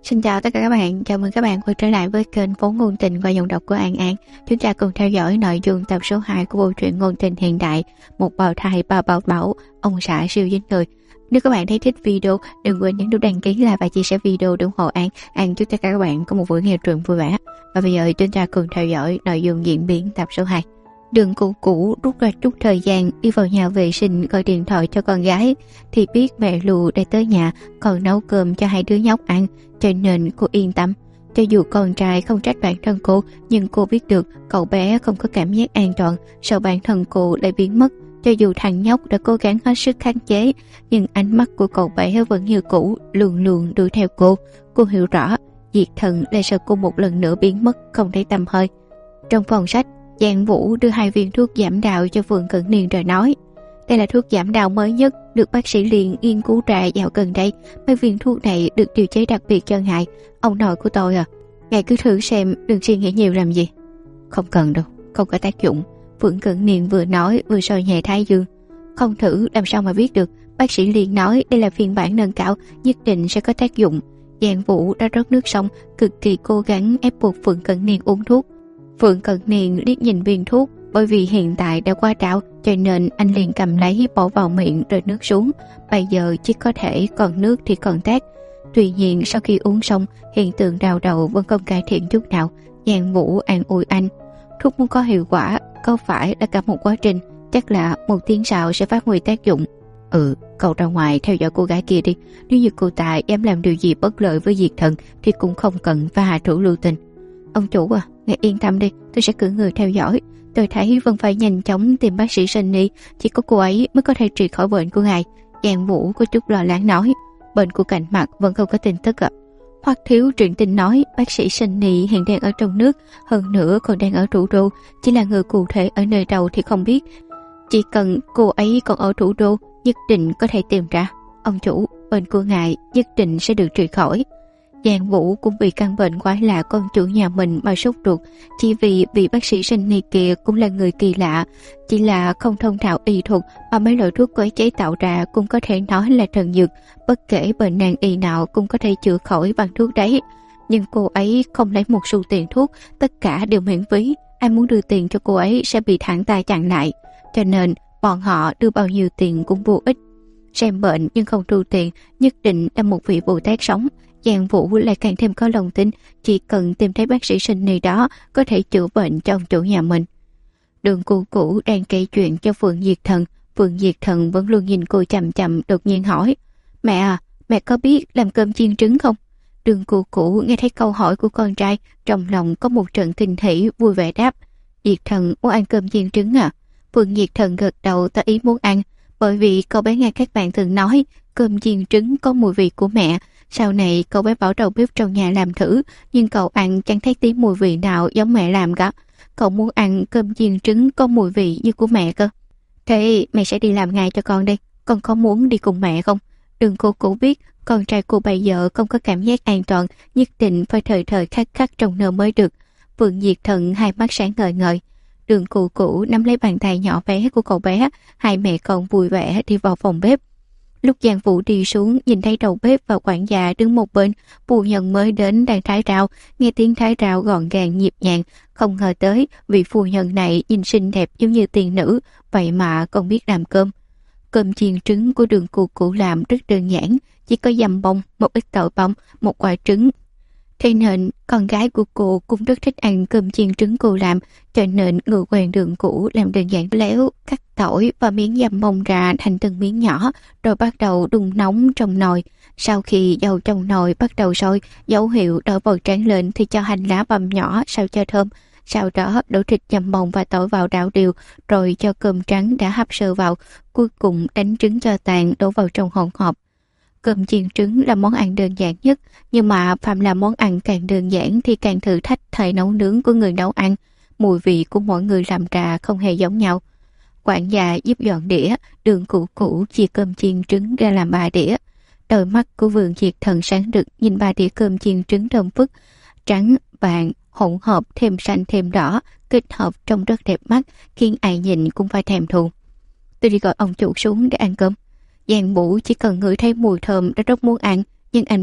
Xin chào tất cả các bạn, chào mừng các bạn quay trở lại với kênh Phố Ngôn Tình qua giọng đọc của An An. Chúng ta cùng theo dõi nội dung tập số 2 của bộ truyện ngôn tình hiện đại Một bào thai ba bảo bảo, ông xã siêu dính người. Nếu các bạn thấy thích video, đừng quên nhấn nút đăng ký, like và chia sẻ video để ủng hộ An. An chúc tất cả các bạn có một buổi nghe truyện vui vẻ. Và bây giờ chúng ta cùng theo dõi nội dung diễn biến tập số 2. Đường cũ rút ra chút thời gian đi vào nhà vệ sinh gọi điện thoại cho con gái, thì biết mẹ Lù đã tới nhà còn nấu cơm cho hai đứa nhóc ăn, cho nên cô yên tâm. Cho dù con trai không trách bản thân cô, nhưng cô biết được cậu bé không có cảm giác an toàn, sợ bản thân cô lại biến mất. Cho dù thằng nhóc đã cố gắng hết sức khống chế, nhưng ánh mắt của cậu bé vẫn như cũ, luồn luồn đuổi theo cô. Cô hiểu rõ, Diệt Thần lại sợ cô một lần nữa biến mất không thấy tăm hơi. Trong phòng sách, Giang Vũ đưa 2 viên thuốc giảm đau cho Phượng Cận Niên rồi nói: đây là thuốc giảm đau mới nhất, được bác sĩ Liên nghiên cứu ra dạo gần đây. Mấy viên thuốc này được điều chế đặc biệt cho ngài, ông nội của tôi à. Ngài cứ thử xem, đừng suy nghĩ nhiều làm gì. Không cần đâu, không có tác dụng. Phượng Cận Niên vừa nói vừa soi nhẹ thái dương. Không thử làm sao mà biết được, bác sĩ Liên nói đây là phiên bản nâng cao, nhất định sẽ có tác dụng. Giang Vũ đã rót nước xong, cực kỳ cố gắng ép buộc Phượng Cận Niên uống thuốc. Phượng Cận Niên liếc nhìn viên thuốc, bởi vì hiện tại đã quá trao cho nên anh liền cầm lấy bỏ vào miệng rồi nước xuống. Bây giờ chỉ có thể còn nước thì còn tát. Tuy nhiên sau khi uống xong, hiện tượng đau đầu vẫn không cải thiện chút nào. Giang Vũ an ủi anh: thuốc muốn có hiệu quả có phải là cả một quá trình, chắc là 1 tiếng sau sẽ phát huy tác dụng. Cậu ra ngoài theo dõi cô gái kia đi, nếu như cô ta dám làm điều gì bất lợi với Diệt Thần thì cũng không cần và hạ thủ lưu tình. Ông chủ à, ngài yên tâm đi, tôi sẽ cử người theo dõi. Tôi thấy vẫn phải nhanh chóng tìm bác sĩ Sunny, chỉ có cô ấy mới có thể trị khỏi bệnh của ngài. Giang Vũ có chút lo lắng nói: bệnh của Cảnh Mặc vẫn không có tin tức ạ. Hoắc Thiếu truyền tin nói bác sĩ Sunny hiện đang ở trong nước, hơn nữa còn đang ở thủ đô, chỉ là người cụ thể ở nơi đâu thì không biết. Chỉ cần cô ấy còn ở thủ đô, nhất định có thể tìm ra. Ông chủ, bệnh của ngài nhất định sẽ được trị khỏi. Giang Vũ cũng vì căn bệnh quái lạ con chủ nhà mình mà sốt ruột, chỉ vì vị bác sĩ Sunny kia cũng là người kỳ lạ, chỉ là không thông thạo y thuật mà mấy loại thuốc cô ấy chế tạo ra cũng có thể nói là thần dược, bất kể bệnh nan y nào cũng có thể chữa khỏi bằng thuốc đấy. Nhưng cô ấy không lấy một xu tiền thuốc, tất cả đều miễn phí, ai muốn đưa tiền cho cô ấy sẽ bị thẳng tay chặn lại, cho nên bọn họ đưa bao nhiêu tiền cũng vô ích. Xem bệnh nhưng không thu tiền nhất định là một vị Bồ Tát sống. Giang Vũ lại càng thêm có lòng tin, chỉ cần tìm thấy bác sĩ Sunny đó có thể chữa bệnh cho ông chủ nhà mình. Đường cũ đang kể chuyện cho Phượng Diệt Thần. Phượng Diệt Thần vẫn luôn nhìn cô chằm chằm, đột nhiên hỏi: mẹ à, mẹ có biết làm cơm chiên trứng không? Đường cũ nghe thấy câu hỏi của con trai, trong lòng có một trận kinh hỉ, vui vẻ đáp: Diệt Thần muốn ăn cơm chiên trứng à? Phượng Diệt Thần gật đầu tỏ ý muốn ăn, bởi vì cậu bé nghe các bạn từng nói cơm chiên trứng có mùi vị của mẹ. Sau này cậu bé bảo đầu bếp trong nhà làm thử, nhưng cậu ăn chẳng thấy tí mùi vị nào giống mẹ làm cả. Cậu muốn ăn cơm chiên trứng có mùi vị như của mẹ cơ. Thế mẹ sẽ đi làm ngay cho con đi, con có muốn đi cùng mẹ không? Đường cô biết con trai cô bây giờ không có cảm giác an toàn, nhất định phải thời thời khắc khắc trong nơ mới được. Phượng Diệt Thần hai mắt sáng ngời ngời. Đường cũ nắm lấy bàn tay nhỏ bé của cậu bé, hai mẹ con vui vẻ đi vào phòng bếp. Lúc Giang Vũ đi xuống, nhìn thấy đầu bếp và quản gia đứng một bên, phu nhân mới đến đang thái rau, nghe tiếng thái rau gọn gàng nhịp nhàng, không ngờ tới vị phu nhân này nhìn xinh đẹp giống như tiên nữ, vậy mà còn biết làm cơm. Cơm chiên trứng của đường cũ làm rất đơn giản, chỉ có dầm bông, một ít tỏi bông, một quả trứng. Thế nên con gái của cô cũng rất thích ăn cơm chiên trứng cô làm, cho nên người quen đường cũ làm đơn giản léo, cắt tỏi và miếng dầm bông ra thành từng miếng nhỏ, rồi bắt đầu đun nóng trong nồi. Sau khi dầu trong nồi bắt đầu sôi, dấu hiệu đỏ bầu trắng lên thì cho hành lá băm nhỏ sao cho thơm. Sau đó đổ thịt dầm bông và tỏi vào đảo đều, rồi cho cơm trắng đã hấp sơ vào, cuối cùng đánh trứng cho tàn đổ vào trong hỗn hợp. Cơm chiên trứng là món ăn đơn giản nhất, nhưng mà phạm là món ăn càng đơn giản thì càng thử thách thời nấu nướng của người nấu ăn. Mùi vị của mỗi người làm ra không hề giống nhau. Quản gia giúp dọn đĩa, đường cũ chia cơm chiên trứng ra làm 3 đĩa. Đôi mắt của Vườn Diệt Thần sáng rực nhìn 3 đĩa cơm chiên trứng thơm phức, trắng, vàng, hỗn hợp thêm xanh thêm đỏ, kết hợp trông rất đẹp mắt, khiến ai nhìn cũng phải thèm thuồng. Tôi đi gọi ông chủ xuống để ăn cơm. Giang Vũ chỉ cần ngửi thấy mùi thơm đã rất muốn ăn, nhưng anh biết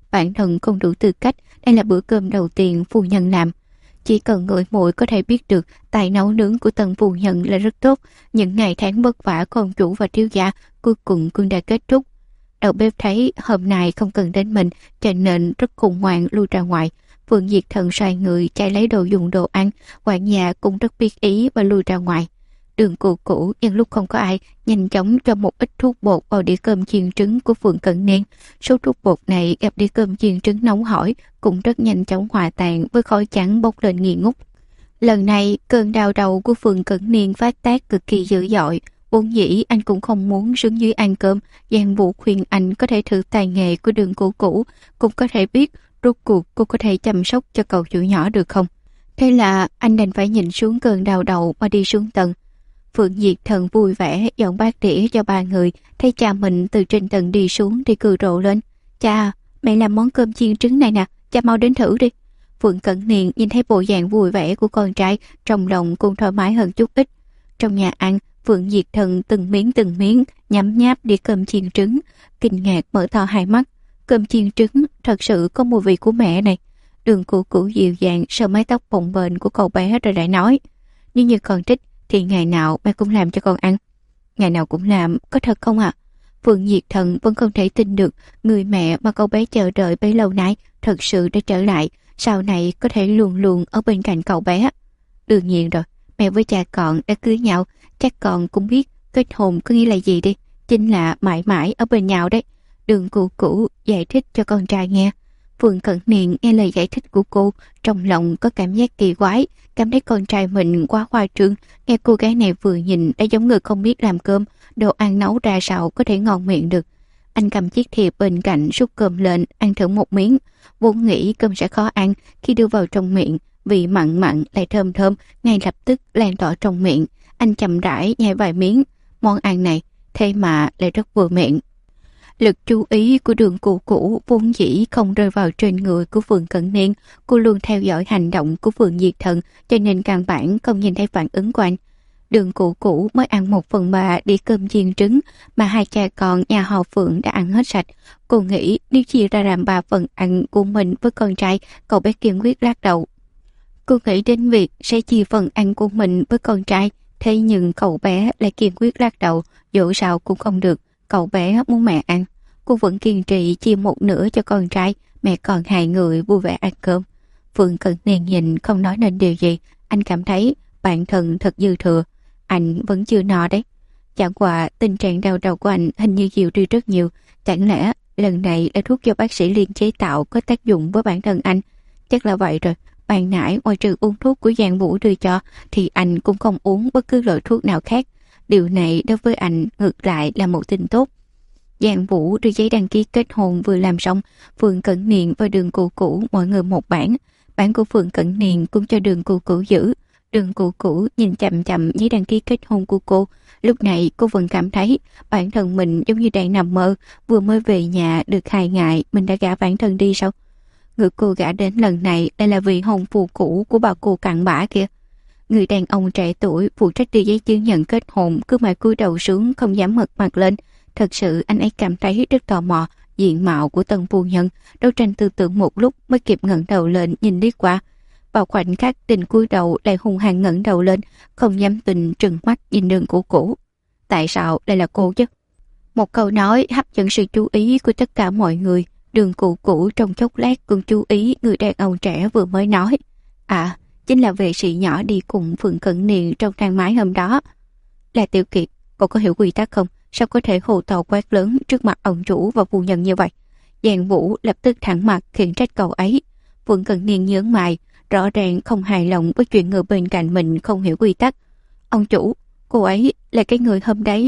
Bản thân không đủ tư cách, đây là bữa cơm đầu tiên phu nhân làm. Chỉ cần ngửi mùi có thể biết được tài nấu nướng của tần phu nhân là rất tốt. Những ngày tháng vất vả con chủ và thiếu gia cuối cùng cũng đã kết thúc. Đầu bếp thấy hôm nay không cần đến mình, cho nên rất khủng hoảng lui ra ngoài. Phượng Diệt Thần xoay người chạy lấy đồ dùng đồ ăn, quản nhà cũng rất biết ý và lui ra ngoài. Đường Cù Cũ nhân lúc không có ai, nhanh chóng cho một ít thuốc bột vào đĩa cơm chiên trứng của Phượng Cận Niên. Số thuốc bột này gặp đĩa cơm chiên trứng nóng hổi cũng rất nhanh chóng hòa tan với khói trắng bốc lên nghi ngút. Lần này cơn đau đầu của Phượng Cận Niên phát tác cực kỳ dữ dội. Vốn dĩ anh cũng không muốn xuống dưới ăn cơm. Giang Vũ khuyên anh có thể thử tài nghề của Đường Cù Cũ, cũng có thể biết rốt cuộc cô có thể chăm sóc cho cậu chủ nhỏ được không. Thế là anh đành phải nhìn xuống cơn đau đầu mà đi xuống tầng. Phượng Diệt Thần vui vẻ dọn bát đĩa cho ba người, thấy cha mình từ trên tầng đi xuống thì cười rộ lên. Cha, mẹ làm món cơm chiên trứng này nè, cha mau đến thử đi. Phượng Cận Niên nhìn thấy bộ dạng vui vẻ của con trai, trong lòng cũng thoải mái hơn chút ít. Trong nhà ăn, Phượng Diệt Thần từng miếng nhấm nháp đĩa cơm chiên trứng, kinh ngạc mở to hai mắt. Cơm chiên trứng thật sự có mùi vị của mẹ này. Đường Cù Cũ dịu dàng sờ mái tóc bồng bềnh của cậu bé rồi lại nói, nếu như con thích thì ngày nào mẹ cũng làm cho con ăn. Ngày nào cũng làm, có thật không ạ? Phượng Diệt Thần vẫn không thể tin được người mẹ mà cậu bé chờ đợi bấy lâu nay thật sự đã trở lại, sau này có thể luôn luôn ở bên cạnh cậu bé. Đương nhiên rồi, mẹ với cha con đã cưới nhau, chắc con cũng biết kết hôn có nghĩa là gì đi, chính là mãi mãi ở bên nhau đấy. Đường Cù Cũ giải thích cho con trai nghe. Phượng Cận Niên nghe lời giải thích của cô, trong lòng có cảm giác kỳ quái, cảm thấy con trai mình quá khoa trương. Nghe cô gái này vừa nhìn đã giống người không biết làm cơm, đồ ăn nấu ra sao có thể ngon miệng được. Anh cầm chiếc thìa bên cạnh rút cơm lên, ăn thử một miếng. Vốn nghĩ cơm sẽ khó ăn, khi đưa vào trong miệng, vị mặn mặn lại thơm thơm, ngay lập tức lan tỏa trong miệng. Anh chậm rãi nhai vài miếng. Món ăn này thế mà lại rất vừa miệng. Lực chú ý của Đường Cù Cũ vốn dĩ không rơi vào trên người của Phượng Cận Niên. Cô luôn theo dõi hành động của Phượng Diệt Thần, cho nên căn bản không nhìn thấy phản ứng của anh. Đường Cù Cũ mới ăn 1/3 đĩa cơm chiên trứng mà hai cha con nhà họ Phượng đã ăn hết sạch. Cô nghĩ nếu chia ra làm 3 phần ăn của mình với con trai, cậu bé kiên quyết lắc đầu. Cô nghĩ đến việc sẽ chia phần ăn của mình với con trai, thế nhưng cậu bé lại kiên quyết lắc đầu, dẫu sao cũng không được. Cậu bé muốn mẹ ăn. Cô vẫn kiên trì chia 1/2 cho con trai. Mẹ còn hai người vui vẻ ăn cơm. Phượng Cận Niên nhìn không nói nên điều gì. Anh cảm thấy bản thân thật dư thừa. Anh vẫn chưa no đấy. Chẳng qua tình trạng đau đầu của anh hình như dịu đi rất nhiều. Chẳng lẽ lần này là thuốc do bác sĩ Liên chế tạo có tác dụng với bản thân anh? Chắc là vậy rồi. Ban nãy ngoài trừ uống thuốc của Giang Vũ đưa cho thì anh cũng không uống bất cứ loại thuốc nào khác. Điều này đối với anh ngược lại là một tin tốt. Giang Vũ đưa giấy đăng ký kết hôn vừa làm xong, Phượng Cận Niên và Đường Cù Cũ mỗi người một bản. Bản của Phượng Cận Niên cũng cho Đường Cù Cũ giữ. Đường Cù Cũ nhìn chậm chậm giấy đăng ký kết hôn của cô. Lúc này cô vẫn cảm thấy bản thân mình giống như đang nằm mơ. Vừa mới về nhà được 2 ngày mình đã gả bản thân đi sao? Người cô gả đến lần này đây là vị hôn phu cũ của bà cô cặn bã kia. Người đàn ông trẻ tuổi phụ trách đưa giấy chứng nhận kết hôn cứ mãi cúi đầu xuống không dám ngẩng mặt lên. Thật sự anh ấy cảm thấy rất tò mò diện mạo của tân phu nhân, đấu tranh tư tưởng một lúc mới kịp ngẩng đầu lên nhìn liếc qua. Vào khoảnh khắc định cúi đầu lại hung hăng ngẩng đầu lên, không dám tin trừng mắt nhìn Đường Cù Cũ. Tại sao đây là cô chứ? Một câu nói hấp dẫn sự chú ý của tất cả mọi người. Đường Cù Cũ trong chốc lát cũng chú ý người đàn ông trẻ vừa mới nói. À, chính là vệ sĩ nhỏ đi cùng Phượng Cận Niên trong thang máy hôm đó. Là Tiểu Kiệt, cậu có hiểu quy tắc không? Sao có thể hô to quát lớn trước mặt ông chủ và phu nhân như vậy? Giang Vũ lập tức thẳng mặt khiển trách cậu ấy. Phượng Cận Niên nhướng mày, rõ ràng không hài lòng với chuyện người bên cạnh mình không hiểu quy tắc. Ông chủ, cô ấy là cái người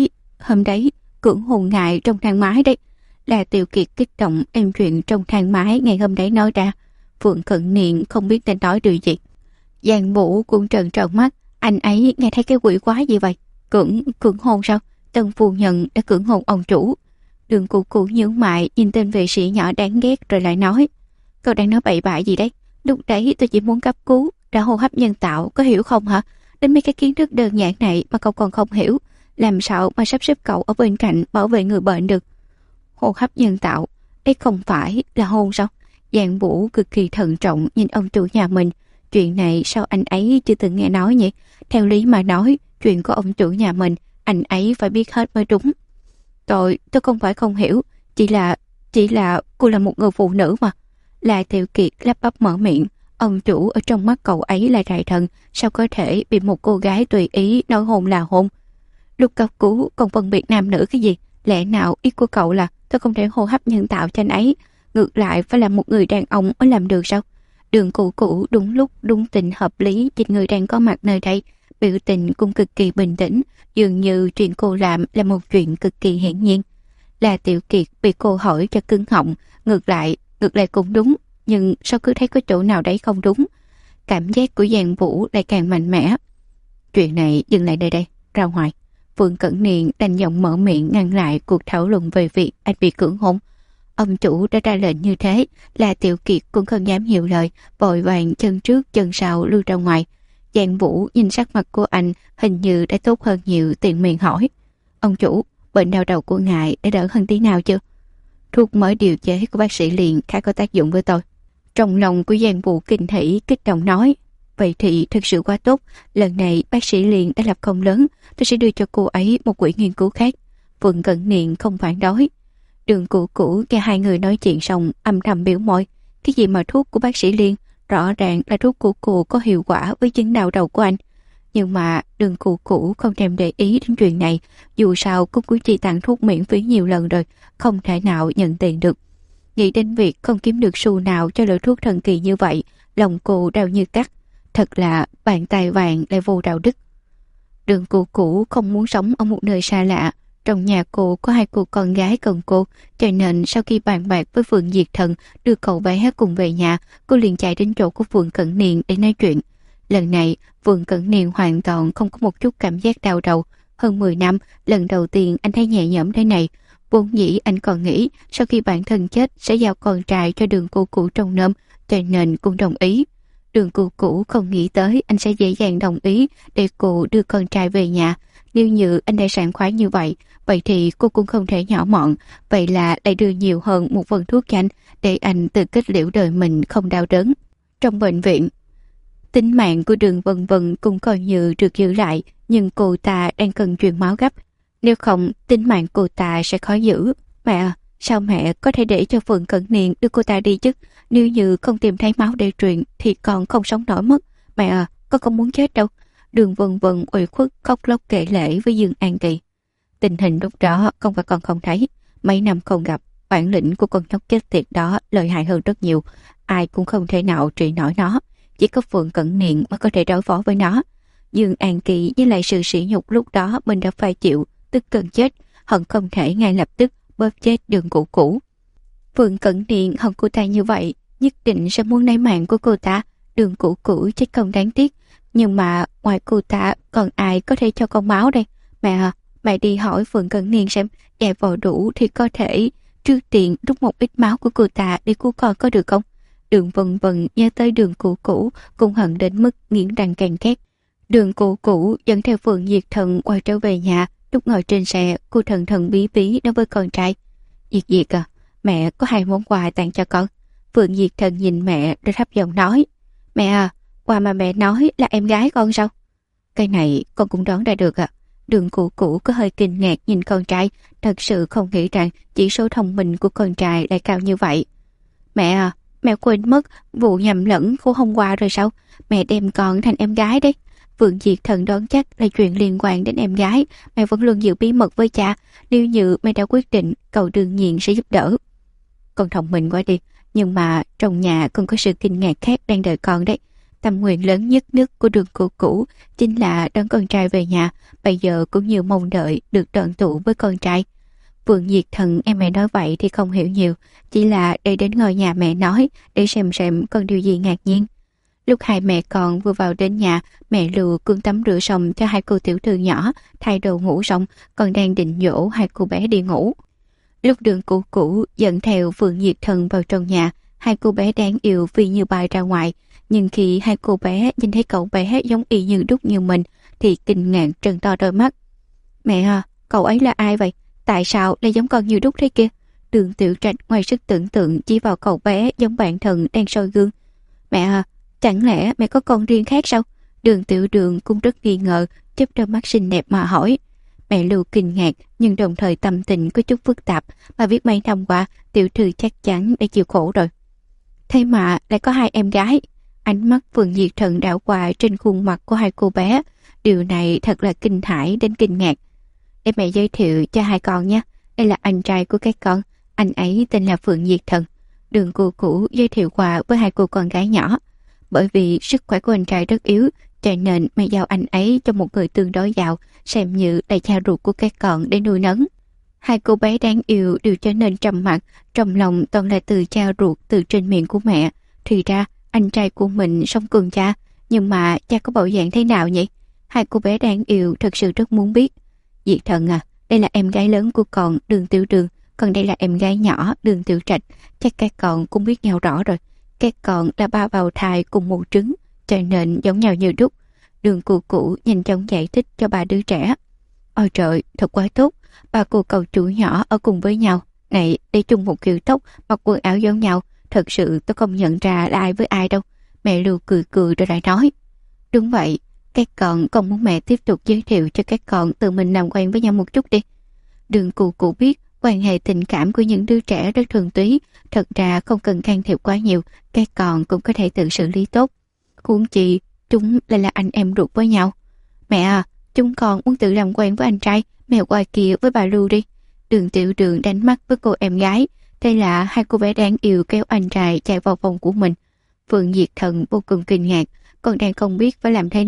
hôm đấy cưỡng hôn ngại trong thang máy đấy. Là Tiểu Kiệt kích động đem chuyện trong thang máy ngày hôm đấy nói ra. Phượng Cận Niên không biết nên nói điều gì. Giang Vũ cũng trợn tròn mắt, anh ấy nghe thấy cái quỷ quái gì vậy? Cưỡng hôn sao? Tân phu nhân đã cưỡng hôn ông chủ. Đường Cù Cũ nhướng mày nhìn tên vệ sĩ nhỏ đáng ghét rồi lại nói. Cậu đang nói bậy bạ gì đấy? Lúc đấy tôi chỉ muốn cấp cứu, đã hô hấp nhân tạo, có hiểu không hả? Đến mấy cái kiến thức đơn giản này mà cậu còn không hiểu, làm sao mà sắp xếp cậu ở bên cạnh bảo vệ người bệnh được? Hô hấp nhân tạo, đấy không phải là hôn sao? Giang Vũ cực kỳ thận trọng nhìn ông chủ nhà mình. Chuyện này sao anh ấy chưa từng nghe nói nhỉ? Theo lý mà nói, chuyện của ông chủ nhà mình, anh ấy phải biết hết mới đúng. Tôi không phải không hiểu, chỉ là cô là một người phụ nữ mà. Là Tiểu Kiệt lắp bắp mở miệng, ông chủ ở trong mắt cậu ấy là đại thần, sao có thể bị một cô gái tùy ý nói hôn là hôn? Lúc cấp cứu còn phân biệt nam nữ cái gì? Lẽ nào ý của cậu là tôi không thể hô hấp nhân tạo cho anh ấy, ngược lại phải là một người đàn ông mới làm được sao? Đường Cũ Cũ đúng lúc đúng tình hợp lý nhìn người đang có mặt nơi đây, biểu tình cũng cực kỳ bình tĩnh, dường như chuyện cô làm là một chuyện cực kỳ hiển nhiên. Là Tiểu Kiệt bị cô hỏi cho cứng họng, ngược lại cũng đúng, nhưng sao cứ thấy có chỗ nào đấy không đúng? Cảm giác của Giang Vũ lại càng mạnh mẽ. Chuyện này dừng lại đây, ra ngoài. Phương Cẩn Niên đành giọng mở miệng ngăn lại cuộc thảo luận về việc anh bị cưỡng hôn. Ông chủ đã ra lệnh như thế, là Tiểu Kiệt cũng không dám nhiều lời, vội vàng chân trước chân sau lui ra ngoài. Giang Vũ nhìn sắc mặt của anh hình như đã tốt hơn nhiều, tiện miệng hỏi: ông chủ, bệnh đau đầu của ngài đã đỡ hơn tí nào chưa? Thuốc mới điều chế của bác sĩ liền khá có tác dụng với tôi. Trong lòng của Giang Vũ kinh hỉ kích động nói: vậy thì thật sự quá tốt, lần này bác sĩ liền đã lập công lớn, tôi sẽ đưa cho cô ấy một quỹ nghiên cứu khác. Phương Cẩn Niên không phản đối. Đường Cũ Cũ nghe hai người nói chuyện xong âm thầm biểu môi: cái gì mà thuốc của bác sĩ Liên, rõ ràng là thuốc của cô có hiệu quả với chứng đau đầu của anh. Nhưng mà Đường Cũ Cũ không thèm để ý đến chuyện này, dù sao cũng cứ chỉ tặng thuốc miễn phí nhiều lần rồi, không thể nào nhận tiền được. Nghĩ đến việc không kiếm được xu nào cho loại thuốc thần kỳ như vậy, lòng cô đau như cắt. Thật là bàn tay vàng lại vô đạo đức. Đường Cũ Cũ không muốn sống ở một nơi xa lạ. Trong nhà cô có hai cô con gái cần cô, cho nên sau khi bàn bạc với Phượng Diệt Thần đưa cậu bé cùng về nhà, cô liền chạy đến chỗ của Phượng Cẩn Niên để nói chuyện. Lần này, Phượng Cẩn Niên hoàn toàn không có một chút cảm giác đau đầu. Hơn 10 năm, lần đầu tiên anh thấy nhẹ nhõm thế này. Vốn dĩ anh còn nghĩ sau khi bản thân chết sẽ giao con trai cho Đường Cũ Cũ trông nom, cho nên cũng đồng ý. Đường Cũ Cũ không nghĩ tới anh sẽ dễ dàng đồng ý để cô đưa con trai về nhà. Nếu như anh đã sảng khoái như vậy, vậy thì cô cũng không thể nhỏ mọn, vậy là lại đưa nhiều hơn một phần thuốc cho anh, để anh tự kết liễu đời mình không đau đớn. Trong bệnh viện, tính mạng của Đường Vân Vân cũng coi như được giữ lại, nhưng cô ta đang cần truyền máu gấp. Nếu không, tính mạng cô ta sẽ khó giữ. Mẹ à, sao mẹ có thể để cho Phượng Cẩn Niên đưa cô ta đi chứ? Nếu như không tìm thấy máu để truyền thì con không sống nổi mất. Mẹ à, con không muốn chết đâu. Đường Vân Vân ủy khuất khóc lóc kể lể với Dương An Kỳ. Tình hình lúc đó không phải con không thấy. Mấy năm không gặp, bản lĩnh của con nhóc chết tiệt đó lợi hại hơn rất nhiều. Ai cũng không thể nào trị nổi nó. Chỉ có Phượng Cẩn Niên mới có thể đối phó với nó. Dương An Kỳ với lại sự sỉ nhục lúc đó mình đã phải chịu, tức cần chết, hận không thể ngay lập tức bóp chết Đường Cũ Cũ. Phượng Cẩn Niên hận cô ta như vậy, nhất định sẽ muốn lấy mạng của cô ta. Đường Cũ Cũ chết không đáng tiếc, nhưng mà ngoài cô ta còn ai có thể cho con máu đây? Mẹ à, mẹ đi hỏi Phượng Cẩn Niên xem, đè vào đủ thì có thể trước tiên rút một ít máu của cô ta để cứu con có được không? Đường Vân Vân nhớ tới Đường Cũ Cũ cũng hận đến mức nghiến răng ken két. Đường Cũ Cũ dẫn theo Phượng Diệt Thần quay trở về nhà. Lúc ngồi trên xe, cô thần thần bí bí nói với con trai: Diệt Diệt à, mẹ có 2 món quà tặng cho con. Phượng Diệt Thần nhìn mẹ rồi thấp giọng nói: mẹ à, quà mà mẹ nói là em gái con sao? Cái này con cũng đoán ra được ạ. Đường Cũ Cũ có hơi kinh ngạc nhìn con trai, thật sự không nghĩ rằng chỉ số thông minh của con trai lại cao như vậy. Mẹ à, mẹ quên mất vụ nhầm lẫn của hôm qua rồi sao? Mẹ đem con thành em gái đấy. Phượng Diệt Thần đoán chắc là chuyện liên quan đến em gái, mẹ vẫn luôn giữ bí mật với cha. Nếu như mẹ đã quyết định, cậu đương nhiên sẽ giúp đỡ. Con thông minh quá đi, nhưng mà trong nhà còn có sự kinh ngạc khác đang đợi con đấy. Tâm nguyện lớn nhất của Đường Cũ Cũ chính là đón con trai về nhà, bây giờ cũng như mong đợi được đoàn tụ với con trai. Phượng Diệt Thần em mẹ nói vậy thì không hiểu nhiều, chỉ là để đến ngôi nhà mẹ nói để xem còn điều gì ngạc nhiên. Lúc hai mẹ con vừa vào đến nhà, mẹ lừa cương tắm rửa xong cho 2 cô tiểu thư nhỏ, thay đồ ngủ xong, còn đang định dỗ 2 cô bé đi ngủ. Lúc Đường Cũ Cũ dẫn theo Phượng Diệt Thần vào trong nhà, 2 cô bé đáng yêu phi như bay ra ngoài, nhưng khi 2 cô bé nhìn thấy cậu bé giống y như đúc như mình thì kinh ngạc trừng to đôi mắt. Mẹ à, cậu ấy là ai vậy? Tại sao lại giống con như đúc thế kia? Đường Tiểu Trạch ngoài sức tưởng tượng chỉ vào cậu bé giống bạn thân đang soi gương. Mẹ à, chẳng lẽ mẹ có con riêng khác sao? Đường Tiểu Đường cũng rất nghi ngờ, chớp đôi mắt xinh đẹp mà hỏi. Mẹ Lưu kinh ngạc nhưng đồng thời tâm tình có chút phức tạp, mà biết mấy năm qua Tiểu Thư chắc chắn đã chịu khổ rồi. Thế mà lại có hai em gái. Ánh mắt Phượng Diệt Thần đảo qua trên khuôn mặt của hai cô bé. Điều này thật là kinh hãi đến kinh ngạc. Để mẹ giới thiệu cho hai con nhé. Đây là anh trai của các con. Anh ấy tên là Phượng Diệt Thần. Đường cô cũ giới thiệu qua với hai cô con gái nhỏ. Bởi vì sức khỏe của anh trai rất yếu, cho nên mẹ giao anh ấy cho một người tương đối giàu, xem như là cha ruột của các con để nuôi nấng. Hai cô bé đáng yêu đều trở nên trầm mặc, trong lòng toàn là từ cha ruột từ trên miệng của mẹ. Thì ra anh trai của mình sống cùng cha, nhưng mà cha có bộ dạng thế nào nhỉ? Hai cô bé đáng yêu thật sự rất muốn biết. Diệt Thần à, đây là em gái lớn của con, Đường Tiểu Đường, còn đây là em gái nhỏ, Đường Tiểu Trạch. Chắc các con cũng biết nhau rõ rồi. Các con là ba bào thai cùng một trứng, cho nên giống nhau như đúc. Đường cô cũ nhanh chóng giải thích cho ba đứa trẻ. Ôi trời, thật quá tốt. Ba cô cậu chủ nhỏ ở cùng với nhau. Này, đi chung một kiểu tóc, mặc quần áo giống nhau. Thật sự tôi không nhận ra là ai với ai đâu. Mẹ Lưu cười cười rồi lại nói. Đúng vậy, các con còn muốn mẹ tiếp tục giới thiệu cho các con tự mình làm quen với nhau một chút đi. Đường cô cũ biết quan hệ tình cảm của những đứa trẻ rất thuần túy. Thật ra không cần can thiệp quá nhiều, các con cũng có thể tự xử lý tốt. Huống chi chúng lại là anh em ruột với nhau. Mẹ à, chúng con muốn tự làm quen với anh trai, mẹ qua kia với bà Lưu đi. Đường Tiểu Đường đánh mắt với cô em gái. Đây là hai cô bé đáng yêu kéo anh trai chạy vào phòng của mình. Phượng Diệt Thần vô cùng kinh ngạc, còn đang không biết phải làm thế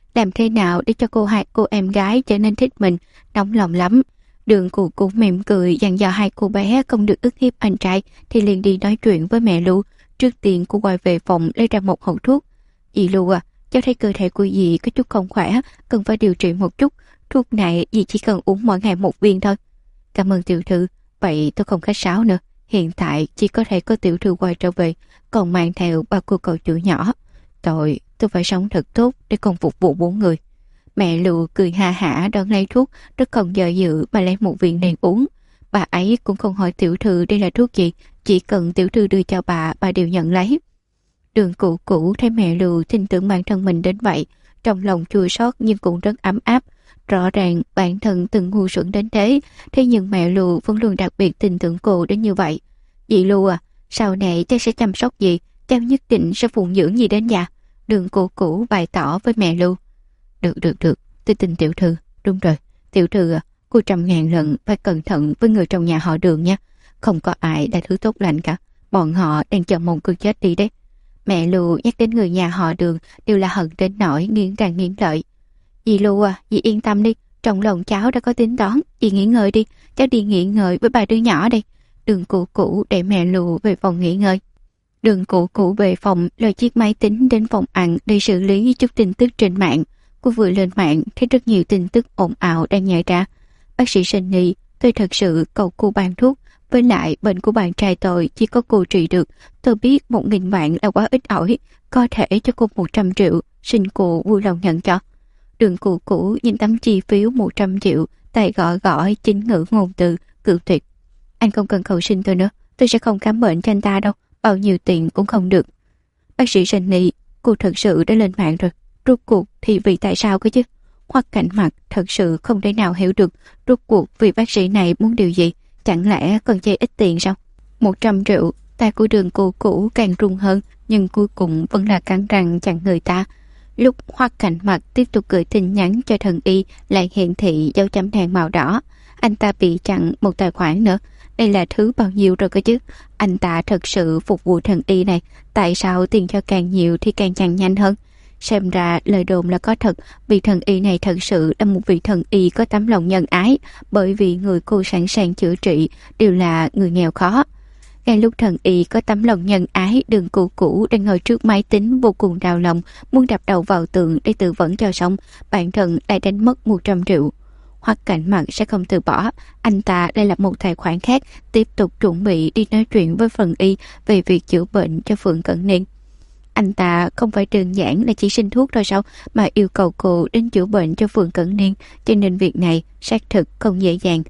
nào để cho cô em gái trở nên thích mình, nóng lòng lắm. Đường Cụ cũng mỉm cười dặn dò hai cô bé không được ức hiếp anh trai, thì liền đi nói chuyện với mẹ Lưu. Trước tiên cô quay về phòng lấy ra một hộp thuốc. Dì Lưu à, cháu thấy cơ thể của dì có chút không khỏe, cần phải điều trị một chút. Thuốc này dì chỉ cần uống mỗi ngày một viên thôi. Cảm ơn tiểu thư. Vậy tôi không khách sáo nữa. Hiện tại chỉ có thể có tiểu thư quay trở về, còn mang theo ba cô cậu chủ nhỏ. Tôi phải sống thật tốt để còn phục vụ 4 người. Mẹ Lưu cười ha hả đón lấy thuốc, rất không do dự mà lấy một viên đèn uống. Bà ấy cũng không hỏi tiểu thư đây là thuốc gì, chỉ cần tiểu thư đưa cho bà đều nhận lấy. Đường Cụ cũ thấy mẹ Lưu tin tưởng bản thân mình đến vậy, trong lòng chua xót nhưng cũng rất ấm áp. Rõ ràng bản thân từng ngu xuẩn đến thế nhưng mẹ Lưu vẫn luôn đặc biệt tin tưởng cô đến như vậy. Dì Lưu à, sau này cháu sẽ chăm sóc dì, cháu nhất định sẽ phụng dưỡng dì đến già. Đường Cụ cũ bày tỏ với mẹ Lưu. Được, tôi tin tiểu thư. Đúng rồi, tiểu thư à, cô 100.000 lần phải cẩn thận với người trong nhà họ Đường nha. Không có ai là thứ tốt lành cả, bọn họ đang chờ mong cô chết đi đấy. Mẹ Lưu nhắc đến người nhà họ Đường đều là hận đến nỗi nghiến răng nghiến lợi. Dì Lưu à, dì yên tâm đi, trong lòng cháu đã có tính toán, dì nghỉ ngơi đi, cháu đi nghỉ ngơi với ba đứa nhỏ đây. Đường Cụ cũ để mẹ Lưu về phòng nghỉ ngơi. Đường Cụ cũ về phòng lôi chiếc máy tính đến phòng ăn để xử lý chút tin tức trên mạng. Cô vừa lên mạng thấy rất nhiều tin tức ồn ào đang nhảy ra. Bác sĩ Sunny, tôi thật sự cầu cô bán thuốc, với lại bệnh của bạn trai tôi chỉ có cô trị được. Tôi biết 1.000 vạn là quá ít ỏi, có thể cho cô 100 triệu, xin cô vui lòng nhận cho. Đường Cụ cũ nhìn tấm chi phiếu 100 triệu, tay gõ chính ngữ ngôn từ, cự tuyệt. Anh không cần cầu xin tôi nữa, tôi sẽ không khám bệnh cho anh ta đâu, bao nhiêu tiền cũng không được. Bác sĩ Sunny, cô thật sự đã lên mạng rồi. Rốt cuộc thì vì tại sao cơ chứ? Hoắc Cảnh Mặc thật sự không thể nào hiểu được rốt cuộc vì bác sĩ này muốn điều gì, chẳng lẽ còn chê ít tiền sao? 100 triệu, tay của Đường Cô cũ càng run hơn, nhưng cuối cùng vẫn là cắn răng chặn người ta. Lúc Hoắc Cảnh Mặc tiếp tục gửi tin nhắn cho thần y lại hiển thị dấu chấm than màu đỏ. Anh ta bị chặn một tài khoản nữa. Đây là thứ bao nhiêu rồi cơ chứ? Anh ta thật sự phục vụ thần y này, tại sao tiền cho càng nhiều thì càng chặn nhanh hơn? Xem ra lời đồn là có thật, vì thần y này thật sự là một vị thần y có tấm lòng nhân ái, bởi vì người cô sẵn sàng chữa trị đều là người nghèo khó. Ngay lúc thần y có tấm lòng nhân ái, Đường Cụ cũ đang ngồi trước máy tính vô cùng đau lòng, muốn đập đầu vào tường để tự vẫn cho xong, bản thân lại đánh mất 100 triệu. Hoắc Cảnh Mặc sẽ không từ bỏ, anh ta lại lập một tài khoản khác, tiếp tục chuẩn bị đi nói chuyện với phần y về việc chữa bệnh cho Phượng Cẩn Niên. Anh ta không phải đơn giản là chỉ xin thuốc thôi sao, mà yêu cầu cô đến chữa bệnh cho Phượng Cẩn Niên, cho nên việc này xác thực không dễ dàng.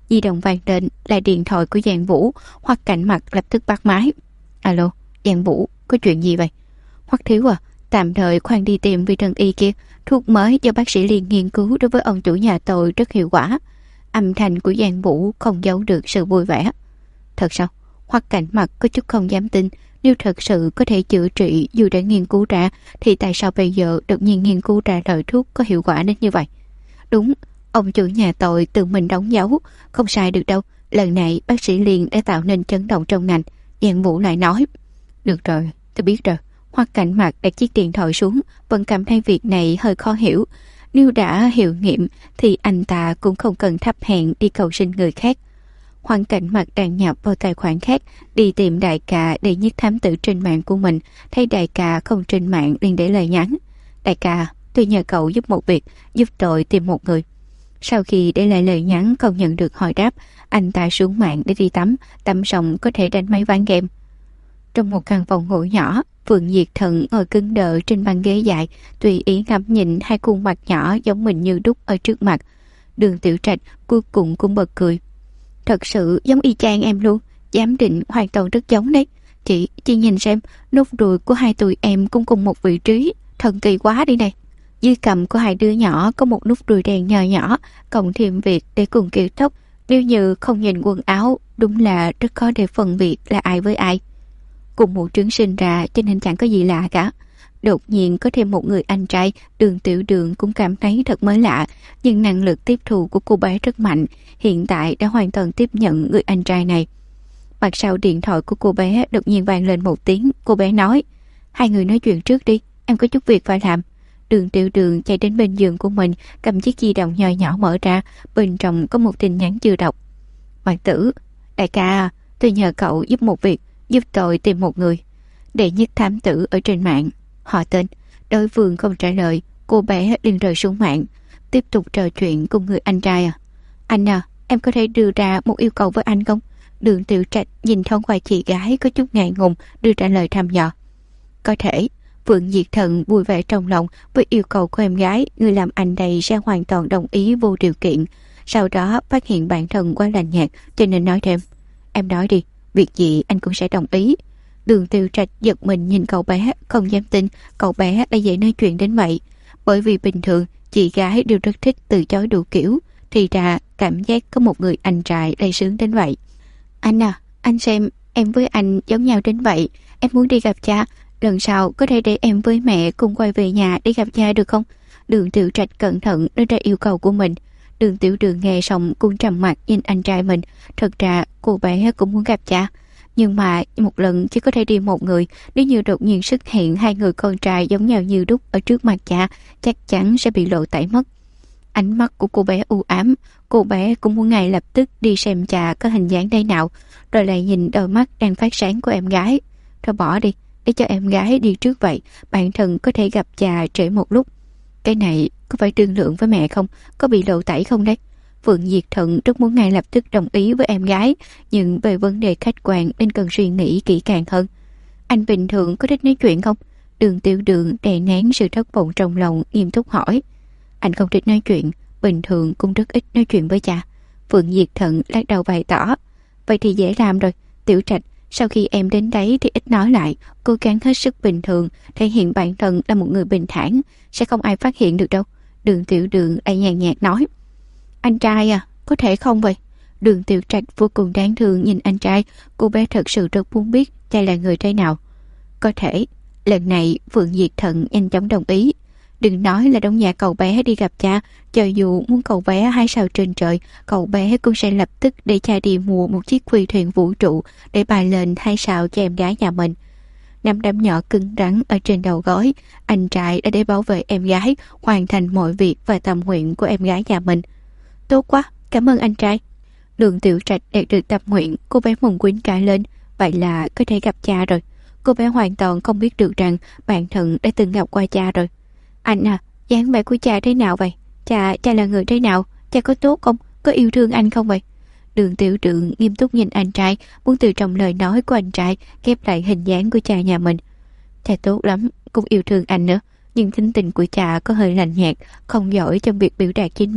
Di động vang lên là điện thoại của Giang Vũ. Hoắc Cảnh Mặc lập tức bắt máy. Alo, Giang Vũ, có chuyện gì vậy? Hoắc thiếu à, tạm thời khoan đi tìm vị thần y kia. Thuốc mới do bác sĩ Liên nghiên cứu đối với ông chủ nhà tôi rất hiệu quả. Âm thanh của Giang Vũ không giấu được sự vui vẻ. Thật sao? Hoắc Cảnh Mặc có chút không dám tin. Nếu thật sự có thể chữa trị dù đã nghiên cứu ra, thì tại sao bây giờ đột nhiên nghiên cứu ra loại thuốc có hiệu quả đến như vậy? Đúng, ông chủ nhà tôi tự mình đóng dấu. Không sai được đâu. Lần này bác sĩ Liên đã tạo nên chấn động trong ngành. Giang Vũ lại nói. Được rồi, tôi biết rồi. Hoắc Cảnh Mặc đặt chiếc điện thoại xuống, vẫn cảm thấy việc này hơi khó hiểu. Nếu đã hiệu nghiệm thì anh ta cũng không cần thấp hèn đi cầu xin người khác. Hoắc Cảnh Mặc đăng nhập vào tài khoản khác, đi tìm đại ca để nhất thám tử trên mạng của mình. Thấy đại ca không trên mạng liền để lời nhắn. Đại ca, tôi nhờ cậu giúp một việc, giúp tôi tìm một người. Sau khi để lại lời nhắn không nhận được hồi đáp, anh ta xuống mạng để đi tắm, tắm xong có thể đánh máy ván game. Trong một căn phòng ngủ nhỏ, Phượng Diệt Thần ngồi cứng đờ trên băng ghế dài, tùy ý ngắm nhìn hai khuôn mặt nhỏ giống mình như đúc ở trước mặt. Đường Tiểu Trạch cuối cùng cũng bật cười. Thật sự giống y chang em luôn, giám định hoàn toàn rất giống đấy. Chị nhìn xem, nốt ruồi của hai tụi em cũng cùng một vị trí, thần kỳ quá đi này. Dưới cằm của hai đứa nhỏ có một nút ruồi đen nhỏ nhỏ, cộng thêm việc để cùng kiểu tóc. Nếu như không nhìn quần áo, đúng là rất khó để phân biệt là ai với ai. Cùng một trứng sinh ra cho nên chẳng có gì lạ cả. Đột nhiên có thêm một người anh trai, Đường Tiểu Đường cũng cảm thấy thật mới lạ, nhưng năng lực tiếp thu của cô bé rất mạnh, hiện tại đã hoàn toàn tiếp nhận người anh trai này. Mặt sau điện thoại của cô bé đột nhiên vang lên một tiếng, cô bé nói: hai người nói chuyện trước đi, em có chút việc phải làm. Đường Tiểu Đường chạy đến bên giường của mình, cầm chiếc di động nhỏ nhỏ mở ra, bên trong có một tin nhắn chưa đọc. Hoàng tử, đại ca, tôi nhờ cậu giúp một việc, giúp tôi tìm một người. Đệ nhất thám tử ở trên mạng. Họ tên. Đối phương không trả lời, cô bé liền rời xuống mạng, tiếp tục trò chuyện cùng người anh trai. Anh à, em có thể đưa ra một yêu cầu với anh không? Đường Tiểu Trạch nhìn thông qua chị gái có chút ngại ngùng, đưa ra lời thăm dò. Có thể. Phượng Diệt Thần vui vẻ trong lòng với yêu cầu của em gái, người làm anh đây sẽ hoàn toàn đồng ý vô điều kiện. Sau đó phát hiện bản thân quá lạnh nhạt, cho nên nói thêm: em nói đi, việc gì anh cũng sẽ đồng ý. Đường Tiểu Trạch giật mình nhìn cậu bé, không dám tin cậu bé đã dễ nói chuyện đến vậy. Bởi vì bình thường chị gái đều rất thích từ chối đủ kiểu, thì ra cảm giác có một người anh trai đầy sướng đến vậy. Anh à, anh xem em với anh giống nhau đến vậy, em muốn đi gặp cha. Lần sau có thể để em với mẹ cùng quay về nhà để gặp cha được không? Đường Tiểu Trạch cẩn thận đưa ra yêu cầu của mình. Đường Tiểu Đường nghe xong cũng trầm mặt nhìn anh trai mình. Thật ra cô bé cũng muốn gặp cha, nhưng mà một lần chỉ có thể đi một người. Nếu như đột nhiên xuất hiện hai người con trai giống nhau như đúc ở trước mặt cha, chắc chắn sẽ bị lộ tẩy mất. Ánh mắt của cô bé u ám. Cô bé cũng muốn ngay lập tức đi xem cha có hình dáng thế nào, rồi lại nhìn đôi mắt đang phát sáng của em gái. Thôi bỏ đi, để cho em gái đi trước vậy, bản thân có thể gặp cha trễ một lúc. Cái này có phải thương lượng với mẹ không? Có bị lộ tẩy không đấy? Phượng Diệt Thần rất muốn ngay lập tức đồng ý với em gái, nhưng về vấn đề khách quan nên cần suy nghĩ kỹ càng hơn. Anh bình thường có thích nói chuyện không? Đường Tiểu Đường đè nén sự thất vọng trong lòng, nghiêm túc hỏi. Anh không thích nói chuyện, bình thường cũng rất ít nói chuyện với cha. Phượng Diệt Thần lắc đầu bày tỏ. Vậy thì dễ làm rồi, Tiểu Trạch, sau khi em đến đấy thì ít nói lại, cố gắng hết sức bình thường, thể hiện bản thân là một người bình thản, sẽ không ai phát hiện được đâu. Đường Tiểu Đường lại nhàn nhạt nói. Anh trai à, có thể không vậy? Đường Tiểu Trạch vô cùng đáng thương nhìn anh trai, cô bé thật sự rất muốn biết cha là người thế nào. Có thể. Lần này Phượng Diệt Thần nhanh chóng đồng ý. Đừng nói là đóng nhà cậu bé đi gặp cha, cho dù muốn cậu bé 2 sao trên trời, cậu bé cũng sẽ lập tức để cha đi mua một chiếc phi thuyền vũ trụ để bài lên 2 sao cho em gái nhà mình. Nắm đấm nhỏ cứng rắn ở trên đầu gối, anh trai đã để bảo vệ em gái, hoàn thành mọi việc và tâm nguyện của em gái nhà mình. Tốt quá, cảm ơn anh trai. Đường Tiểu Trạch đạt được tâm nguyện, cô bé mừng quýnh cả lên. Vậy là có thể gặp cha rồi. Cô bé hoàn toàn không biết được rằng bản thân đã từng gặp qua cha rồi. Anh à, dáng vẻ của cha thế nào vậy? Cha là người thế nào? Cha có tốt không? Có yêu thương anh không vậy? Đường Tiểu Đường nghiêm túc nhìn anh trai, muốn từ trong lời nói của anh trai ghép lại hình dáng của cha nhà mình. Cha tốt lắm, cũng yêu thương anh nữa, nhưng tính tình của cha có hơi lạnh nhạt, không giỏi trong việc biểu đạt chính mình.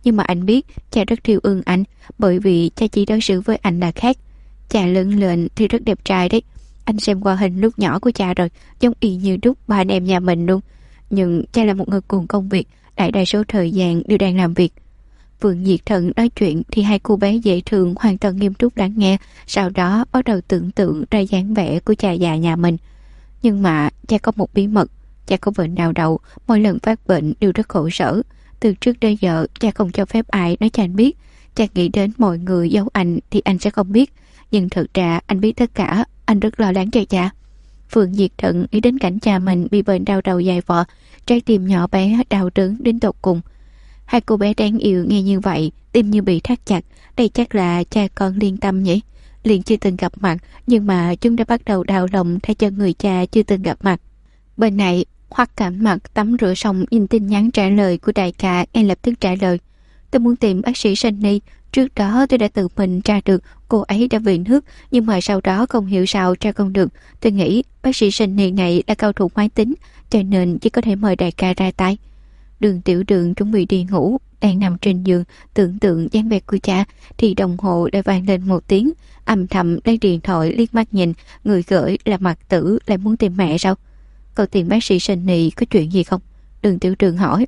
nhưng mà anh biết cha rất thương ương anh, bởi vì cha chỉ đối xử với anh là khác. Cha lớn lên thì rất đẹp trai đấy. Anh xem qua hình lúc nhỏ của cha rồi, giống y như đúc ba anh em nhà mình luôn. Nhưng cha là một người cuồng công việc, đại đa số thời gian đều đang làm việc. Vương Diệt Thần nói chuyện thì hai cô bé dễ thương hoàn toàn nghiêm túc lắng nghe, sau đó bắt đầu tưởng tượng ra dáng vẻ của cha già nhà mình. Nhưng mà cha có một bí mật, cha có bệnh đau đầu, mỗi lần phát bệnh đều rất khổ sở. Từ trước đến giờ cha không cho phép ai nói cho anh biết. Cha nghĩ đến mọi người giấu anh thì anh sẽ không biết, nhưng thực ra anh biết tất cả. Anh rất lo lắng cho cha. Vương Diệt Thần nghĩ đến cảnh cha mình bị bệnh đau đầu dài vò, trái tim nhỏ bé đau đớn đến tột cùng. Hai cô bé đáng yêu nghe như vậy, tim như bị thắt chặt. Đây chắc là cha con liên tâm nhỉ? Liền chưa từng gặp mặt, nhưng mà chúng đã bắt đầu đau lòng thay cho người cha chưa từng gặp mặt. Bên này, Hoắc Cảnh Mặc tắm rửa xong nhìn tin nhắn trả lời của đại ca, ngay lập tức trả lời: tôi muốn tìm bác sĩ Sunny. Trước đó tôi đã tự mình tra được cô ấy đã bị nước, nhưng mà sau đó không hiểu sao tra không được. Tôi nghĩ bác sĩ Sunny này là cao thủ máy tính, cho nên chỉ có thể mời đại ca ra tay. Đường Tiểu Đường chuẩn bị đi ngủ, đang nằm trên giường tưởng tượng dáng vẻ của cha thì đồng hồ đã vang lên một tiếng. Âm thầm lấy điện thoại liếc mắt nhìn, người gửi là Mạc Tử, lại muốn tìm mẹ sao? Cậu tìm bác sĩ Sunny có chuyện gì không? Đường Tiểu Đường hỏi.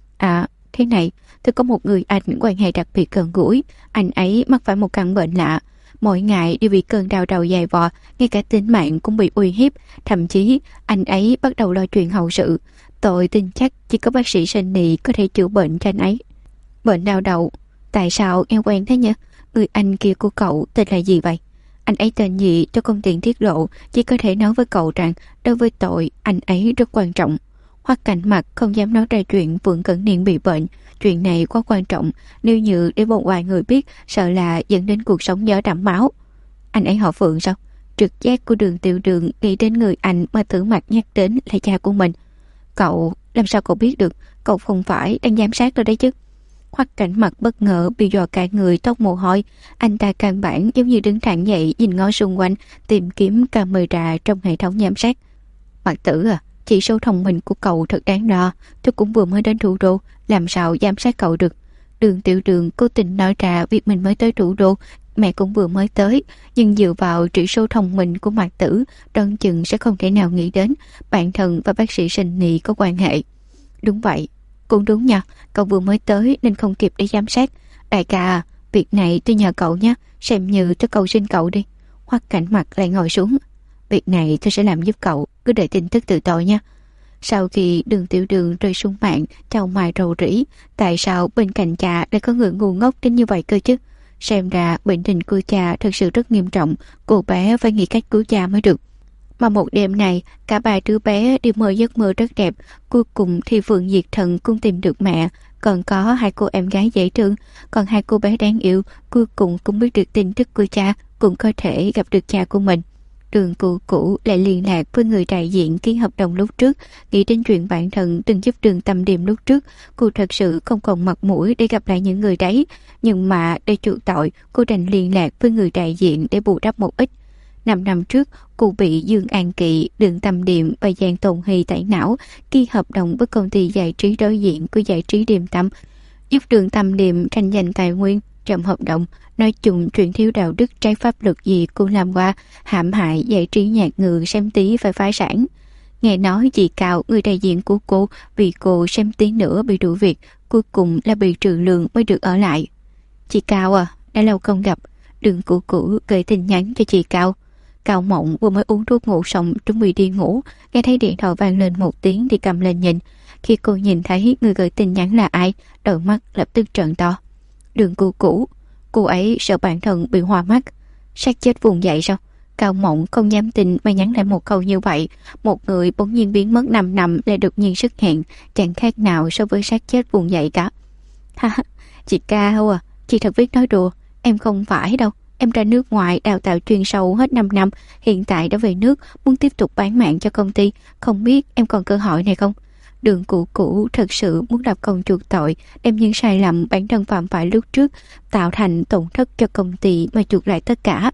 À, thế này, tôi có một người anh quan hệ đặc biệt gần gũi. Anh ấy mắc phải một căn bệnh lạ, mỗi ngày đều bị cơn đau đầu dài vò, ngay cả tính mạng cũng bị uy hiếp. Thậm chí anh ấy bắt đầu lo chuyện hậu sự. Tôi tin chắc chỉ có bác sĩ Sunny có thể chữa bệnh cho anh ấy. Bệnh đau đầu? Tại sao nghe quen thế nhỉ? Người anh kia của cậu tên là gì vậy? Anh ấy tên gì tôi không tiện tiết lộ, chỉ có thể nói với cậu rằng đối với tội anh ấy rất quan trọng. Hoắc Cảnh Mặc không dám nói ra chuyện Vương Cẩn Niên bị bệnh. Chuyện này quá quan trọng, nếu như để một vài người biết, sợ là dẫn đến cuộc sống gió đẫm máu. Anh ấy họ Phượng sao? Trực giác của Đường Tiểu Đường nghĩ đến người anh mà Tử Mặc nhắc đến là cha của mình. Cậu, làm sao cậu biết được? Cậu không phải đang giám sát rồi đấy chứ? Hoắc Cảnh Mặc bất ngờ bị dọa cả người toát mồ hôi. Anh ta căn bản giống như đứng thẳng dậy, nhìn ngó xung quanh, tìm kiếm camera trong hệ thống giám sát. Mạc Tử à, chỉ số thông minh của cậu thật đáng lo. Tôi cũng vừa mới đến thủ đô, làm sao giám sát cậu được? Đường Tiểu Đường cố tình nói ra việc mình mới tới thủ đô, mẹ cũng vừa mới tới, nhưng dựa vào chỉ số thông minh của Mạc Tử, đoán chừng sẽ không thể nào nghĩ đến bản thân và bác sĩ Sunny có quan hệ. Đúng vậy, cũng đúng nha, cậu vừa mới tới nên không kịp để giám sát. Đại ca à, việc này tôi nhờ cậu nhé, xem như tôi cầu xin cậu đi. Hoắc Cảnh Mặc lại ngồi xuống. Việc này tôi sẽ làm giúp cậu, cứ đợi tin tức từ tôi nha. Sau khi Đường Tiểu Đường rơi xuống mạng, chào mày rầu rĩ, tại sao bên cạnh cha lại có người ngu ngốc đến như vậy cơ chứ? Xem ra bệnh tình của cha thật sự rất nghiêm trọng, cô bé phải nghĩ cách cứu cha mới được. Mà một đêm này, cả ba đứa bé đều mơ giấc mơ rất đẹp. Cuối cùng thì Phượng Diệt Thần cũng tìm được mẹ, còn có hai cô em gái dễ thương, còn hai cô bé đáng yêu cuối cùng cũng biết được tin tức của cha, cũng có thể gặp được cha của mình. Đường Cũ Cũ lại liên lạc với người đại diện ký hợp đồng lúc trước, nghĩ đến chuyện bản thân từng giúp Đường Tâm Điềm lúc trước. Cô thật sự không còn mặt mũi để gặp lại những người đấy, nhưng mà để chuộc tội, cô đành liên lạc với người đại diện để bù đắp một ít. 5 năm trước, cô bị Dương An Kỵ, Đường Tâm Điềm và Giang Tồn Hy tẩy não, ký hợp đồng với công ty giải trí đối diện của giải trí Điềm Tâm, giúp Đường Tâm Điềm tranh giành tài nguyên. Trong hợp đồng, nói chung chuyện thiếu đạo đức trái pháp luật gì cô làm qua, hãm hại giải trí nhạc ngừ xem tí phải phá sản. Nghe nói chị Cao, người đại diện của cô, vì cô xem tí nữa bị đuổi việc, cuối cùng là bị trừ lương mới được ở lại. Chị Cao à, đã lâu không gặp. Đường Cũ Cũ gửi tin nhắn cho chị Cao. Cao Mộng vừa mới uống thuốc ngủ xong chuẩn bị đi ngủ, nghe thấy điện thoại vang lên một tiếng thì cầm lên nhìn. Khi cô nhìn thấy người gửi tin nhắn là ai, đôi mắt lập tức trợn to. Đường Cũ Cũ, cô ấy sợ bản thân bị hoa mắt, sát chết vùng dậy sao? Cao Mộng không dám tin mà nhắn lại một câu như vậy. Một người bỗng nhiên biến mất 5 năm lại đột nhiên xuất hiện, chẳng khác nào so với sát chết vùng dậy cả. Ha, chị Cao à, chị thật biết nói đùa, em không phải đâu. Em ra nước ngoài đào tạo chuyên sâu hết 5 năm, hiện tại đã về nước, muốn tiếp tục bán mạng cho công ty, không biết em còn cơ hội này không? Đường Cũ Cũ thật sự muốn lập công chuộc tội, đem những sai lầm bản thân phạm phải lúc trước tạo thành tổn thất cho công ty mà chuộc lại tất cả.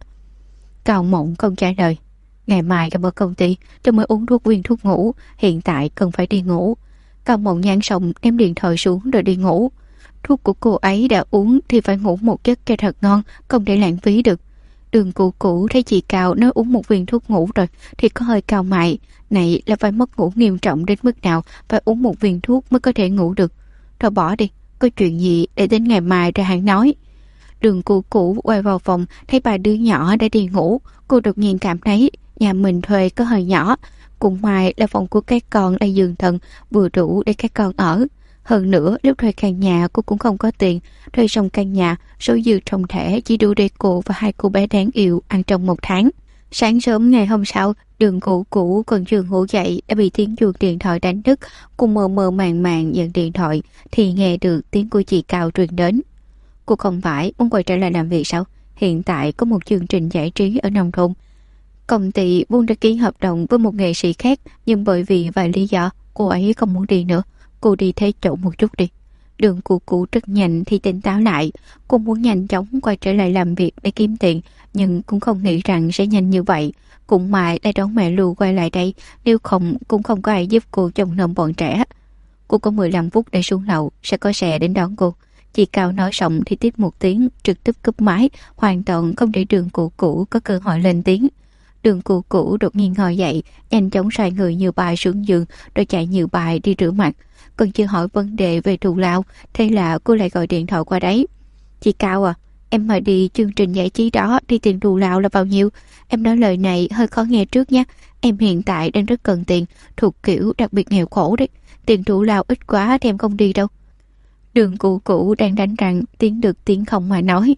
Cao Mộng không trả lời. Ngày mai gặp ở công ty, tôi mới uống viên thuốc ngủ, hiện tại cần phải đi ngủ. Cao Mộng nhăn xong ném điện thoại xuống rồi đi ngủ. Thuốc của cô ấy đã uống thì phải ngủ một giấc cho thật ngon, không để lãng phí được. Đường Cụ Cụ thấy chị Cao nói uống một viên thuốc ngủ rồi thì có hơi cau mày. Này là phải mất ngủ nghiêm trọng đến mức nào, phải uống một viên thuốc mới có thể ngủ được. Thôi bỏ đi, có chuyện gì để đến ngày mai rồi hãng nói. Đường Cụ Cụ quay vào phòng, thấy ba đứa nhỏ đã đi ngủ. Cô đột nhiên cảm thấy nhà mình thuê có hơi nhỏ. Cũng may là phòng của các con là giường tầng, vừa đủ để các con ở. Hơn nữa, lúc thuê căn nhà cô cũng không có tiền. Thuê xong căn nhà, số dư trong thẻ chỉ đủ để cô và hai cô bé đáng yêu ăn trong một tháng. Sáng sớm ngày hôm sau, Đường Cụ Cụ còn chưa ngủ dậy đã bị tiếng chuông điện thoại đánh thức. Cô mơ mơ màng màng nhận điện thoại thì nghe được tiếng của chị Cao truyền đến. Cô không phải muốn quay trở lại làm việc sao? Hiện tại có một chương trình giải trí ở nông thôn. Công ty vốn đã ký hợp đồng với một nghệ sĩ khác, nhưng bởi vì vài lý do cô ấy không muốn đi nữa. Cô đi thế chỗ một chút đi. Đường Cụ Cụ rất nhanh thì tỉnh táo lại. Cô muốn nhanh chóng quay trở lại làm việc để kiếm tiền, nhưng cũng không nghĩ rằng sẽ nhanh như vậy. Cũng may đã đón mẹ Lưu quay lại đây, nếu không cũng không có ai giúp cô trông nom bọn trẻ. Cô có 15 phút để xuống lầu, sẽ có xe đến đón cô. Chị Cao nói xong thì tiếp một tiếng, trực tiếp cúp máy, hoàn toàn không để Đường Cụ Cụ có cơ hội lên tiếng. Đường Cụ Cụ đột nhiên ngồi dậy, nhanh chóng xoay người như bài xuống giường, rồi chạy như bài đi rửa mặt. Còn chưa hỏi vấn đề về thù lao, thế là cô lại gọi điện thoại qua đấy. Chị Cao à, em mời đi chương trình giải trí đó, đi tiền thù lao là bao nhiêu? Em nói lời này hơi khó nghe trước nhé. Em hiện tại đang rất cần tiền, thuộc kiểu đặc biệt nghèo khổ đấy. Tiền thù lao ít quá thì em không đi đâu. Đường Cụ Cụ đang đánh răng, tiếng được tiếng không mà nói.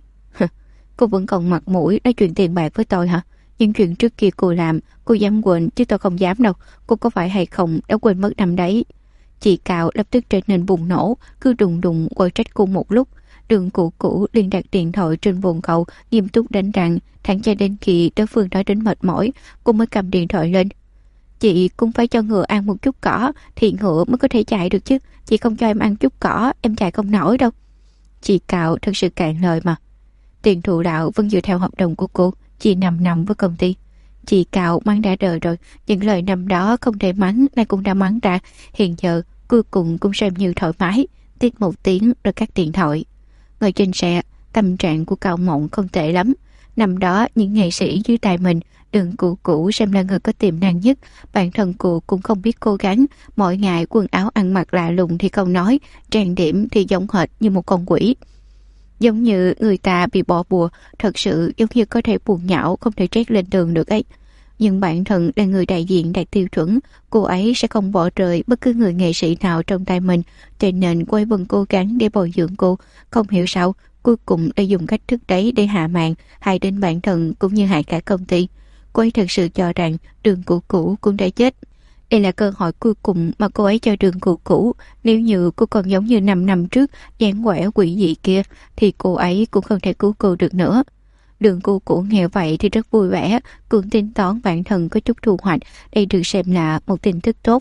Cô vẫn còn mặt mũi nói chuyện tiền bạc với tôi hả? Những chuyện trước kia cô làm, cô dám quên chứ tôi không dám đâu. Cô có phải hay không đã quên mất năm đấy. Chị Cao lập tức trở nên bùng nổ, cứ đùng đùng quay trách cô một lúc. Đường Cụ Cụ liền đặt điện thoại trên bồn cầu, nghiêm túc đánh răng, thẳng cho đến khi đối phương nói đến mệt mỏi, cô mới cầm điện thoại lên. Chị cũng phải cho ngựa ăn một chút cỏ thì ngựa mới có thể chạy được chứ. Chị không cho em ăn chút cỏ, em chạy không nổi đâu. Chị Cao thật sự cạn lời mà. Tiền thụ đạo vẫn dựa theo hợp đồng của cô, chị 5 năm với công ty. Chị Cao mắng đã đời rồi, những lời năm đó không thể mắng, nay cũng đã mắng ra. Hiện giờ cuối cùng cũng xem như thoải mái. Tiếp một tiếng rồi cắt điện thoại. Ngồi trên xe, tâm trạng của Cao Mộng không tệ lắm. Năm đó những nghệ sĩ dưới tay mình, Đường Cụ Cụ xem là người có tiềm năng nhất. Bản thân cô cũng không biết cố gắng. Mỗi ngày quần áo ăn mặc lạ lùng thì không nói, trang điểm thì giống hệt như một con quỷ. Giống như người ta bị bỏ bùa, thật sự giống như có thể buồn nhão, không thể trét lên đường được ấy. Nhưng bản thân là người đại diện đạt tiêu chuẩn, cô ấy sẽ không bỏ rơi bất cứ người nghệ sĩ nào trong tay mình, cho nên cô ấy vẫn cố gắng để bồi dưỡng cô. Không hiểu sao, cuối cùng đã dùng cách thức đấy để hạ màn, hại đến bản thân cũng như hại cả công ty. Cô ấy thật sự cho rằng Đường Cụ Cụ cũng đã chết. Đây là cơ hội cuối cùng mà cô ấy cho Đường Cụ Cụ. Nếu như cô còn giống như 5 năm trước, dáng quẻ quỷ dị kia, thì cô ấy cũng không thể cứu cô được nữa. Đường Cụ Cụ nghe vậy thì rất vui vẻ, cũng tính toán bản thân có chút thu hoạch, đây được xem là một tin tức tốt.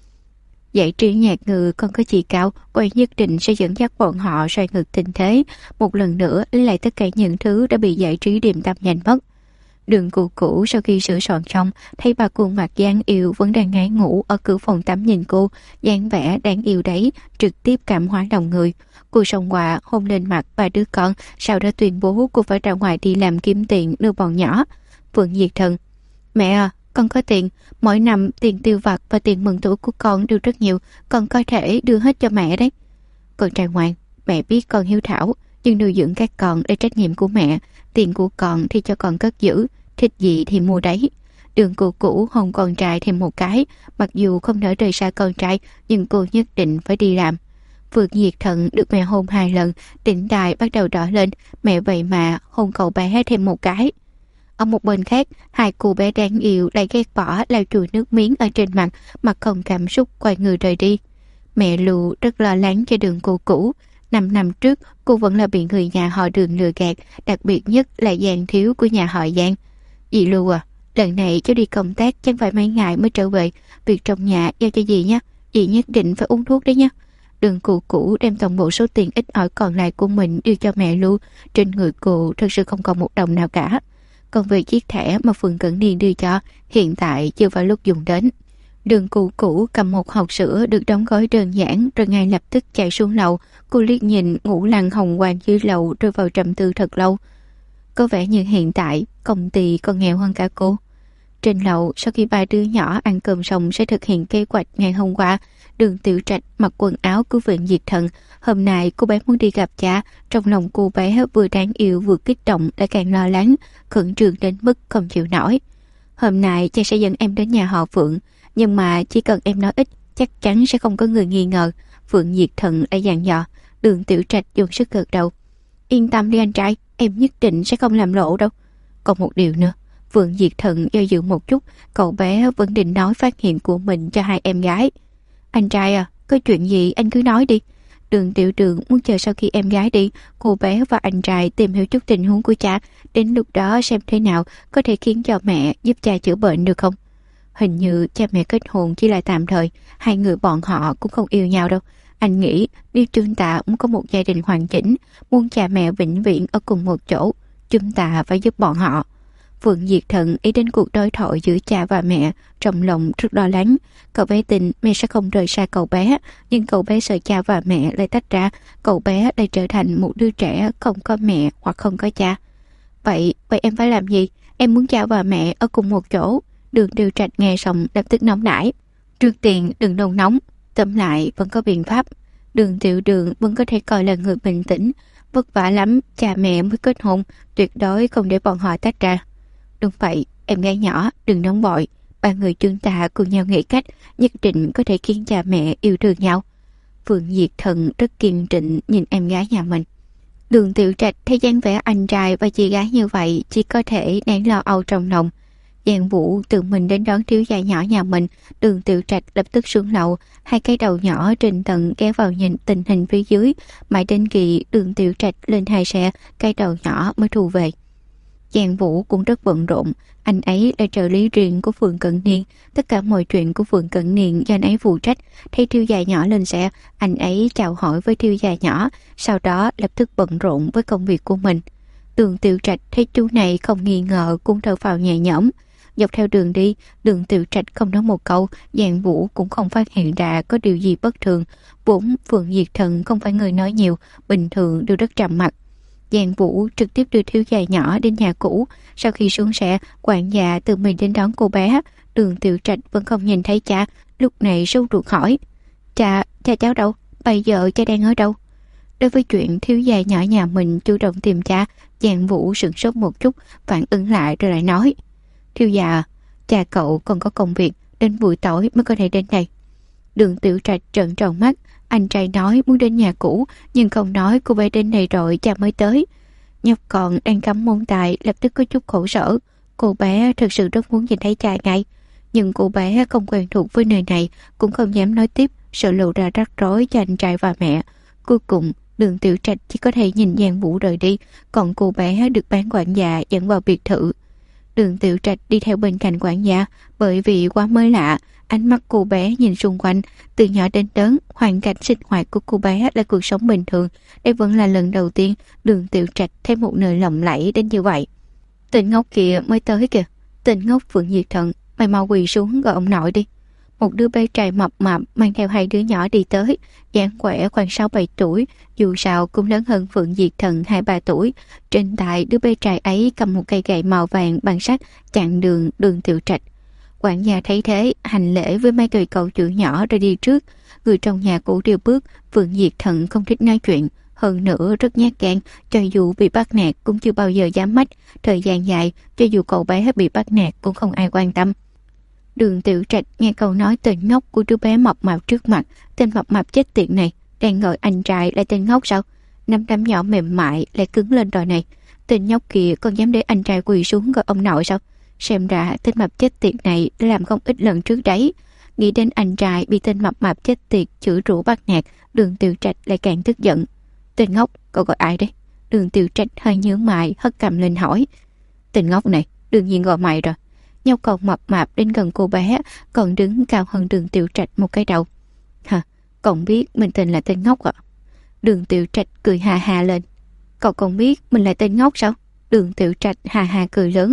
Giải trí nhạc ngừ còn có chị Cao, cô ấy nhất định sẽ dẫn dắt bọn họ xoay ngược tình thế, một lần nữa lấy lại tất cả những thứ đã bị giải trí điềm tâm nhanh mất. Đường Cụ Cụ sau khi sửa soạn xong, thấy bà khuôn mặt dáng yêu vẫn đang ngáy ngủ ở cửa phòng tắm nhìn cô, dáng vẻ đáng yêu đấy, trực tiếp cảm hóa lòng người. Cô xông qua hôn lên mặt ba đứa con, sau đó tuyên bố cô phải ra ngoài đi làm kiếm tiền nuôi bọn nhỏ. Phượng Diệt Thần: Mẹ à, con có tiền, mỗi năm tiền tiêu vặt và tiền mừng tuổi của con đều rất nhiều, con có thể đưa hết cho mẹ đấy. Con trai ngoan, mẹ biết con hiếu thảo, nhưng nuôi dưỡng các con là trách nhiệm của mẹ. Tiền của con thì cho con cất giữ, thích gì thì mua đấy. Đường Cụ Cụ hôn con trai thêm một cái, mặc dù không nỡ rời xa con trai, nhưng cô nhất định phải đi làm. Phượng Diệt Thần được mẹ hôn 2 lần, tỉnh tài bắt đầu đỏ lên, mẹ vậy mà hôn cậu bé thêm một cái. Ở một bên khác, hai cô bé đáng yêu lại ghét bỏ lau chùi nước miếng ở trên mặt, mặt không cảm xúc quay người rời đi. Mẹ Lưu rất lo lắng cho Đường Cụ Cụ. 5 năm trước, cô vẫn là bị người nhà họ Đường lừa gạt, đặc biệt nhất là Giang thiếu của nhà họ Giang. Dì Lưu à, lần này cháu đi công tác chẳng phải mấy ngày mới trở về, việc trong nhà giao cho dì nhé, dì nhất định phải uống thuốc đấy nhé. Đường Cụ Cụ đem toàn bộ số tiền ít ỏi còn lại của mình đưa cho mẹ Lưu, trên người cô thật sự không còn một đồng nào cả. Còn về chiếc thẻ mà Phượng Cẩn Niên đưa cho, hiện tại chưa phải lúc dùng đến. Đường Cũ Cũ cầm một hộp sữa được đóng gói đơn giản rồi ngay lập tức chạy xuống lầu. Cô liếc nhìn ngũ lăng hồng quang dưới lầu rơi vào trầm tư thật lâu. Có vẻ như hiện tại công ty còn nghèo hơn cả cô. Trên lầu, sau khi ba đứa nhỏ ăn cơm xong sẽ thực hiện kế hoạch ngày hôm qua, Đường Tiểu Trạch mặc quần áo của Viện Diệt Thần. Hôm nay cô bé muốn đi gặp cha, trong lòng cô bé vừa đáng yêu vừa kích động lại càng lo lắng, khẩn trương đến mức không chịu nổi. Hôm nay cha sẽ dẫn em đến nhà họ Phượng, nhưng mà chỉ cần em nói ít, chắc chắn sẽ không có người nghi ngờ. Phượng Diệt Thần đã dặn dò. Đường Tiểu Trạch dùng sức gật đầu. Yên tâm đi anh trai, em nhất định sẽ không làm lộ đâu. Còn một điều nữa. Phượng Diệt Thần do dự một chút, cậu bé vẫn định nói phát hiện của mình cho hai em gái. Anh trai à, có chuyện gì anh cứ nói đi. Đường Tiểu Đường muốn chờ sau khi em gái đi, cô bé và anh trai tìm hiểu chút tình huống của cha, đến lúc đó xem thế nào có thể khiến cho mẹ giúp cha chữa bệnh được không. Hình như cha mẹ kết hôn chỉ là tạm thời, hai người bọn họ cũng không yêu nhau đâu. Anh nghĩ nếu chúng ta muốn có một gia đình hoàn chỉnh, muốn cha mẹ vĩnh viễn ở cùng một chỗ, chúng ta phải giúp bọn họ. Phượng Diệt Thần ý đến cuộc đối thoại giữa cha và mẹ, trong lòng rất lo lắng. Cậu bé tin mẹ sẽ không rời xa cậu bé, nhưng cậu bé sợ cha và mẹ lại tách ra, cậu bé lại trở thành một đứa trẻ không có mẹ hoặc không có cha. Vậy em phải làm gì? Em muốn cha và mẹ ở cùng một chỗ. Đường Tiểu Trạch nghe xong lập tức nóng nảy. Trước tiên đừng nôn nóng, tóm lại vẫn có biện pháp. Đường Tiểu Đường vẫn có thể coi là người bình tĩnh. Vất vả lắm, cha mẹ mới kết hôn, tuyệt đối không để bọn họ tách ra. Đúng vậy, em gái nhỏ, đừng nóng vội. Ba người chúng ta cùng nhau nghĩ cách, nhất định có thể khiến cha mẹ yêu thương nhau. Phượng Diệt Thần rất kiên định nhìn em gái nhà mình. Đường Tiểu Trạch thấy dáng vẻ anh trai và chị gái như vậy, chỉ có thể nén lo âu trong lòng. Giang Vũ tự mình đến đón thiếu gia nhỏ nhà mình. Đường Tiểu Trạch lập tức xuống lầu, hai cái đầu nhỏ trên tầng kéo vào nhìn tình hình phía dưới, mãi đến khi Đường Tiểu Trạch lên hai xe, cái đầu nhỏ mới thu về. Giang Vũ cũng rất bận rộn, anh ấy là trợ lý riêng của Phượng Cận Niên, tất cả mọi chuyện của Phượng Cận Niên do anh ấy phụ trách. Thấy thiếu gia nhỏ lên xe, anh ấy chào hỏi với thiếu gia nhỏ, sau đó lập tức bận rộn với công việc của mình. Đường Tiểu Trạch thấy chú này không nghi ngờ cũng thở phào nhẹ nhõm. Dọc theo đường đi, Đường Tiểu Trạch không nói một câu, Giang Vũ cũng không phát hiện ra có điều gì bất thường. Vốn Phượng Diệt Thần không phải người nói nhiều, bình thường đều rất trầm mặc. Giang Vũ trực tiếp đưa thiếu gia nhỏ đến nhà cũ. Sau khi xuống xe, quản gia tự mình đến đón cô bé. Đường Tiểu Trạch vẫn không nhìn thấy cha, lúc này sốt ruột hỏi: cha cháu đâu? Bây giờ cha đang ở đâu? Đối với chuyện thiếu gia nhỏ nhà mình chủ động tìm cha, Giang Vũ sửng sốt một chút, phản ứng lại rồi lại nói: thiếu gia, cha cậu còn có công việc, đến buổi tối mới có thể đến đây. Đường Tiểu Trạch trợn tròn mắt. Anh trai nói muốn đến nhà cũ, nhưng không nói cô bé đến đây rồi cha mới tới. Nhóc con đang cắm môn tài lập tức có chút khổ sở. Cô bé thực sự rất muốn nhìn thấy cha ngay, nhưng cô bé không quen thuộc với nơi này, cũng không dám nói tiếp, sợ lộ ra rắc rối cho anh trai và mẹ. Cuối cùng Đường Tiểu Trạch chỉ có thể nhìn Giang Vũ rời đi, còn cô bé được bán quản gia dẫn vào biệt thự. Đường Tiểu Trạch đi theo bên cạnh quản gia, bởi vì quá mới lạ, ánh mắt cô bé nhìn xung quanh, từ nhỏ đến lớn, hoàn cảnh sinh hoạt của cô bé là cuộc sống bình thường, đây vẫn là lần đầu tiên Đường Tiểu Trạch thấy một nơi lộng lẫy đến như vậy. Tên ngốc kia mới tới kìa. Tên ngốc Phượng Diệt Thần, mày mau quỳ xuống gọi ông nội đi. Một đứa bé trai mập mạp mang theo hai đứa nhỏ đi tới, dáng khỏe khoảng 6-7 tuổi, dù sao cũng lớn hơn Phượng Diệt Thần 2-3 tuổi. Trên tay đứa bé trai ấy cầm một cây gậy màu vàng bằng sắt chặn đường Đường Tiểu Trạch. Quản gia thấy thế, hành lễ với mấy người cậu chủ nhỏ rồi đi trước. Người trong nhà cũ đều bước. Phượng Diệt Thần không thích nói chuyện, hơn nữa rất nhát gan, cho dù bị bắt nạt cũng chưa bao giờ dám mách. Thời gian dài, cho dù cậu bé bị bắt nạt cũng không ai quan tâm. Đường Tiểu Trạch nghe câu nói tên ngốc của đứa bé mập mạp trước mặt. Tên mập mạp chết tiệt này đang gọi anh trai là tên ngốc sao? Nắm đấm nhỏ mềm mại lại cứng lên đòi này. Tên nhóc kia còn dám để anh trai quỳ xuống gọi ông nội sao? Xem ra tên mập chết tiệt này đã làm không ít lần trước đấy. Nghĩ đến anh trai bị tên mập mạp chết tiệt chửi rủa bắt nạt, Đường Tiểu Trạch lại càng tức giận. Tên ngốc, cậu gọi ai đấy? Đường Tiểu Trạch hơi nhướng mày hất cằm lên hỏi. Tên ngốc này, đương nhiên gọi mày rồi. Nhóc còn mập mạp đến gần cô bé, còn đứng cao hơn Đường Tiểu Trạch một cái đầu. Hả, cậu biết mình tên là tên ngốc ạ? Đường Tiểu Trạch cười hà hà lên. Cậu còn biết mình là tên ngốc sao? Đường Tiểu Trạch hà hà cười lớn.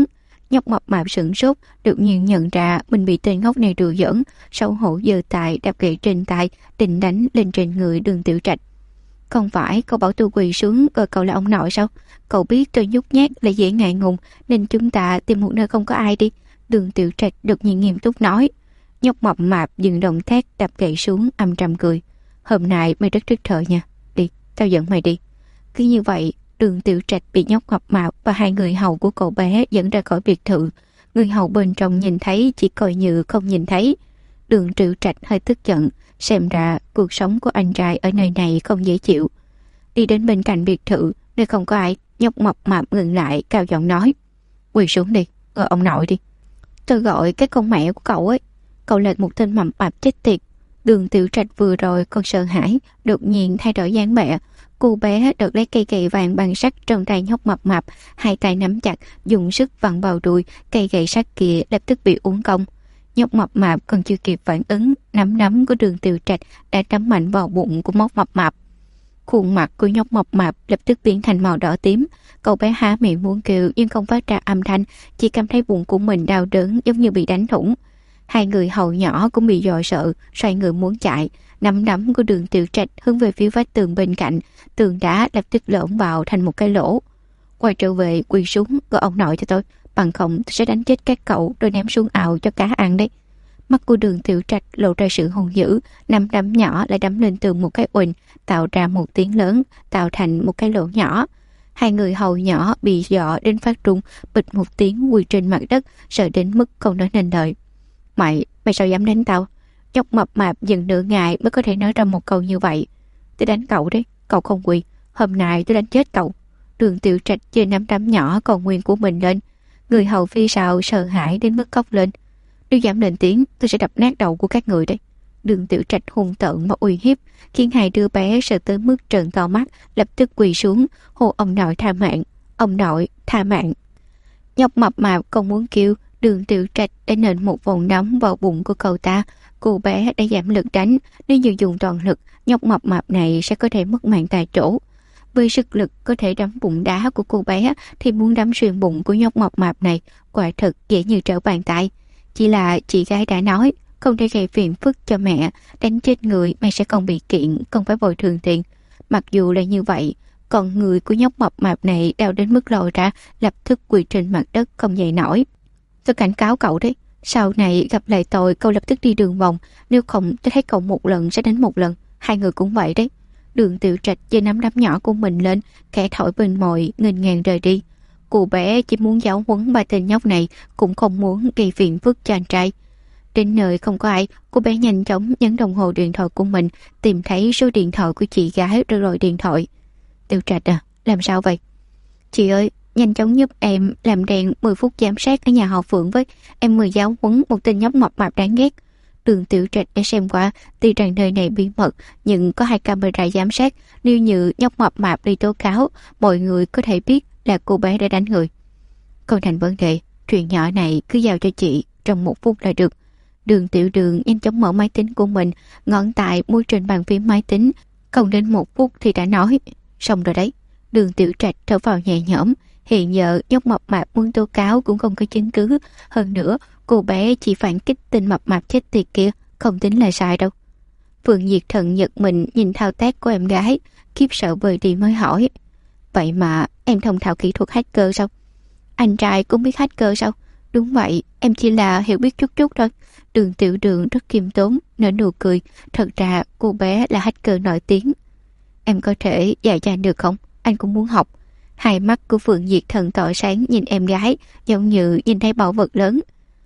Nhóc mập mạp sửng sốt, đột nhiên nhận ra mình bị tên ngốc này đùa giỡn, xấu hổ giơ tay đạp gậy trên tay, định đánh lên trên người Đường Tiểu Trạch. Không phải cậu bảo tôi quỳ xuống coi cậu là ông nội sao? Cậu biết tôi nhút nhát là dễ ngại ngùng, nên chúng ta tìm một nơi không có ai đi. Đường Tiểu Trạch đột nhiên nghiêm túc nói. Nhóc mập mạp dừng động tác đạp gậy xuống, âm trầm cười. Hôm nay mày rất thức thời nha. Đi, tao dẫn mày đi. Cứ như vậy, Đường Tiểu Trạch bị nhóc mập mạp và hai người hầu của cậu bé dẫn ra khỏi biệt thự. Người hầu bên trong nhìn thấy chỉ coi như không nhìn thấy. Đường Tiểu Trạch hơi tức giận, xem ra cuộc sống của anh trai ở nơi này không dễ chịu. Đi đến bên cạnh biệt thự, nơi không có ai, nhóc mập mạp ngừng lại, cao giọng nói. Quỳ xuống đi, gọi ông nội đi. Tôi gọi cái con mẹ của cậu ấy. Cậu là một tên mập mạp chết tiệt. Đường Tiểu Trạch vừa rồi còn sợ hãi, đột nhiên thay đổi dáng vẻ. Cô bé đợt lấy cây gậy vàng bằng sắt trong tay nhóc mập mạp, hai tay nắm chặt, dùng sức vặn vào đùi, cây gậy sắt kia lập tức bị uốn cong. Nhóc mập mạp còn chưa kịp phản ứng, nắm đấm của Đường Tiểu Trạch đã đấm mạnh vào bụng của nhóc mập mạp. Khuôn mặt của nhóc mập mạp lập tức biến thành màu đỏ tím. Cậu bé há miệng muốn kêu nhưng không phát ra âm thanh, chỉ cảm thấy bụng của mình đau đớn giống như bị đánh thủng. Hai người hầu nhỏ cũng bị dọa sợ, xoay người muốn chạy. Nắm đấm của Đường Tiểu Trạch hướng về phía vách tường bên cạnh, tường đá lập tức lõm vào thành một cái lỗ. Quay trở về, quỳ xuống, gọi ông nội cho tôi, bằng không tôi sẽ đánh chết các cậu rồi ném xuống ào cho cá ăn đấy. Mắt của Đường Tiểu Trạch lộ ra sự hung dữ, nắm đấm nhỏ lại đấm lên tường một cái uỳnh, tạo ra một tiếng lớn, tạo thành một cái lỗ nhỏ. Hai người hầu nhỏ bị dọa đến phát run, bịch một tiếng quỳ trên mặt đất, sợ đến mức không nói nên lời. Mày sao dám đánh tao? Nhóc mập mạp dừng nửa ngày mới có thể nói ra một câu như vậy. Tôi đánh cậu đấy, cậu không quỳ, hôm nay tôi đánh chết cậu. Đường Tiểu Trạch chơi nắm đấm nhỏ còn nguyên của mình lên. Người hầu phía sau sợ hãi đến mức khóc lên. Nếu dám lên tiếng, tôi sẽ đập nát đầu của các người đấy. Đường Tiểu Trạch hung tợn mà uy hiếp, khiến hai đứa bé sợ tới mức trợn to mắt, lập tức quỳ xuống, hô ông nội tha mạng, ông nội tha mạng. Nhóc mập mạp còn muốn kêu, Đường Tiểu Trạch đã nện một vòng đấm vào bụng của cậu ta. Cô bé đã giảm lực đánh, nếu như dùng toàn lực, nhóc mập mạp này sẽ có thể mất mạng tại chỗ. Với sức lực có thể đấm bụng đá của cô bé thì muốn đấm xuyên bụng của nhóc mập mạp này quả thực dễ như trở bàn tay. Chỉ là chị gái đã nói không thể gây phiền phức cho mẹ, đánh chết người mẹ sẽ còn bị kiện, không phải bồi thường tiền. Mặc dù là như vậy, còn người của nhóc mập mạp này đau đến mức lồi ra, lập tức quỳ trên mặt đất không dậy nổi. Tôi cảnh cáo cậu đấy, sau này gặp lại tôi cậu lập tức đi đường vòng, nếu không tôi thấy cậu một lần sẽ đánh một lần, hai người cũng vậy đấy. Đường Tiểu Trạch giơ nắm đấm nhỏ của mình lên, khẽ thổi bên môi, nghênh ngang rời đi. Cô bé chỉ muốn giáo huấn ba tên nhóc này, cũng không muốn gây phiền phức cho anh trai. Đến nơi không có ai, cô bé nhanh chóng nhấn đồng hồ điện thoại của mình, tìm thấy số điện thoại của chị gái rồi gọi điện thoại. Tiểu Trạch à, làm sao vậy? Chị ơi, nhanh chóng giúp em làm đèn 10 phút giám sát ở nhà họ Phượng với, em mời giáo huấn một tên nhóc mập mạp đáng ghét. Đường Tiểu Trạch đã xem qua, tuy rằng nơi này bí mật nhưng có 2 camera giám sát, nếu như nhóc mập mạp đi tố cáo, mọi người có thể biết là cô bé đã đánh người. Không thành vấn đề, chuyện nhỏ này cứ giao cho chị, trong 1 phút là được. Đường Tiểu Đường nhanh chóng mở máy tính của mình, ngón tay mua trên bàn phím máy tính, không đến 1 phút thì đã nói, xong rồi đấy. Đường Tiểu Trạch thở vào nhẹ nhõm, hiện giờ nhóc mập mạp muốn tố cáo cũng không có chứng cứ, hơn nữa cô bé chỉ phản kích tên mập mạp chết tiệt kia, không tính là sai đâu. Phượng Diệt Thần giật mình nhìn thao tác của em gái, khiếp sợ vời đi mới hỏi, vậy mà em thông thạo kỹ thuật hacker sao? Anh trai cũng biết hacker sao? Đúng vậy, em chỉ là hiểu biết chút chút thôi. Đường Tiểu Đường rất khiêm tốn, nở nụ cười, thật ra cô bé là hacker nổi tiếng. Em có thể dạy cho anh được không? Anh cũng muốn học. Hai mắt của Phượng Diệt Thần tỏ sáng nhìn em gái, giống như nhìn thấy bảo vật lớn.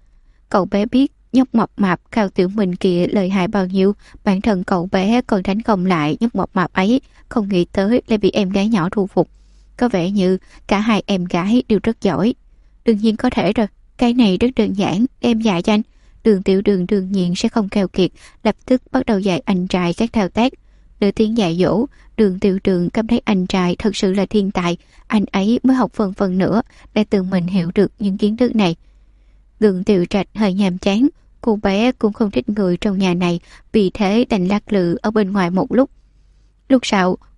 Cậu bé biết nhóc mập mạp Cao Tiểu Minh kia lợi hại bao nhiêu, bản thân cậu bé còn đánh không lại nhóc mập mạp ấy, không nghĩ tới lại bị em gái nhỏ thu phục. Có vẻ như cả hai em gái đều rất giỏi. Đương nhiên có thể rồi, cái này rất đơn giản, em dạy cho anh. Đường Tiểu Đường đương nhiên sẽ không keo kiệt, lập tức bắt đầu dạy anh trai các thao tác. Nửa tiếng dạy dỗ, Đường Tiểu Đường cảm thấy anh trai thật sự là thiên tài, anh ấy mới học phần nữa để tự mình hiểu được những kiến thức này. Đường Tiểu Trạch hơi nhàm chán, cô bé cũng không thích người trong nhà này, vì thế đành lắc lư ở bên ngoài một lúc. Lúc sau,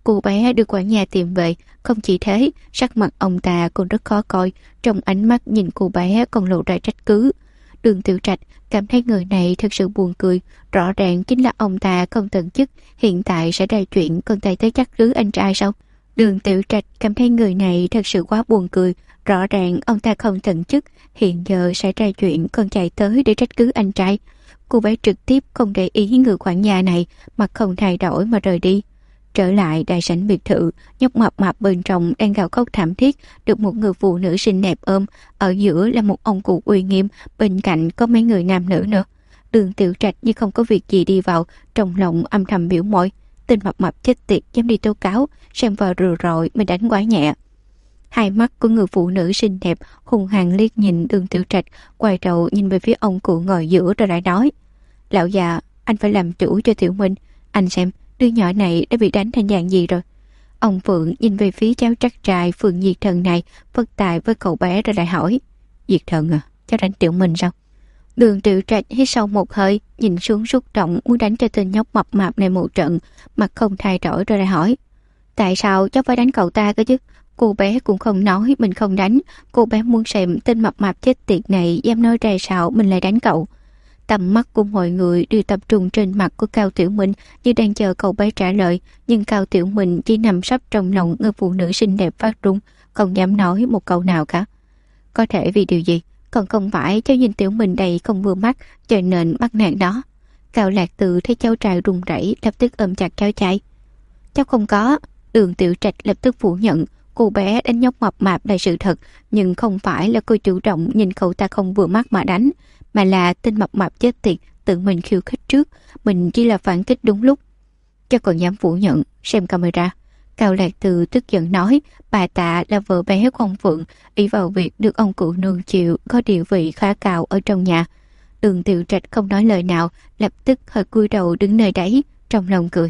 Cô bé được quản nhà tìm về. Không chỉ thế, sắc mặt ông ta còn rất khó coi. Trong ánh mắt nhìn cô bé còn lộ ra trách cứ. Đường Tiểu Trạch cảm thấy người này thật sự buồn cười. Rõ ràng chính là ông ta không tận chức, hiện tại sẽ ra chuyện con tay tới trách cứ anh trai sao? Đường Tiểu Trạch cảm thấy người này thật sự quá buồn cười. Rõ ràng ông ta không tận chức, hiện giờ sẽ ra chuyện còn chạy tới để trách cứ anh trai. Cô bé trực tiếp không để ý người quản nhà này, mặt không thay đổi mà rời đi. Trở lại đại sảnh biệt thự, nhóc mập mạp bên trong đang gào khóc thảm thiết, được một người phụ nữ xinh đẹp ôm. Ở giữa là một ông cụ uy nghiêm, bên cạnh có mấy người nam nữ nữa. Đường Tiểu Trạch như không có việc gì đi vào, trong lòng âm thầm biểu môi. Tên mập mạp chết tiệt dám đi tố cáo, xem vào rồi mình đánh quá nhẹ. Hai mắt của người phụ nữ xinh đẹp hung hăng liếc nhìn Đường Tiểu Trạch, quay đầu nhìn về phía ông cụ ngồi giữa rồi lại nói: Lão già, anh phải làm chủ cho Tiểu Minh. Anh xem đứa nhỏ này đã bị đánh thành dạng gì rồi. Ông Phượng nhìn về phía cháu trắc trai Phượng Diệt Thần này, phất tài với cậu bé rồi lại hỏi: Diệt Thần à, cháu đánh Tiểu Minh sao? Đường Tiểu Trạch hít sâu một hơi, nhìn xuống xúc động muốn đánh cho tên nhóc mập mạp này một trận, mặt không thay đổi rồi lại hỏi: Tại sao cháu phải đánh cậu ta cơ chứ? Cô bé cũng không nói mình không đánh, cô bé muốn xem tên mập mạp chết tiệt này dám nói ra sao mình lại đánh cậu. Tầm mắt của mọi người đều tập trung trên mặt của Cao Tiểu Minh như đang chờ cậu bé trả lời, nhưng Cao Tiểu Minh chỉ nằm sấp trong lòng người phụ nữ xinh đẹp phát run, không dám nói một câu nào cả. Có thể vì điều gì? Còn không phải cháu nhìn Tiểu Minh đầy không vừa mắt cho nên bắt nạt đó. Cao Lạc Từ thấy cháu trai run rẩy lập tức ôm chặt cháu trai. Cháu không có. Đường Tiểu Trạch lập tức phủ nhận cô bé đánh nhóc mập mạp là sự thật, nhưng không phải là cô chủ động nhìn cậu ta không vừa mắt mà đánh, mà là tên mập mạp chết tiệt tự mình khiêu khích trước, mình chỉ là phản kích đúng lúc. Cháu còn dám phủ nhận, xem camera. Cao Lạc Từ tức giận nói, bà ta là vợ bé của ông Phượng, ý vào việc được ông cụ nương chịu, có địa vị khá cao ở trong nhà. Đường Tiểu Trạch không nói lời nào, lập tức hơi cúi đầu đứng nơi đấy, trong lòng cười.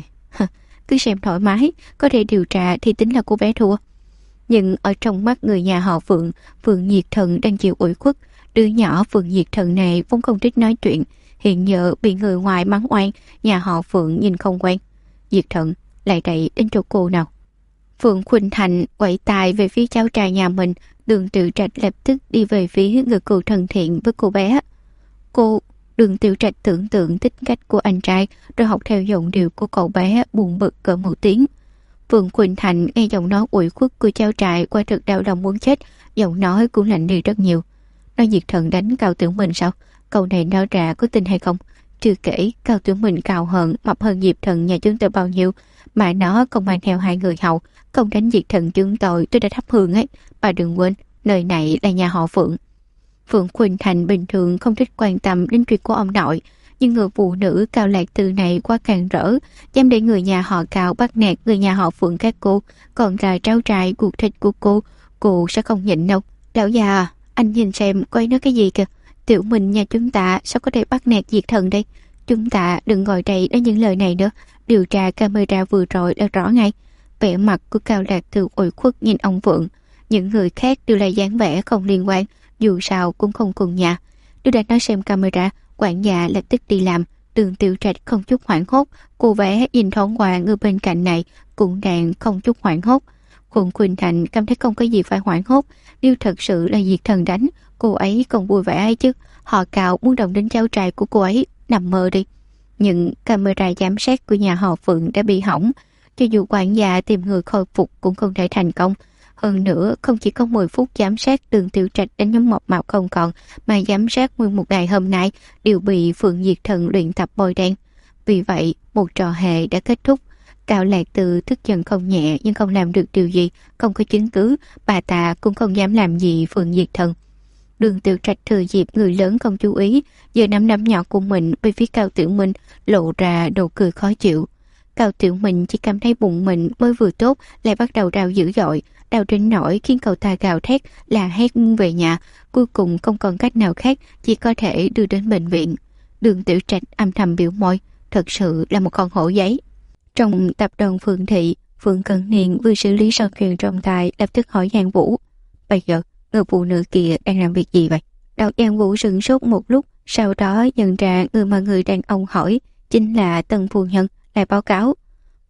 Cứ xem thoải mái, có thể điều tra thì tính là cô bé thua. Nhưng ở trong mắt người nhà họ Phượng, Phượng Diệt Thần đang chịu ủy khuất. Đứa nhỏ Phượng Diệt Thần này vốn không thích nói chuyện, hiện giờ bị người ngoài mắng oan, nhà họ Phượng nhìn không quen. Diệt Thần, lại đây đến chỗ cô nào. Phượng Khuynh Thành quẩy tài về phía cháu trai nhà mình. Đường Tiểu Trạch lập tức đi về phía người cụ thân thiện với cô bé. Cô... Đường Tiểu Trạch tưởng tượng tính cách của anh trai, rồi học theo giọng điệu của cậu bé, buồn bực cỡ một tiếng. Phượng Khuynh Thành nghe giọng nói ủy khuất của cháu trai, qua thực đau lòng muốn chết, giọng nói cũng lạnh đi rất nhiều. Nói Diệt Thần đánh Cao Tiểu Minh sao? Câu này nói ra có tin hay không? Chưa kể Cao Tiểu Minh cao hơn, mập hơn Diệt Thần nhà chúng tôi bao nhiêu, mà nó còn mang theo hai người hầu, không đánh Diệt Thần chúng tôi đã thắp hương ấy. Bà đừng quên, nơi này là nhà họ Phượng. Phượng Khuynh Thành bình thường không thích quan tâm đến chuyện của ông nội, nhưng người phụ nữ Cao Lạc Từ này quá càng rỡ, dám để người nhà họ Cao bắt nạt người nhà họ Phượng các cô, còn là cháu trai ruột thịt của cô sẽ không nhịn đâu. Lão già, anh nhìn xem coi nói cái gì kìa. Tiểu Minh nhà chúng ta sao có thể bắt nạt Diệt Thần đây? Chúng ta đừng gọi đây đến những lời này nữa, điều tra camera vừa rồi đã rõ ngay. Vẻ mặt của Cao Lạc Từ ủy khuất nhìn ông Phượng, những người khác đều là dáng vẻ không liên quan, dù sao cũng không cùng nhà. Đưa đã nói xem camera, quản gia lập tức đi làm. Đường Tiểu Trạch không chút hoảng hốt, cô bé nhìn thoáng qua người bên cạnh này cũng đang không chút hoảng hốt. Phượng Khuynh Thành cảm thấy không có gì phải hoảng hốt, nếu thật sự là Diệt Thần đánh, cô ấy còn vui vẻ ấy chứ. Họ Cao muốn động đến cháu trai của cô ấy, nằm mơ đi. Nhưng camera giám sát của nhà họ Phượng đã bị hỏng, cho dù quản gia tìm người khôi phục cũng không thể thành công. Hơn nữa, không chỉ có 10 phút giám sát Đường Tiểu Trạch đến nhóm mập mạp không còn, mà giám sát nguyên một ngày hôm nay đều bị Phượng Diệt Thần luyện tập bôi đen. Vì vậy, một trò hề đã kết thúc. Cao Lạc Từ tức giận không nhẹ nhưng không làm được điều gì, không có chứng cứ, bà ta cũng không dám làm gì Phượng Diệt Thần. Đường Tiểu Trạch thừa dịp người lớn không chú ý, giờ nắm đấm nhỏ của mình về phía Cao Tiểu Minh, lộ ra nụ cười khó chịu. Cao Tiểu Minh chỉ cảm thấy bụng mình mới vừa tốt lại bắt đầu đau dữ dội, đau đến nỗi khiến cậu ta gào thét là hét về nhà, cuối cùng không còn cách nào khác, chỉ có thể đưa đến bệnh viện. Đường Tiểu Trạch âm thầm biểu môi, thật sự là một con hổ giấy. Trong tập đoàn Phượng Thị, Phượng Cận Niên vừa xử lý xong chuyện trong tay, lập tức hỏi Giang Vũ, bây giờ người phụ nữ kia đang làm việc gì vậy? Đầu Giang Vũ sửng sốt một lúc, sau đó nhận ra người mà người đàn ông hỏi chính là Tân phu nhân, lại báo cáo.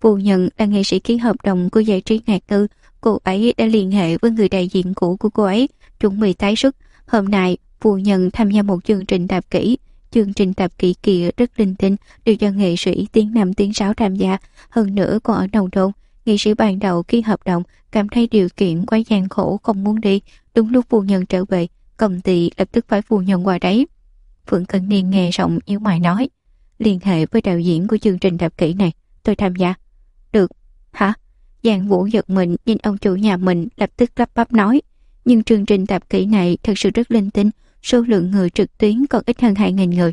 phu nhân là nghệ sĩ ký hợp đồng của giải trí Ngạc Ngư. Cô ấy đã liên hệ với người đại diện cũ của cô ấy, chuẩn bị tái xuất. Hôm nay, phu nhân tham gia một chương trình tạp kỹ. Chương trình tạp kỹ kia rất linh tinh, đều do nghệ sĩ tiếng Nam tiếng Sáo tham gia. Hơn nữa còn ở nông thôn, nghệ sĩ ban đầu ký hợp đồng cảm thấy điều kiện quá gian khổ không muốn đi. Đúng lúc phu nhân trở về, công ty lập tức phái phu nhân qua đấy. Phượng Cận Niên nghe xong nhíu mày nói, liên hệ với đạo diễn của chương trình tạp kỹ này, tôi tham gia. Được. Hả? Giang Vũ giật mình nhìn ông chủ nhà mình, lập tức lắp bắp nói, nhưng chương trình tạp kỹ này thật sự rất linh tinh, số lượng người trực tuyến còn ít hơn 2.000 người.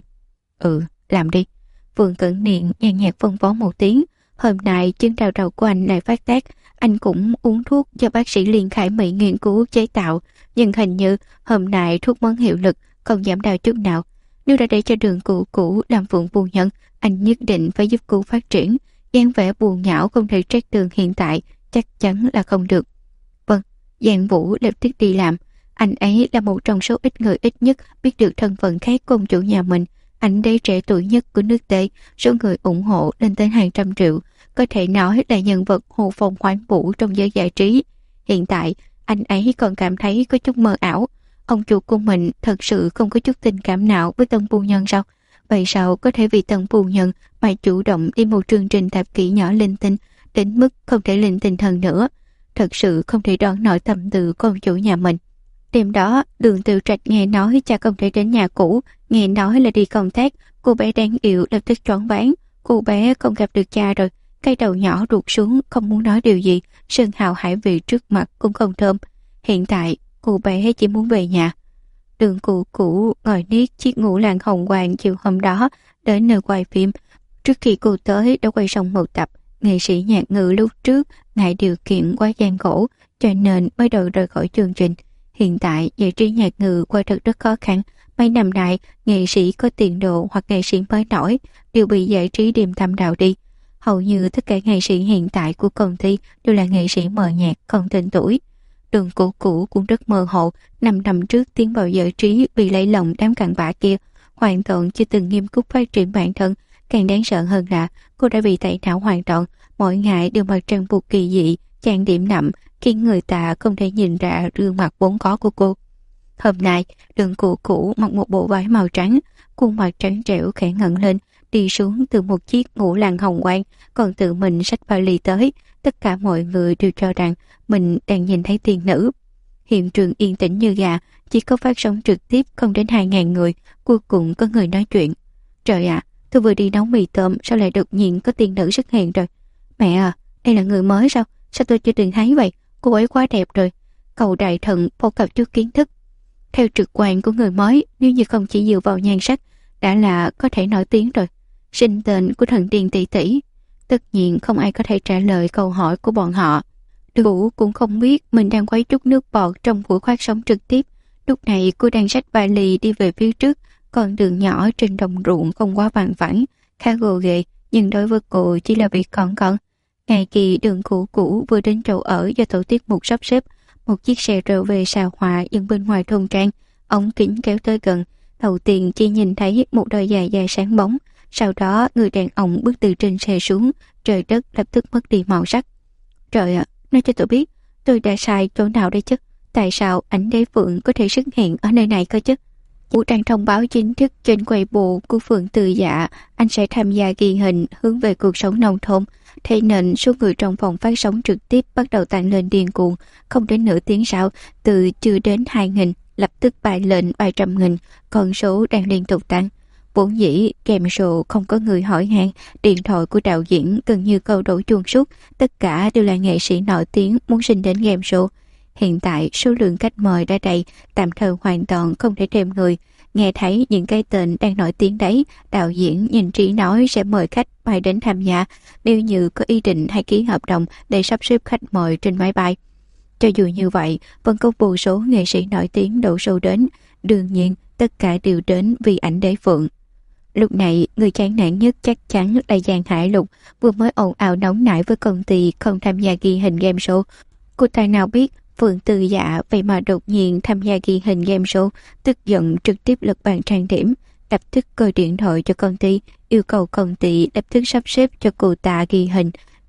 Làm đi. Phượng Cận Niên nhàn nhạt phân phó một tiếng. Hôm nay chứng đau đầu của anh lại phát tác. Anh cũng uống thuốc do bác sĩ Liên Khải Mỹ nghiên cứu chế tạo, nhưng hình như hôm nay thuốc mất hiệu lực, không giảm đau chút nào. Nếu đã để cho Đường Cũ làm Phượng phu nhân, anh nhất định phải giúp cô phát triển. Dáng vẻ buồn nhão không thể trách Đường hiện tại chắc chắn là không được. Vâng. Giang Vũ lập tức đi làm. Anh ấy là một trong số ít người ít nhất biết được thân phận khác của ông chủ nhà mình. Anh ấy trẻ tuổi nhất của nước Tây, số người ủng hộ lên tới hàng trăm triệu, có thể nói là nhân vật hồ phong hoán vũ trong giới giải trí. Hiện tại, anh ấy còn cảm thấy có chút mơ ảo. Ông chủ của mình thật sự không có chút tình cảm nào với tân phu nhân sao? Vậy sao có thể vì tân phu nhân mà chủ động đi một chương trình tạp kỹ nhỏ linh tinh, đến mức không thể linh tinh hơn nữa? Thật sự không thể đoán nổi tâm tư của ông chủ nhà mình. Đêm đó, Đường Tự Trạch nghe nói cha không thể đến nhà cũ, nghe nói là đi công tác, cô bé đáng yêu lập tức choáng váng. Cô bé không gặp được cha rồi, cái đầu nhỏ ruột xuống, không muốn nói điều gì, sơn hào hải vị trước mặt cũng không thơm. Hiện tại, cô bé chỉ muốn về nhà. Đường Cũ ngồi niết chiếc ngũ làng hồng hoàng chiều hôm đó đến nơi quay phim. Trước khi cô tới đã quay xong một tập, nghệ sĩ Nhạc Ngư lúc trước ngại điều kiện quá gian khổ, cho nên mới đầu rời khỏi chương trình. Hiện tại, giải trí Nhạc Ngư qua thật rất khó khăn. Mấy năm nay, nghệ sĩ có tiền đồ hoặc nghệ sĩ mới nổi đều bị giải trí điềm thăm đào đi. Hầu như tất cả nghệ sĩ hiện tại của công ty đều là nghệ sĩ mờ nhạt, không tên tuổi. Đường Cũ cũng rất mơ hồ. 5 năm trước tiến vào giải trí vì lấy lòng đám cặn bã kia, hoàn toàn chưa từng nghiêm túc phát triển bản thân. Càng đáng sợ hơn là cô đã bị tẩy não hoàn toàn. Mỗi ngày đều mặc trang phục kỳ dị, trang điểm nặng, khiến người ta không thể nhìn ra gương mặt vốn có của cô. Hôm nay, Đường Cũ mặc một bộ váy màu trắng, khuôn mặt trắng trẻo khẽ ngẩng lên, đi xuống từ một chiếc ngũ làng hồng quang, còn tự mình xách vali tới. Tất cả mọi người đều cho rằng mình đang nhìn thấy tiên nữ. Hiện trường yên tĩnh như gà, chỉ có phát sóng trực tiếp không đến 2.000 người, cuối cùng có người nói chuyện. Trời ạ, tôi vừa đi nấu mì tôm, sao lại đột nhiên có tiên nữ xuất hiện rồi? Mẹ à, đây là người mới sao? Sao tôi chưa từng thấy vậy? Cô ấy quá đẹp rồi. Cầu đại thần phổ cập chút kiến thức. Theo trực quan của người mới, nếu như không chỉ dựa vào nhan sắc, đã là có thể nổi tiếng rồi. Sinh tên của thần tiên tỷ tỷ. Tất nhiên không ai có thể trả lời câu hỏi của bọn họ. Đường Cũ cũng không biết mình đang quấy chút nước bọt trong buổi phát sóng trực tiếp. Lúc này cô đang xách vali đi về phía trước, còn đường nhỏ trên đồng ruộng không quá vàng vẳng, khá gồ ghề, nhưng đối với cô chỉ là việc còn. Ngày kỳ Đường Cũ vừa đến chỗ ở do tổ tiết mục sắp xếp, một chiếc xe rơ về xào hòa dừng bên ngoài thôn trang. Ống kính kéo tới gần, đầu tiên chỉ nhìn thấy một đôi giày dài sáng bóng, sau đó người đàn ông bước từ trên xe xuống, trời đất lập tức mất đi màu sắc. Trời ạ, nói cho tôi biết, tôi đã sai chỗ nào đây chứ? Tại sao ảnh đế Phượng có thể xuất hiện ở nơi này cơ chứ? Vũ Trang thông báo chính thức trên Weibo của Phượng Từ Dạ, anh sẽ tham gia ghi hình hướng về cuộc sống nông thôn. Thế nên số người trong phòng phát sóng trực tiếp bắt đầu tăng lên điên cuồng. Không đến nửa tiếng sau, từ chưa đến 2.000, lập tức bay lên 300.000, con số đang liên tục tăng. Vốn dĩ game show không có người hỏi han, điện thoại của đạo diễn gần như câu đổ chuông suốt, tất cả đều là nghệ sĩ nổi tiếng muốn xin đến game show. Hiện tại số lượng khách mời đã đầy, tạm thời hoàn toàn không thể thêm người. Nghe thấy những cái tên đang nổi tiếng đấy, đạo diễn nhìn trí nói sẽ mời khách bay đến tham gia, nếu như có ý định hay ký hợp đồng để sắp xếp khách mời trên máy bay. Cho dù như vậy, vẫn có vô số nghệ sĩ nổi tiếng đổ xô đến. Đương nhiên, tất cả đều đến vì ảnh đế Phượng. Lúc này, người chán nản nhất chắc chắn là Giang Hải Lục, vừa mới ồn ào nóng nảy với công ty không tham gia ghi hình game show. Cô ta nào biết Phượng Từ Dạ vậy mà đột nhiên tham gia ghi hình game show, tức giận trực tiếp lật bàn trang điểm, lập tức gọi điện thoại cho công ty, yêu cầu công ty lập tức sắp xếp cho cô ta ghi hình.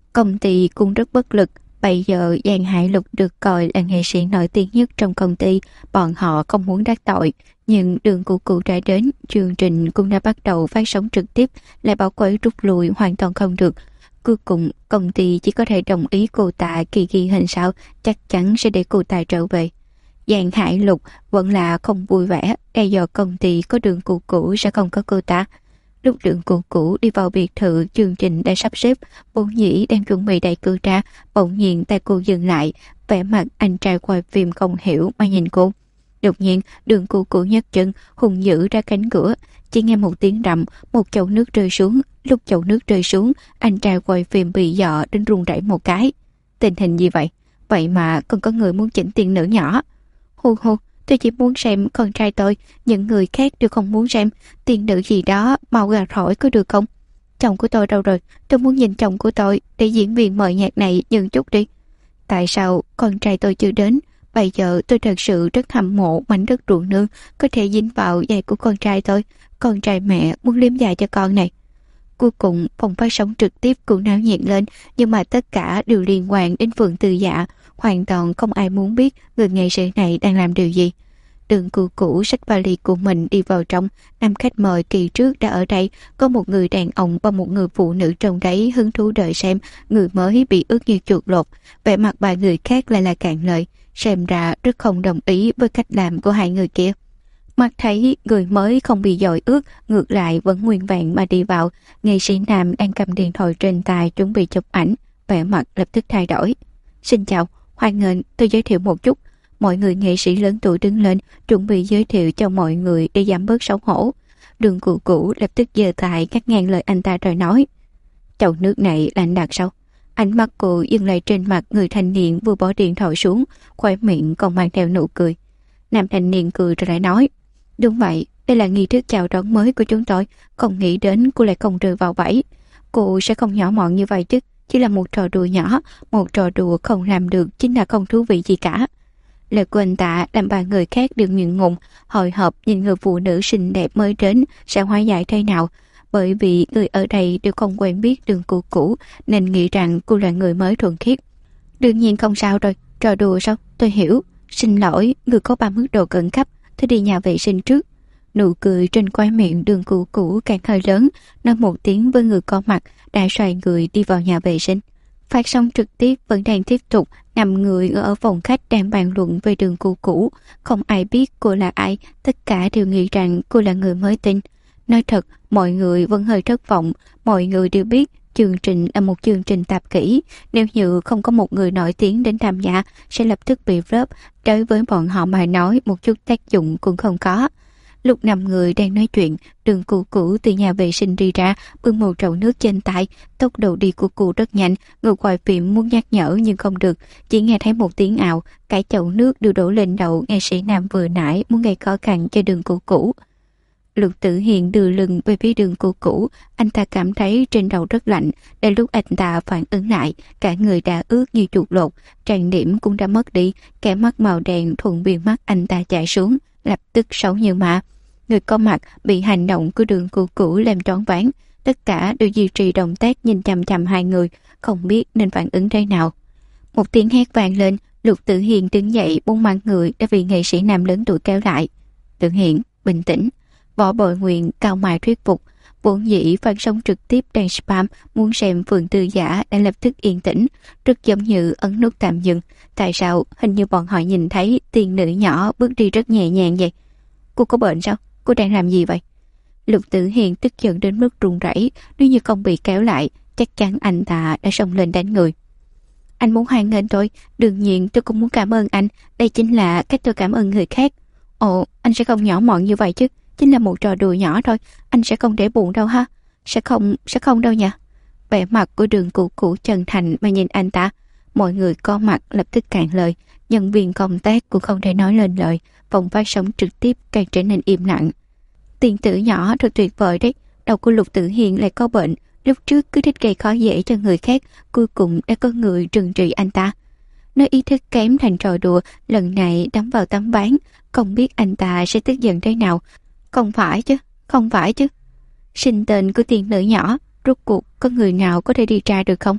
Công ty cũng rất bất lực. Bây giờ Giang Hải Lục được coi là nghệ sĩ nổi tiếng nhất trong công ty, bọn họ không muốn đắc tội. Nhưng Đường Cụ Cụ đã đến, chương trình cũng đã bắt đầu phát sóng trực tiếp, lại bảo quấy rút lui hoàn toàn không được. Cuối cùng, công ty chỉ có thể đồng ý cô ta kỳ ghi hình sao, chắc chắn sẽ để cô ta trở về. Giang Hải Lục vẫn là không vui vẻ, đe dọa công ty có Đường Cụ Cụ sẽ không có cô ta. Lúc Đường Cụ Cụ đi vào biệt thự chương trình đã sắp xếp, vốn dĩ đang chuẩn bị đẩy cửa ra, bỗng nhiên tay cô dừng lại, vẻ mặt anh trai quay phim không hiểu mà nhìn cô. Đột nhiên, Đường Cụ Cụ nhấc chân, hùng dữ ra cánh cửa, chỉ nghe một tiếng rầm, một chậu nước rơi xuống. Lúc chậu nước rơi xuống, anh trai quay phim bị dọa đến run rẩy một cái. Tình hình gì vậy? Vậy mà còn có người muốn chỉnh tiền nữ nhỏ. Hù hù, tôi chỉ muốn xem con trai tôi, những người khác đều không muốn xem. Tiền nữ gì đó, mau gà khỏi có được không? Chồng của tôi đâu rồi? Tôi muốn nhìn chồng của tôi để diễn viên mời nhạc này dừng chút đi. Tại sao con trai tôi chưa đến? Bây giờ tôi thật sự rất hâm mộ mảnh đất ruộng nương có thể dính vào giày của con trai tôi. Con trai mẹ muốn liếm giày cho con này. Cuối cùng phòng phát sóng trực tiếp cũng náo nhiệt lên, nhưng mà tất cả đều liên quan đến Phượng Tư Dạ, hoàn toàn không ai muốn biết người nghệ sĩ này đang làm điều gì. Đường Cụ Cụ xách vali của mình đi vào trong, năm khách mời kỳ trước đã ở đây, có một người đàn ông và một người phụ nữ trong đấy hứng thú đợi xem người mới bị ướt như chuột lột. Vẻ mặt ba người khác lại là cạn lời, xem ra rất không đồng ý với cách làm của hai người kia. Mắt thấy người mới không bị dội ướt, ngược lại vẫn nguyên vẹn mà đi vào. Nghệ sĩ nam đang cầm điện thoại trên tay chuẩn bị chụp ảnh, vẻ mặt lập tức thay đổi. Xin chào, hoan nghênh, tôi giới thiệu một chút. Mọi người nghệ sĩ lớn tuổi đứng lên, chuẩn bị giới thiệu cho mọi người để giảm bớt xấu hổ. Đường Cụ Cụ lập tức giơ tay cắt ngang lời anh ta rồi nói: chậu nước này là anh đặt sao? Ánh mắt cô dừng lại trên mặt người thanh niên vừa bỏ điện thoại xuống, khóe miệng còn mang theo nụ cười. Nam thanh niên cười rồi lại nói: đúng vậy, đây là nghi thức chào đón mới của chúng tôi, không nghĩ đến cô lại không rơi vào bẫy. Cô sẽ không nhỏ mọn như vậy chứ, chỉ là một trò đùa nhỏ, một trò đùa không làm được chính là không thú vị gì cả. Lời của anh ta làm ba người khác đều ngượng ngùng, hồi hộp nhìn người phụ nữ xinh đẹp mới đến sẽ hóa giải thế nào, bởi vì người ở đây đều không quen biết Đường Cụ Cụ nên nghĩ rằng cô là người mới thuần khiết. Đương nhiên không sao rồi, trò đùa sao, tôi hiểu. Xin lỗi, người có 3 mức độ khẩn cấp, tôi đi nhà vệ sinh trước. Nụ cười trên khóe miệng Đường Cụ Cụ càng hơi lớn, nói một tiếng với người có mặt, đã xoay người đi vào nhà vệ sinh. Phát sóng trực tiếp vẫn đang tiếp tục, 5 người ở phòng khách đang bàn luận về Đường Cụ Cụ. Không ai biết cô là ai, tất cả đều nghĩ rằng cô là người mới tin. Nói thật, mọi người vẫn hơi thất vọng, mọi người đều biết chương trình là một chương trình tạp kỹ, nếu như không có một người nổi tiếng đến tham gia sẽ lập tức bị flop, đối với bọn họ mà nói một chút tác dụng cũng không có. Lúc 5 người đang nói chuyện, Đường Cụ Cụ từ nhà vệ sinh đi ra, bưng một chậu nước trên tay. Tốc độ đi của cô rất nhanh, người quay phim muốn nhắc nhở nhưng không được, chỉ nghe thấy một tiếng ào, cái chậu nước đều đổ lên đầu nghệ sĩ nam vừa nãy, muốn gây khó khăn cho Đường Cụ Cụ. Lục Tử Hiền đưa lưng về phía Đường Cụ Cụ, anh ta cảm thấy trên đầu rất lạnh. Đến lúc anh ta phản ứng lại, cả người đã ướt như chuột lột, trang điểm cũng đã mất đi, kẻ mắt màu đen thuận viền mắt anh ta chảy xuống, lập tức xấu như ma. Người có mặt bị hành động của Đường Cụ Cụ làm choáng váng, tất cả đều duy trì động tác nhìn chằm chằm hai người, không biết nên phản ứng thế nào. Một tiếng hét vang lên, Lục Tử Hiền đứng dậy, buông mặt người đã bị nghệ sĩ nam lớn tuổi kéo lại. Tử Hiền, bình tĩnh. Võ Bội Nguyện cao mày thuyết phục. Vốn dĩ phát sóng trực tiếp đang spam, muốn xem Phượng Tư Giả đã lập tức yên tĩnh, rất giống như ấn nút tạm dừng. Tại sao hình như bọn họ nhìn thấy tiên nữ nhỏ bước đi rất nhẹ nhàng vậy? Cô có bệnh sao? Cô đang làm gì vậy? Lục Tử Hiền tức giận đến mức run rẩy, nếu như không bị kéo lại, chắc chắn anh ta đã xông lên đánh người. Anh muốn hoan nghênh tôi, đương nhiên tôi cũng muốn cảm ơn anh, đây chính là cách tôi cảm ơn người khác. Ồ, anh sẽ không nhỏ mọn như vậy chứ, chính là một trò đùa nhỏ thôi, anh sẽ không để buồn đâu ha. Sẽ không đâu nha. Vẻ mặt của Đường Cụ Cụ chân thành mà nhìn anh ta. Mọi người có mặt lập tức cạn lời, nhân viên công tác cũng không thể nói lên lời, phòng phát sóng trực tiếp càng trở nên im lặng. Tiền tử nhỏ thật tuyệt vời đấy, đầu của Lục Tử Hiền lại có bệnh, lúc trước cứ thích gây khó dễ cho người khác, cuối cùng đã có người trừng trị anh ta. Nói ý thức kém thành trò đùa, lần này đắm vào tấm ván, không biết anh ta sẽ tức giận thế nào. Không phải chứ. Sinh tên của tiền nữ nhỏ, rốt cuộc có người nào có thể đi tra được không?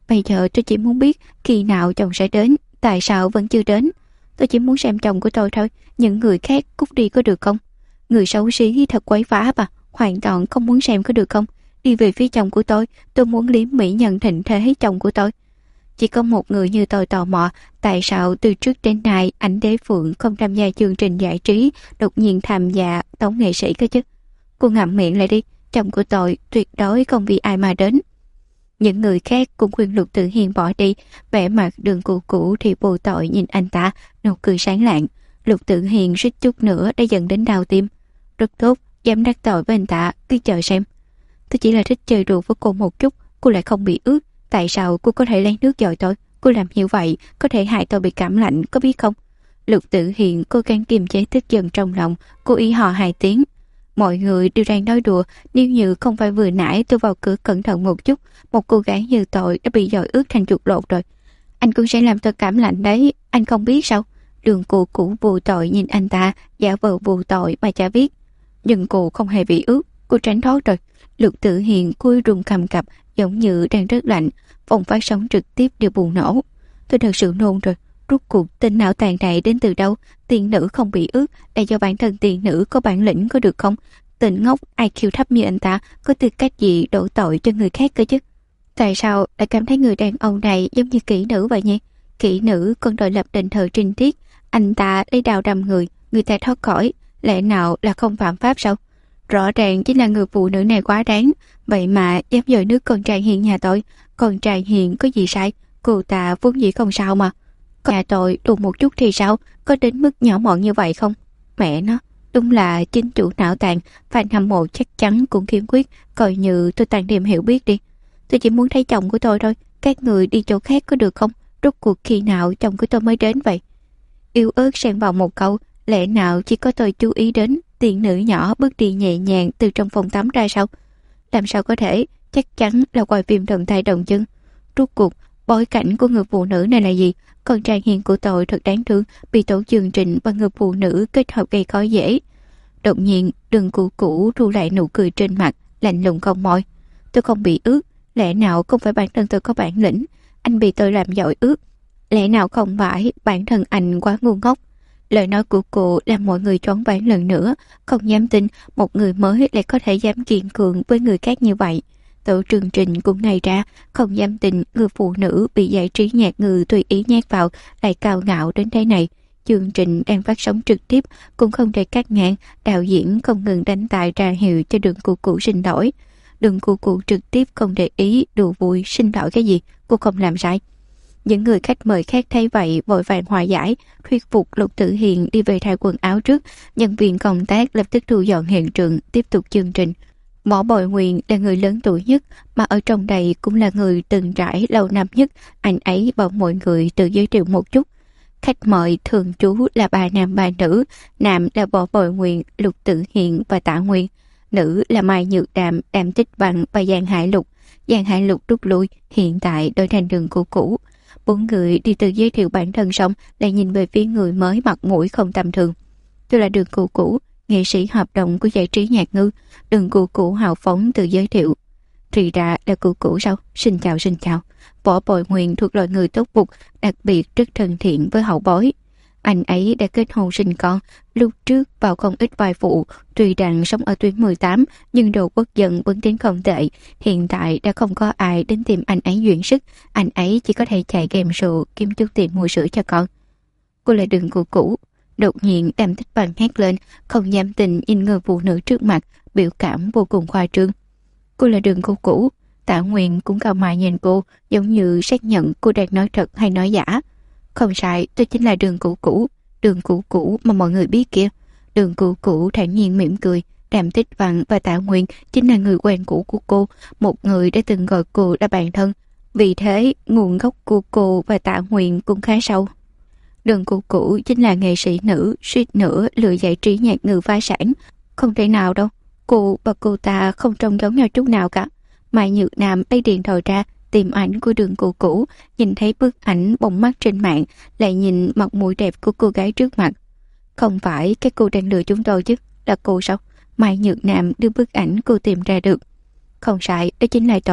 Bây giờ tôi chỉ muốn biết khi nào chồng sẽ đến, tại sao vẫn chưa đến. Tôi chỉ muốn xem chồng của tôi thôi, những người khác cút đi có được không? Người xấu xí thật quấy phá bà, hoàn toàn không muốn xem có được không? Đi về phía chồng của tôi muốn liếm mỹ nhân thịnh thế chồng của tôi. Chỉ có một người như tôi tò mò, tại sao từ trước đến nay ảnh Đế Phượng không tham gia chương trình giải trí, đột nhiên tham gia tống nghệ sĩ cơ chứ? Cô ngậm miệng lại đi, chồng của tôi tuyệt đối không vì ai mà đến. Những người khác cũng khuyên Lục Tử Hiền bỏ đi, vẻ mặt Đường Cũ Cũ thì vô tội nhìn anh ta, nụ cười sáng lạng. Lục Tử Hiền suýt chút nữa đã dần đến đau tim. Rất tốt, dám đắc tội với anh ta, cứ chờ xem. Tôi chỉ là thích chơi đùa với cô một chút, cô lại không bị ướt. Tại sao cô có thể lấy nước dội tôi? Cô làm như vậy có thể hại tôi bị cảm lạnh, có biết không? Lục Tử Hiền cố gắng kiềm chế tức giận trong lòng, cố ý hò 2 tiếng. Mọi người đều đang nói đùa, nếu như không phải vừa nãy tôi vào cửa cẩn thận một chút, một cô gái như tôi đã bị dội ướt thành chuột lột rồi. Anh cũng sẽ làm tôi cảm lạnh đấy, anh không biết sao? Đường Cũ Cũ vô tội nhìn anh ta, giả vờ vô tội mà chả biết. Nhưng cô không hề bị ướt, cô tránh thoát rồi. Lục Tử Hiền cúi rung cầm cập, giống như đang rất lạnh. Phòng phát sóng trực tiếp đều bùng nổ. Tôi thật sự nôn rồi. Rốt cuộc tên não tàn này đến từ đâu? Tiền nữ không bị ướt là do bản thân tiền nữ có bản lĩnh có được không? Tên ngốc IQ thấp như anh ta có tư cách gì đổ tội cho người khác cơ chứ? Tại sao lại cảm thấy người đàn ông này giống như kỹ nữ vậy nhỉ? Kỹ nữ còn đòi lập đền thờ trinh tiết, anh ta lấy đào đâm người ta thoát khỏi, lẽ nào là không phạm pháp sao? Rõ ràng chính là người phụ nữ này quá đáng, vậy mà dám dội nước con trai Hiền nhà tôi. Con trai Hiền có gì sai? Cô ta vốn dĩ không sao mà. Nhà tôi đùn một chút thì sao? Có đến mức nhỏ mọn như vậy không? Mẹ nó, đúng là chính chủ não tàn, fan hâm mộ chắc chắn cũng kiên quyết, coi như tôi tàn điểm hiểu biết đi. Tôi chỉ muốn thấy chồng của tôi thôi, các người đi chỗ khác có được không? Rốt cuộc khi nào chồng của tôi mới đến vậy? Yếu ớt xen vào một câu, lẽ nào chỉ có tôi chú ý đến tiền nữ nhỏ bước đi nhẹ nhàng từ trong phòng tắm ra sao? Làm sao có thể? Chắc chắn là quay phim đồng tay đồng chân. Rốt cuộc bối cảnh của người phụ nữ này là gì? Con trai Hiền của tôi thật đáng thương, bị tổ chương trình và người phụ nữ kết hợp gây khó dễ. Đột nhiên Đường Cũ Cũ thu lại nụ cười trên mặt, lạnh lùng không môi. Tôi không bị ướt, lẽ nào không phải bản thân tôi có bản lĩnh? Anh bị tôi làm dội ướt, lẽ nào không phải bản thân anh quá ngu ngốc? Lời nói của cô làm mọi người choáng váng lần nữa, không dám tin một người mới lại có thể dám kiên cường với người khác như vậy. Tổ chương trình cũng ngay ra, không dám tin người phụ nữ bị giải trí nhạt ngừ tùy ý nhét vào lại cao ngạo đến thế này. Chương trình đang phát sóng trực tiếp cũng không thể cắt ngang, đạo diễn không ngừng đánh tài ra hiệu cho Đường Cũ Cũ xin lỗi. Đường Cũ Cũ trực tiếp không để ý, đùa vui, xin lỗi cái gì, cô không làm sai. Những người khách mời khác thấy vậy vội vàng hòa giải, thuyết phục Lục Tử Hiền đi về thay quần áo trước. Nhân viên công tác lập tức thu dọn hiện trường, tiếp tục chương trình. Võ Bội Nguyên là người lớn tuổi nhất, mà ở trong đây cũng là người từng trải lâu năm nhất. Anh ấy bảo mọi người tự giới thiệu một chút. Khách mời thường trú là 3 nam 3 nữ, nam là Võ Bội Nguyên, Lục Tử Hiền và Tạ Nguyên, nữ là Mai Nhược Đàm, Đàm Tích Bằng và Giang Hải Lục. Giang Hải Lục rút lui, hiện tại đổi thành Đường Cũ Cũ. 4 người đi từ giới thiệu bản thân xong lại nhìn về phía người mới mặt mũi không tầm thường. Tôi là Đường Cũ Cũ, nghệ sĩ hợp đồng của giải trí nhạc ngư. Đường Cũ Cũ hào phóng tự giới thiệu. Thì ra là Cũ Cũ sao? Xin chào xin chào. Võ Bội Nguyên thuộc loại người tốt bụng, đặc biệt rất thân thiện với hậu bối. Anh ấy đã kết hôn sinh con, lúc trước vào không ít vai phụ, tuy rằng sống ở tuyến 18 nhưng độ bất giận vẫn tính không tệ. Hiện tại đã không có ai đến tìm anh ấy duyên sức, anh ấy chỉ có thể chạy game show kiếm chút tiền mua sữa cho con. Cô là Đường Cũ Cũ. Đột nhiên Đàm Tích Bằng hét lên, không dám tin nhìn người phụ nữ trước mặt, biểu cảm vô cùng khoa trương. Cô là Đường Cũ Cũ. Tạ Nguyên cũng cao mày nhìn cô, giống như xác nhận cô đang nói thật hay nói giả. Không sai, tôi chính là Đường Cũ Cũ, Đường Cũ Cũ mà mọi người biết kia. Đường Cũ Cũ thản nhiên mỉm cười. Đàm Tích Bằng và Tạ Nguyên chính là người quen cũ của cô, một người đã từng gọi cô là bạn thân. Vì thế, nguồn gốc của cô và Tạ Nguyên cũng khá sâu. Đường Cũ Cũ chính là nghệ sĩ nữ, suýt nữa lừa giải trí nhạc ngừ phá sản. Không thể nào đâu, cô và cô ta không trông giống nhau chút nào cả. Mai Nhược Nam lấy điện thoại ra, tìm ảnh của Đường Cũ Cũ, nhìn thấy bức ảnh bóng mắt trên mạng, lại nhìn mặt mũi đẹp của cô gái trước mặt. Không phải cái cô đang lừa chúng tôi chứ, là cô sao? Mai Nhược Nam đưa bức ảnh cô tìm ra được. Không sai, đó chính là tôi.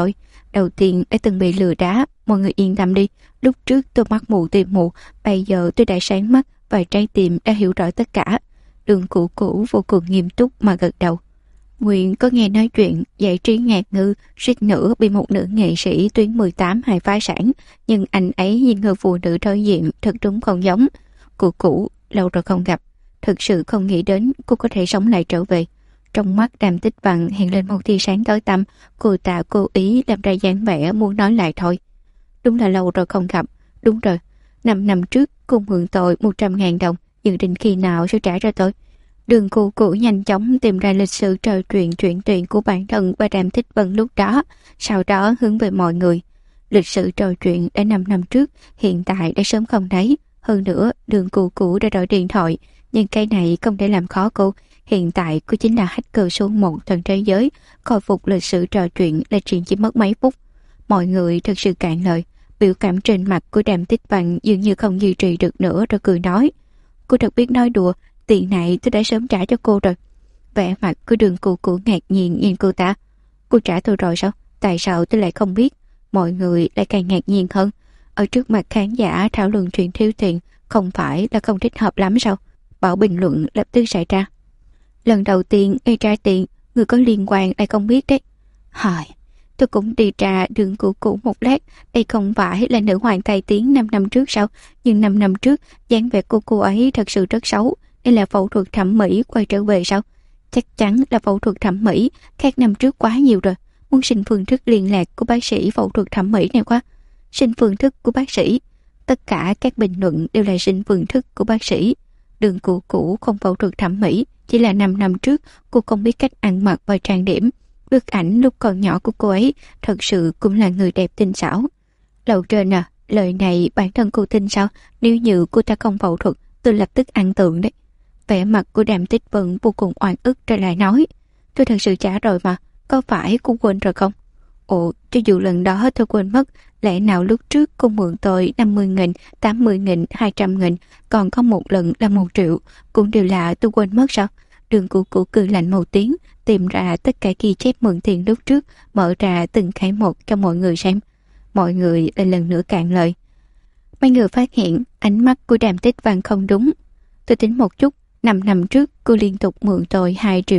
đầu tiên đã từng bị lừa đá, mọi người yên tâm đi. Lúc trước tôi mắt mù tìm mù, bây giờ tôi đã sáng mắt và trái tim đã hiểu rõ tất cả. Đường Cửu Cửu vô cùng nghiêm túc mà gật đầu. Nguyện có nghe nói chuyện giải trí ngạc ngư, suýt nữa bị một nữ nghệ sĩ tuyến 18 hại phá sản, nhưng anh ấy nhìn người phụ nữ đối diện thật đúng không giống. Cửu Cửu lâu rồi không gặp, thực sự không nghĩ đến cô có thể sống lại trở về. Trong mắt Đàm Tích Văn hiện lên một tia sáng tối tăm, cô ta cố ý làm ra dáng vẻ muốn nói lại thôi. Đúng là lâu rồi không gặp, đúng rồi, 5 năm trước cô mượn tôi 100.000 đồng, dự định khi nào sẽ trả cho tôi. Đường Cửu Cửu nhanh chóng tìm ra lịch sử trò chuyện chuyển tuyển của bản thân và Đàm Tích Vân lúc đó, sau đó hướng về mọi người. Lịch sử trò chuyện đã 5 năm trước, hiện tại đã sớm không thấy. Hơn nữa, Đường Cửu Cửu đã đổi điện thoại, nhưng cái này không thể làm khó cô. Hiện tại cô chính là hacker số 1 toàn thế giới, khôi phục lịch sử trò chuyện là chuyện chỉ mất mấy phút. Mọi người thật sự cạn lời, biểu cảm trên mặt của Đàm Tích Văn dường như không duy trì được nữa rồi cười nói. Cô thật biết nói đùa, tiền này tôi đã sớm trả cho cô rồi. Vẻ mặt của Đường Cửu Cửu ngạc nhiên nhìn cô ta. Cô trả tôi rồi sao? Tại sao tôi lại không biết? Mọi người lại càng ngạc nhiên hơn. Ở trước mặt khán giả thảo luận chuyện thiếu tiền không phải là không thích hợp lắm sao? Bảo bình luận lập tức xảy ra. Lần đầu tiên y trả tiền, người có liên quan lại không biết đấy. Hỏi, tôi cũng đi tra Đường Cửu Cửu một lát. Đây không phải là nữ hoàng tai tiếng 5 năm trước sao? Nhưng 5 năm trước, dáng vẻ của cô ấy thật sự rất xấu. Đây là phẫu thuật thẩm mỹ quay trở về sao? Chắc chắn là phẫu thuật thẩm mỹ, khác năm trước quá nhiều rồi. Muốn xin phương thức liên lạc của bác sĩ phẫu thuật thẩm mỹ này quá. Xin phương thức của bác sĩ. Tất cả các bình luận đều là xin phương thức của bác sĩ. Đường Cửu Cửu không phẫu thuật thẩm mỹ, chỉ là 5 năm trước cô không biết cách ăn mặc và trang điểm. Bức ảnh lúc còn nhỏ của cô ấy thật sự cũng là người đẹp tinh xảo. Lầu trên à, lời này bản thân cô tin sao? Nếu như cô ta không phẫu thuật, tôi lập tức ăn tượng đấy. Vẻ mặt của Đàm Tích Vân vô cùng oan ức rồi lại nói. Tôi thật sự trả rồi mà, có phải cô quên rồi không? Ồ, cho dù lần đó tôi quên mất, lẽ nào lúc trước cô mượn tôi 50.000, 80.000, 200.000, còn có một lần là 1 triệu, cũng đều là tôi quên mất sao? Đường Cửu Cửu cười lạnh một tiếng, tìm ra tất cả ghi chép mượn tiền lúc trước, mở ra từng cái một cho mọi người xem. Mọi người lại lần nữa cạn lời. Mấy người phát hiện ánh mắt của Đàm Tích Văn không đúng. Tôi tính một chút, 5 năm trước cô liên tục mượn tôi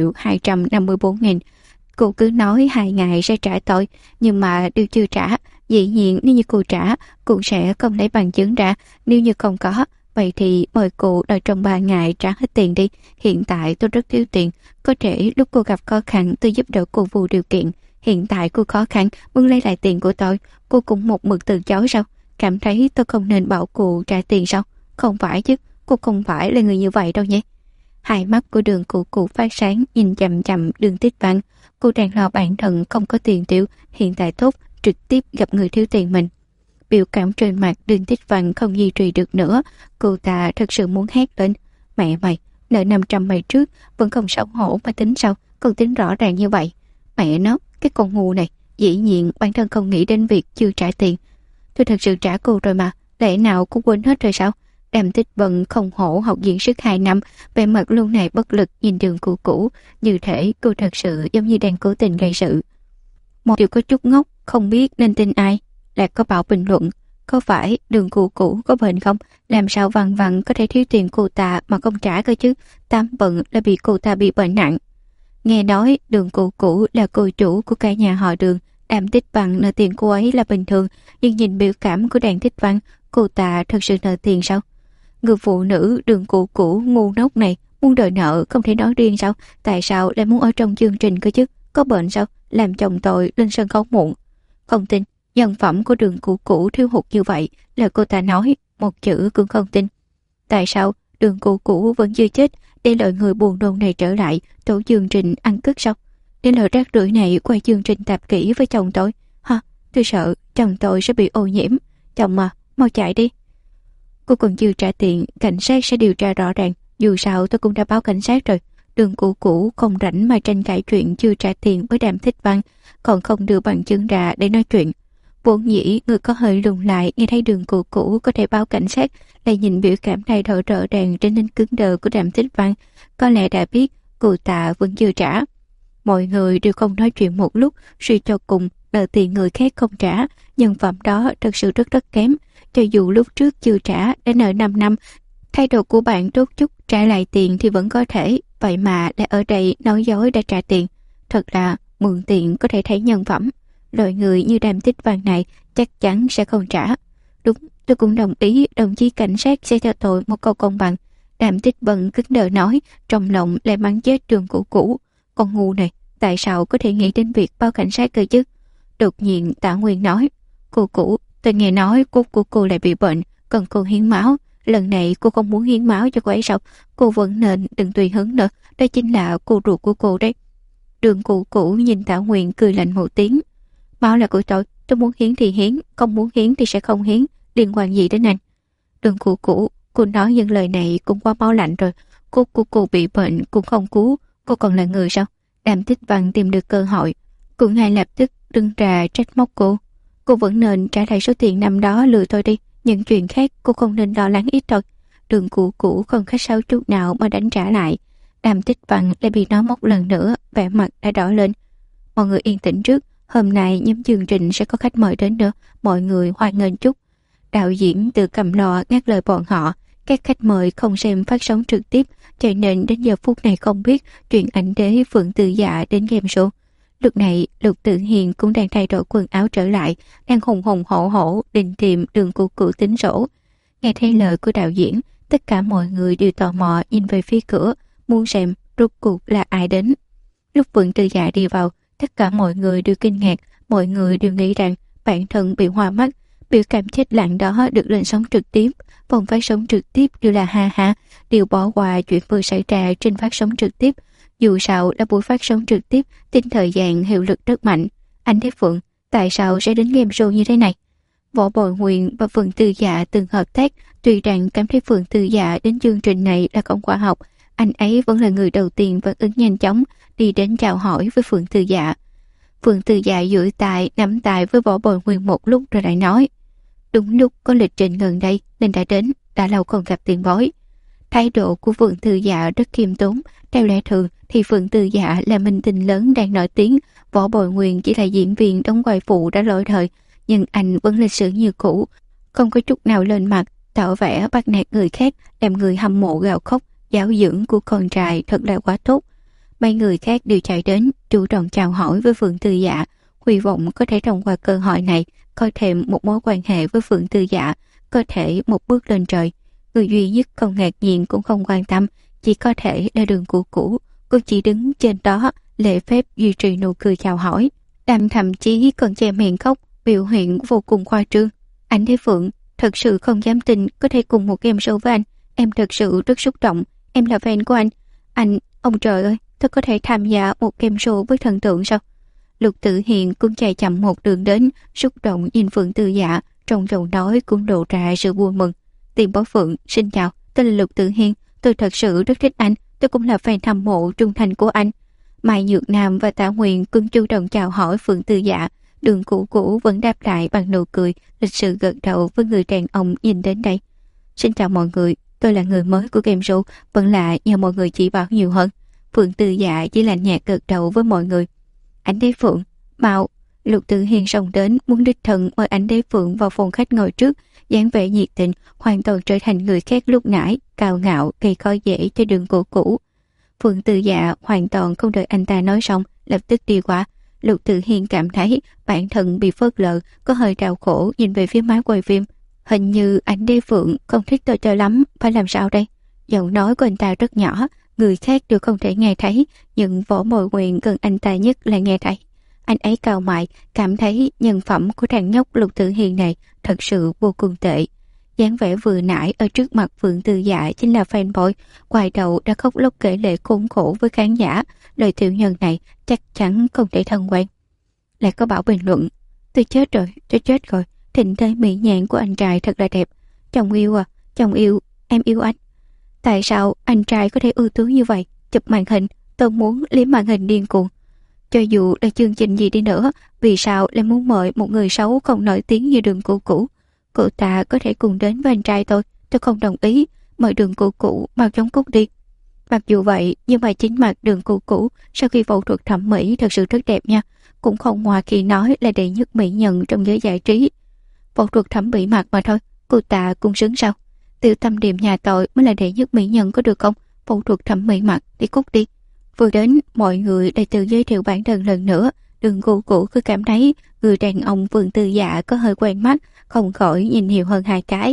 2.254.000. Cô cứ nói 2 ngày sẽ trả tôi, nhưng mà đều chưa trả. Dĩ nhiên nếu như cô trả, cô sẽ không lấy bằng chứng ra. Nếu như không có, vậy thì mời cô đòi trong 3 ngày trả hết tiền đi. Hiện tại tôi rất thiếu tiền. Có thể lúc cô gặp khó khăn tôi giúp đỡ cô vô điều kiện. Hiện tại cô khó khăn muốn lấy lại tiền của tôi, cô cũng một mực từ chối sao? Cảm thấy tôi không nên bảo cô trả tiền sao? Không phải chứ, cô không phải là người như vậy đâu nhé. Hai mắt của Đường Cửu Cửu phát sáng nhìn chằm chằm Đường Tích Văn. Cô đang lo bản thân không có tiền tiêu, hiện tại tốt trực tiếp gặp người thiếu tiền mình. Biểu cảm trên mặt Đường Tích Văn không duy trì được nữa. Cô ta thật sự muốn hét lên. Mẹ mày, nợ 500 mày trước vẫn không xấu hổ mà tính sao? Còn tính rõ ràng như vậy. Mẹ nó, cái con ngu này. Dĩ nhiên bản thân không nghĩ đến việc chưa trả tiền. Tôi thật sự trả cô rồi mà. Lẽ nào cô quên hết rồi sao? Đàm Tích Vân không hổ học diễn xuất 2 năm, vẻ mặt luôn này bất lực nhìn Đường Cửu Cửu, như thể cô thật sự giống như đang cố tình gây sự. Một điều có chút ngốc, không biết nên tin ai. Lạc có bảo bình luận, có phải Đường Cửu Cửu có bệnh không? Làm sao Văn Văn có thể thiếu tiền cô ta mà không trả cơ chứ? Tám bận là bị cô ta bị bệnh nặng. Nghe nói Đường Cửu Cửu là cô chủ của cả nhà họ Đường, Đàm Tích Văn nợ tiền cô ấy là bình thường, nhưng nhìn biểu cảm của Đàm Tích Văn, cô ta thật sự nợ tiền sao? Người phụ nữ Đường Cửu Cửu ngu ngốc này muốn đòi nợ không thể nói riêng sao? Tại sao lại muốn ở trong chương trình cơ chứ? Có bệnh sao? Làm chồng tôi lên sân khấu muộn. Không tin, nhân phẩm của Đường Cửu Cửu thiếu hụt như vậy là cô ta nói, một chữ cũng không tin. Tại sao Đường Cửu Cửu vẫn chưa chết để lời người buồn nôn này trở lại tổ chương trình ăn cướp sao? Để lời rác rưởi này quay chương trình tạp kỹ với chồng tôi. Hả? Tôi sợ chồng tôi sẽ bị ô nhiễm. Chồng mà, mau chạy đi. Cô còn chưa trả tiền, cảnh sát sẽ điều tra rõ ràng. Dù sao tôi cũng đã báo cảnh sát rồi. Đường Cửu Cửu không rảnh mà tranh cãi chuyện chưa trả tiền với Đàm Tích Văn, còn không đưa bằng chứng ra để nói chuyện. Vốn dĩ người có hơi lùng lại nghe thấy Đường Cửu Cửu có thể báo cảnh sát, lại nhìn biểu cảm thay đổi rõ ràng trên nên cứng đờ của Đàm Tích Văn, có lẽ đã biết cô ta vẫn chưa trả. Mọi người đều không nói chuyện một lúc, suy cho cùng nợ tiền người khác không trả, nhân phẩm đó thật sự rất kém. Cho dù lúc trước chưa trả, đã nợ 5 năm, thái độ của bạn tốt chút, trả lại tiền thì vẫn có thể, vậy mà lại ở đây nói dối đã trả tiền. Thật là mượn tiền có thể thấy nhân phẩm. Loại người như Đàm Tích Văn này chắc chắn sẽ không trả. Đúng, tôi cũng đồng ý đồng chí cảnh sát sẽ cho tôi một câu công bằng. Đàm Tích Văn cứng đờ nói, trong lòng lại mắng chết Đường Cũ Cũ. Con ngu này, tại sao có thể nghĩ đến việc báo cảnh sát cơ chứ? Đột nhiên Tạ Nguyên nói, cô Cũ, tôi nghe nói cốt của cô lại bị bệnh, cần cô hiến máu. Lần này cô không muốn hiến máu cho cô ấy sao? Cô vẫn nên đừng tùy hứng nữa, đây chính là cô ruột của cô đấy. Đường Cũ Cũ nhìn Tạ Nguyên cười lạnh một tiếng. Máu là của tôi muốn hiến thì hiến, không muốn hiến thì sẽ không hiến, liên quan gì đến anh? Đường Cũ Cũ, cô nói những lời này cũng quá máu lạnh rồi. Cốt của cô bị bệnh cũng không cứu, cô còn là người sao? Đàm Tích Văn tìm được cơ hội, cô ngay lập tức đứng ra trách móc cô. Cô vẫn nên trả lại số tiền năm đó lừa tôi đi, những chuyện khác cô không nên lo lắng ít thôi. Đường Cũ Cũ không khách sáo chút nào mà đánh trả lại. Đàm Tích Văn lại bị nói móc lần nữa, vẻ mặt đã đỏ lên. Mọi người yên tĩnh trước, hôm nay nhóm chương trình sẽ có khách mời đến nữa, mọi người hoan nghênh chút. Đạo diễn từ cầm loa ngắt lời bọn họ, các khách mời không xem phát sóng trực tiếp, cho nên đến giờ phút này không biết chuyện ảnh đế Phượng Từ Dạ đến game show. Lúc này Lục Tử Hiền cũng đang thay đổi quần áo trở lại, đang hùng hùng hổ hổ định tìm Đường Cũ Cũ tính sổ. Nghe thấy lời của đạo diễn, tất cả mọi người đều tò mò nhìn về phía cửa, muốn xem rốt cuộc là ai đến. Lúc Phượng Từ Dạ đi vào, tất cả mọi người đều kinh ngạc, mọi người đều nghĩ rằng bản thân bị hoa mắt. Biểu cảm chết lặng đó được lên sóng trực tiếp, vòng phát sóng trực tiếp đều là ha ha, đều bỏ qua chuyện vừa xảy ra trên phát sóng trực tiếp. Dù sao là buổi phát sóng trực tiếp, tính thời gian hiệu lực rất mạnh. Anh Thế Phượng, tại sao sẽ đến game show như thế này? Võ Bồi Nguyên và Phượng Từ Dạ từng hợp tác, tuy rằng cảm thấy Phượng Từ Dạ đến chương trình này là không khoa học, anh ấy vẫn là người đầu tiên phản ứng nhanh chóng, đi đến chào hỏi với Phượng Từ Dạ. Phượng Từ Dạ duỗi tay nắm tay với Võ Bồi Nguyên một lúc rồi lại nói, đúng lúc có lịch trình gần đây nên đã đến, đã lâu không gặp tiền bối. Thái độ của Phượng Từ Dạ rất khiêm tốn, theo lẽ thường thì Phượng Từ Dạ là minh tinh lớn đang nổi tiếng, Võ Bồi Nguyên chỉ là diễn viên đóng vai phụ đã lỗi thời, nhưng anh vẫn lịch sự như cũ, không có chút nào lên mặt, tỏ vẻ bắt nạt người khác, làm người hâm mộ gào khóc. Giáo dưỡng của con trai thật là quá tốt. Mấy người khác đều chạy đến, chủ động chào hỏi với Phượng Từ Dạ, hy vọng có thể thông qua cơ hội này có thêm một mối quan hệ với Phượng Từ Dạ, có thể một bước lên trời. Người duy nhất không ngạc nhiên cũng không quan tâm, chỉ có thể là Đường Cũ Cũ. Cô chỉ đứng trên đó, lễ phép duy trì nụ cười chào hỏi. Đàm thậm chí còn che miệng khóc, biểu hiện vô cùng khoa trương. Anh Thế Phượng, thật sự không dám tin có thể cùng một game show với anh. Em thật sự rất xúc động, em là fan của anh, ông trời ơi, tôi có thể tham gia một game show với thần tượng sao? Lục Tử Hiền cũng chạy chậm một đường đến, xúc động nhìn Phượng Từ Dạ, trong giọng nói cũng lộ ra sự vui mừng. Tiền bối Phượng, xin chào, tôi là Lục Tử Hiền, tôi thật sự rất thích anh, tôi cũng là fan hâm mộ trung thành của anh. Mai Nhược Nam và Tạ Nguyên cũng chủ động chào hỏi Phượng Từ Dạ, Đường Cũ Cũ vẫn đáp lại bằng nụ cười, lịch sự gật đầu với người đàn ông nhìn đến đây. Xin chào mọi người, tôi là người mới của game show, vẫn là nhờ mọi người chỉ bảo nhiều hơn. Phượng Từ Dạ chỉ lạnh nhạt gật đầu với mọi người. Ảnh Đế Phượng, mau. Lục Tử Hiền xông đến muốn đích thân mời Ảnh Đế Phượng vào phòng khách ngồi trước, dáng vẻ nhiệt tình, hoàn toàn trở thành người khác lúc nãy, cao ngạo, gây khó dễ cho Đường Cũ Cũ. Phượng Từ Dạ hoàn toàn không đợi anh ta nói xong, lập tức đi qua. Lục Tử Hiền cảm thấy bản thân bị phớt lờ, có hơi đau khổ nhìn về phía máy quay phim. Hình như Ảnh Đế Phượng không thích tôi cho lắm, phải làm sao đây? Giọng nói của anh ta rất nhỏ, người khác đều không thể nghe thấy, nhưng Võ Bồi Nguyên gần anh ta nhất là nghe thấy. Anh ấy cau mày, cảm thấy nhân phẩm của thằng nhóc Lục Tử Hiền này thật sự vô cùng tệ. Dáng vẻ vừa nãy ở trước mặt Phượng Từ Dạ chính là fanboy, quay đầu đã khóc lóc kể lể khốn khổ với khán giả. Lời tiểu nhân này chắc chắn không thể thân quen. Lại có bảo bình luận, tôi chết rồi, thịnh thế mỹ nhãn của anh trai thật là đẹp. Chồng yêu à, chồng yêu, em yêu anh. Tại sao anh trai có thể ưu tú như vậy? Chụp màn hình, tôi muốn liếm màn hình điên cuồng. Cho dù là chương trình gì đi nữa, vì sao lại muốn mời một người xấu không nổi tiếng như Đường Cũ Cũ? Cô ta có thể cùng đến với anh trai tôi không đồng ý, mời Đường Cũ Cũ mau chóng cút đi. Mặc dù vậy, nhưng mà chính mặt Đường Cũ Cũ sau khi phẫu thuật thẩm mỹ thật sự rất đẹp nha. cũng không ngoa khi nói là đệ nhất mỹ nhân trong giới giải trí. Phẫu thuật thẩm mỹ mặt mà thôi, cô ta cũng xứng sao? Tiểu Tâm Điềm nhà tội mới là đệ nhất mỹ nhân có được không? Phẫu thuật thẩm mỹ mặt đi cút đi. Vừa đến, mọi người lại tự giới thiệu bản thân lần nữa. Đường Cũ Cũ cứ cảm thấy người đàn ông Vườn Tư Dạ có hơi quen mắt, không khỏi nhìn nhiều hơn hai cái.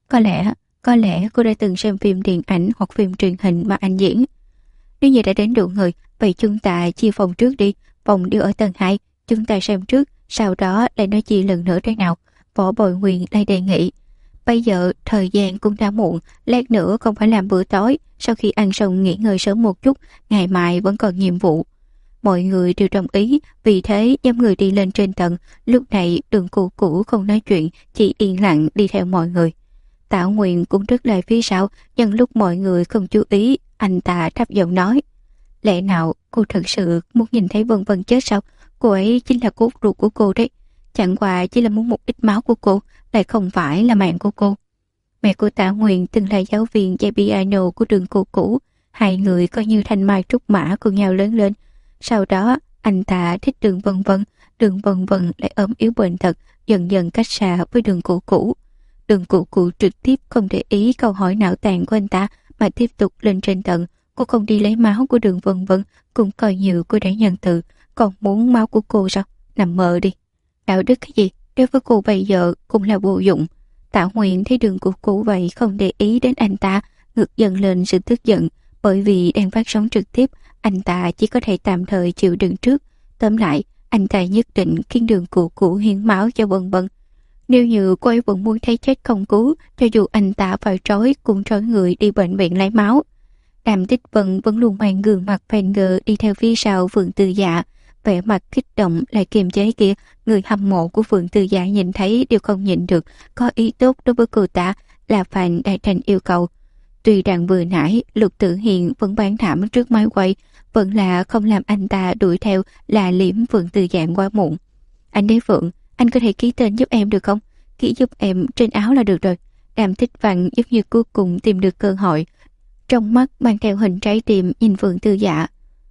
Có lẽ cô đã từng xem phim điện ảnh hoặc phim truyền hình mà anh diễn. Nếu như đã đến đủ người, vậy chúng ta chia phòng trước đi. Phòng đều ở tầng 2, chúng ta xem trước, sau đó lại nói chia lần nữa thế nào. Võ Bồi Nguyên lại đề nghị. Bây giờ thời gian cũng đã muộn, lát nữa không phải làm bữa tối, sau khi ăn xong nghỉ ngơi sớm một chút, ngày mai vẫn còn nhiệm vụ. Mọi người đều đồng ý, vì thế nhóm người đi lên trên tầng. Lúc này Đường Cũ Cũ không nói chuyện, chỉ yên lặng đi theo mọi người. Tảo Nguyện cũng rất lại phía sau, nhân lúc mọi người không chú ý, anh ta thấp giọng nói. Lẽ nào cô thật sự muốn nhìn thấy Vân Vân chết sao? Cô ấy chính là cốt ruột của cô đấy. Chẳng qua chỉ là muốn một ít máu của cô, lại không phải là mạng của cô. Mẹ của Tảo Nguyện từng là giáo viên dạy piano của Đường Cũ Cũ. Hai người coi như thanh mai trúc mã cùng nhau lớn lên. Sau đó anh ta thích Đường Vân Vân, Đường Vân Vân lại ốm yếu bệnh tật, dần dần cách xa với Đường Cũ Cũ. Đường Cũ Cũ trực tiếp không để ý câu hỏi não tàn của anh ta mà tiếp tục lên trên tầng. Cô không đi lấy máu của Đường Vân Vân, cũng coi như cô đã nhận từ. Còn muốn máu của cô sao? Nằm mơ đi. Đạo đức cái gì? Đối với cô bây giờ cũng là vô dụng. Tảo Nguyện thấy Đường Cũ Cũ vậy không để ý đến anh ta, ngược dần lên sự tức giận. Bởi vì đang phát sóng trực tiếp, anh ta chỉ có thể tạm thời chịu đựng trước. Tóm lại, anh ta nhất định khiến Đường Cũ Cũ hiến máu cho Vân Vân. Nếu như cô ấy vẫn muốn thấy chết không cứu, cho dù anh ta phải trói cũng trói người đi bệnh viện lấy máu. Đàm Tích Vân vẫn luôn mang gương mặt phèn gờ đi theo phía sau Phượng Tư Dạ, vẻ mặt kích động lại kiềm chế kia. Người hâm mộ của Phượng Tư Dạ nhìn thấy đều không nhịn được, có ý tốt đối với cô ta, là Phan Đại Thành yêu cầu. Tuy rằng vừa nãy Lục Tử Hiền vẫn bán thảm trước máy quay, vẫn là không làm anh ta đuổi theo là liếm Phượng Tư Dạ quá muộn. Anh Đế Phượng, anh có thể ký tên giúp em được không? Ký giúp em trên áo là được rồi. Đàm Tích Văn giống như cuối cùng tìm được cơ hội, trong mắt mang theo hình trái tim nhìn Phượng Tư Dạ.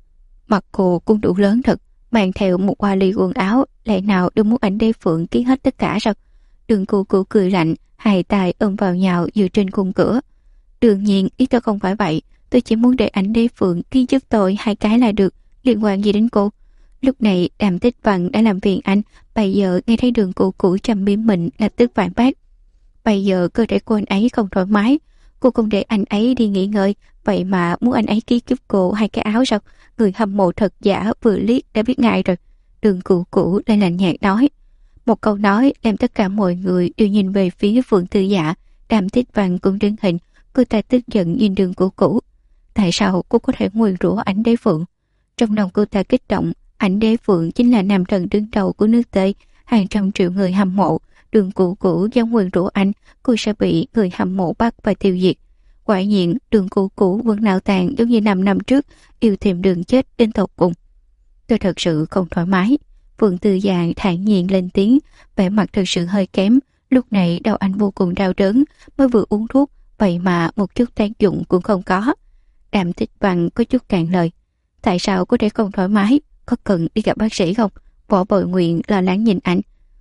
Mặt cô cũng đủ lớn thật, mang theo một hoa ly quần áo, lẽ nào đừng muốn ảnh Đế Phượng ký hết tất cả sao? Đường Cũ Cũ cười lạnh, hai tay ôm vào nhau dựa trên khung cửa. Đương nhiên ý tôi không phải vậy, tôi chỉ muốn để ảnh Đế Phượng ký giúp tôi 2 cái là được, liên quan gì đến cô? Lúc này Đàm Tích Văn đã làm phiền anh, bây giờ nghe thấy Đường Cũ Cũ châm biếm mình lập tức phản bác. Bây giờ cơ thể của anh ấy không thoải mái, cô không để anh ấy đi nghỉ ngơi, vậy mà muốn anh ấy ký giúp cô 2 cái áo sao? Người hâm mộ thật giả vừa liếc đã biết ngay rồi. Đường Cũ Cũ lại lạnh nhạt nói. Một câu nói làm tất cả mọi người đều nhìn về phía Phượng Tư Dạ. Đàm Tích Văn cũng đứng hình, cô ta tức giận nhìn Đường Cũ Cũ. Tại sao cô có thể nguyền rủa ảnh Đế Phượng? Trong lòng cô ta kích động, ảnh Đế Phượng chính là nam thần đứng đầu của nước Tây, hàng trăm triệu người hâm mộ. Đường Cũ Cũ dám nguyền rủa anh, cô sẽ bị người hâm mộ bắt và tiêu diệt. Quả nhiên Đường Cũ Cũ vẫn não tàn giống như 5 năm trước, yêu thèm đường chết đến tột cùng. Tôi thật sự không thoải mái. Phượng Tư Dạ thản nhiên lên tiếng, vẻ mặt thật sự hơi kém. Lúc này đầu anh vô cùng đau đớn, mới vừa uống thuốc, vậy mà một chút tác dụng cũng không có. Đàm Tích Văn có chút cạn lời. Tại sao có thể không thoải mái? Có cần đi gặp bác sĩ không? Võ Bội Nguyện lo lắng nhìn anh.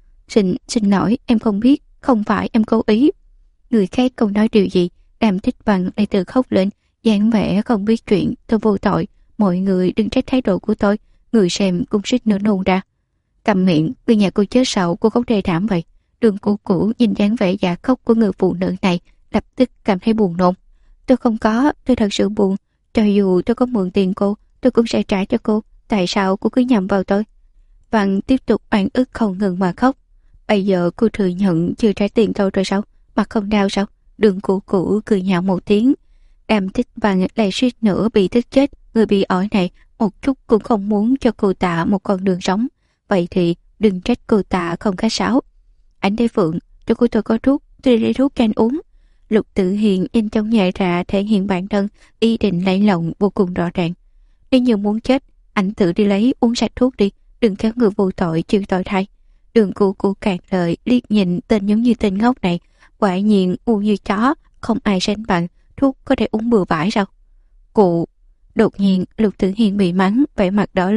Xin lỗi, em không biết, không phải em cố ý. Người khác không nói điều gì, Đàm Tích Văn lại tự khóc lên, dáng vẻ không biết chuyện, tôi vô tội, mọi người đừng trách thái độ của tôi. Người xem cũng suýt nữa nôn ra. Cầm miệng, người nhà cô chết sậu, cô khóc thê thảm vậy. Đường Cũ Cũ nhìn dáng vẻ giả khóc của người phụ nữ này, lập tức cảm thấy buồn nôn. Tôi không có, tôi thật sự buồn. Cho dù tôi có mượn tiền cô, tôi cũng sẽ trả cho cô. Tại sao cô cứ nhầm vào tôi? Văn tiếp tục oan ức không ngừng mà khóc. Bây giờ cô thừa nhận chưa trả tiền tôi rồi sao? Mặt không đau sao? Đường Cũ Cũ cười nhạo một tiếng. Đàm Tích Văn lại suýt nữa bị tức chết. Người bị ỏi này một chút cũng không muốn cho cô ta một con đường sống. Vậy thì đừng trách cô ta không khách sáo. Ảnh Đế Phượng, cho cô tôi có thuốc, tôi đi lấy thuốc cho anh uống. Lục Tử Hiền nhanh chóng nhẹ ra thể hiện bản thân, ý định lấy lòng vô cùng rõ ràng. Nếu như muốn chết, anh tự đi lấy uống sạch thuốc đi, đừng kéo người vô tội chịu tội thay. Đường Cũ Cũ cạn lời liếc nhìn tên giống như tên ngốc này, quả nhiên u như chó, không ai sánh bằng, thuốc có thể uống bừa bãi sao? Cụ. Đột nhiên Lục Tử Hiền bị mắng, vẻ mặt đỏ lên,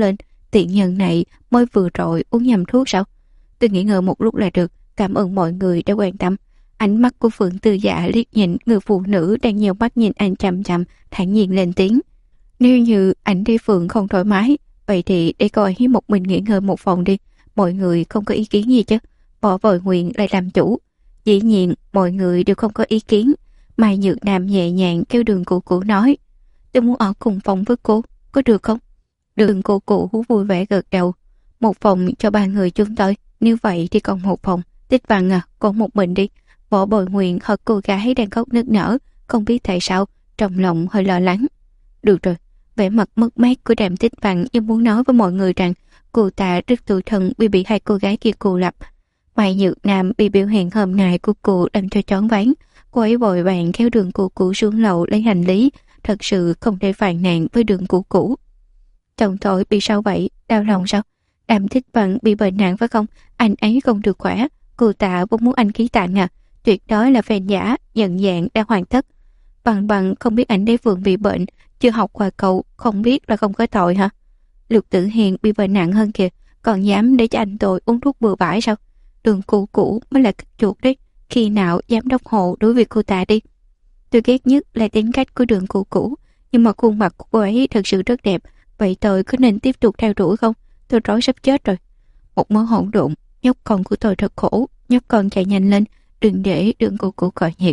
Tiện nhân này mới vừa rồi uống nhầm thuốc sao? Tôi nghỉ ngơi một lúc là được, cảm ơn mọi người đã quan tâm. Ánh mắt của Phượng Tư Dạ liếc nhìn người phụ nữ đang nhiều mắt nhìn anh chằm chằm, thản nhiên lên tiếng. Nếu như anh đi Phượng không thoải mái, vậy thì để cô ấy một mình nghỉ ngơi một phòng đi. Mọi người không có ý kiến gì chứ? Võ Bồi Nguyên lại làm chủ. Dĩ nhiên mọi người đều không có ý kiến. Mai Nhược Nam nhẹ nhàng kêu Đường Cụ Cụ nói, tôi muốn ở cùng phòng với cô, có được không? Đường Cụ Cụ vui vẻ gật đầu. Một phòng cho 3 người chúng tôi, nếu vậy thì còn một phòng. Tích Văn à, con một mình đi. Võ Bồi Nguyên hoặc cô gái đang khóc nức nở, không biết tại sao, trong lòng hơi lo lắng. Được rồi, vẻ mặt mất mát của Đàm Tích Văn như muốn nói với mọi người rằng cô ta rất tủi thân vì bị 2 cô gái kia cô lập. Mai Nhược Nam bị biểu hiện hôm nay của cô làm cho choáng váng. Cô ấy vội vàng kéo Đường Cụ Cụ xuống lầu lấy hành lý, thật sự không thể phàn nàn với Đường Cụ Cụ. Chồng tôi bị sao vậy? Đau lòng sao? Đàm Tích Văn bị bệnh nặng phải không? Anh ấy không được khỏe. Cô ta vốn muốn anh ký tặng à? Tuyệt đối là phèn giả, nhận dạng đã hoàn tất. Bằng không biết anh Đế Phượng bị bệnh, chưa học qua cậu, không biết là không có tội hả? Lục Tử Hiền bị bệnh nặng hơn kìa, còn dám để cho anh tôi uống thuốc bừa bãi sao? Đường Cụ Cụ mới là kích chuột đấy. Khi nào giám đốc Hồ đối với cô ta đi? Tôi ghét nhất là tính cách của Đường Cụ Cụ, nhưng mà khuôn mặt của cô ấy thật sự rất đẹp. Vậy tôi có nên tiếp tục theo đuổi không? Tôi rối sắp chết rồi. Một mớ hỗn độn, nhóc con của tôi thật khổ. Nhóc con chạy nhanh lên, đừng để Đường Cụ Cụ cọ nhiệt.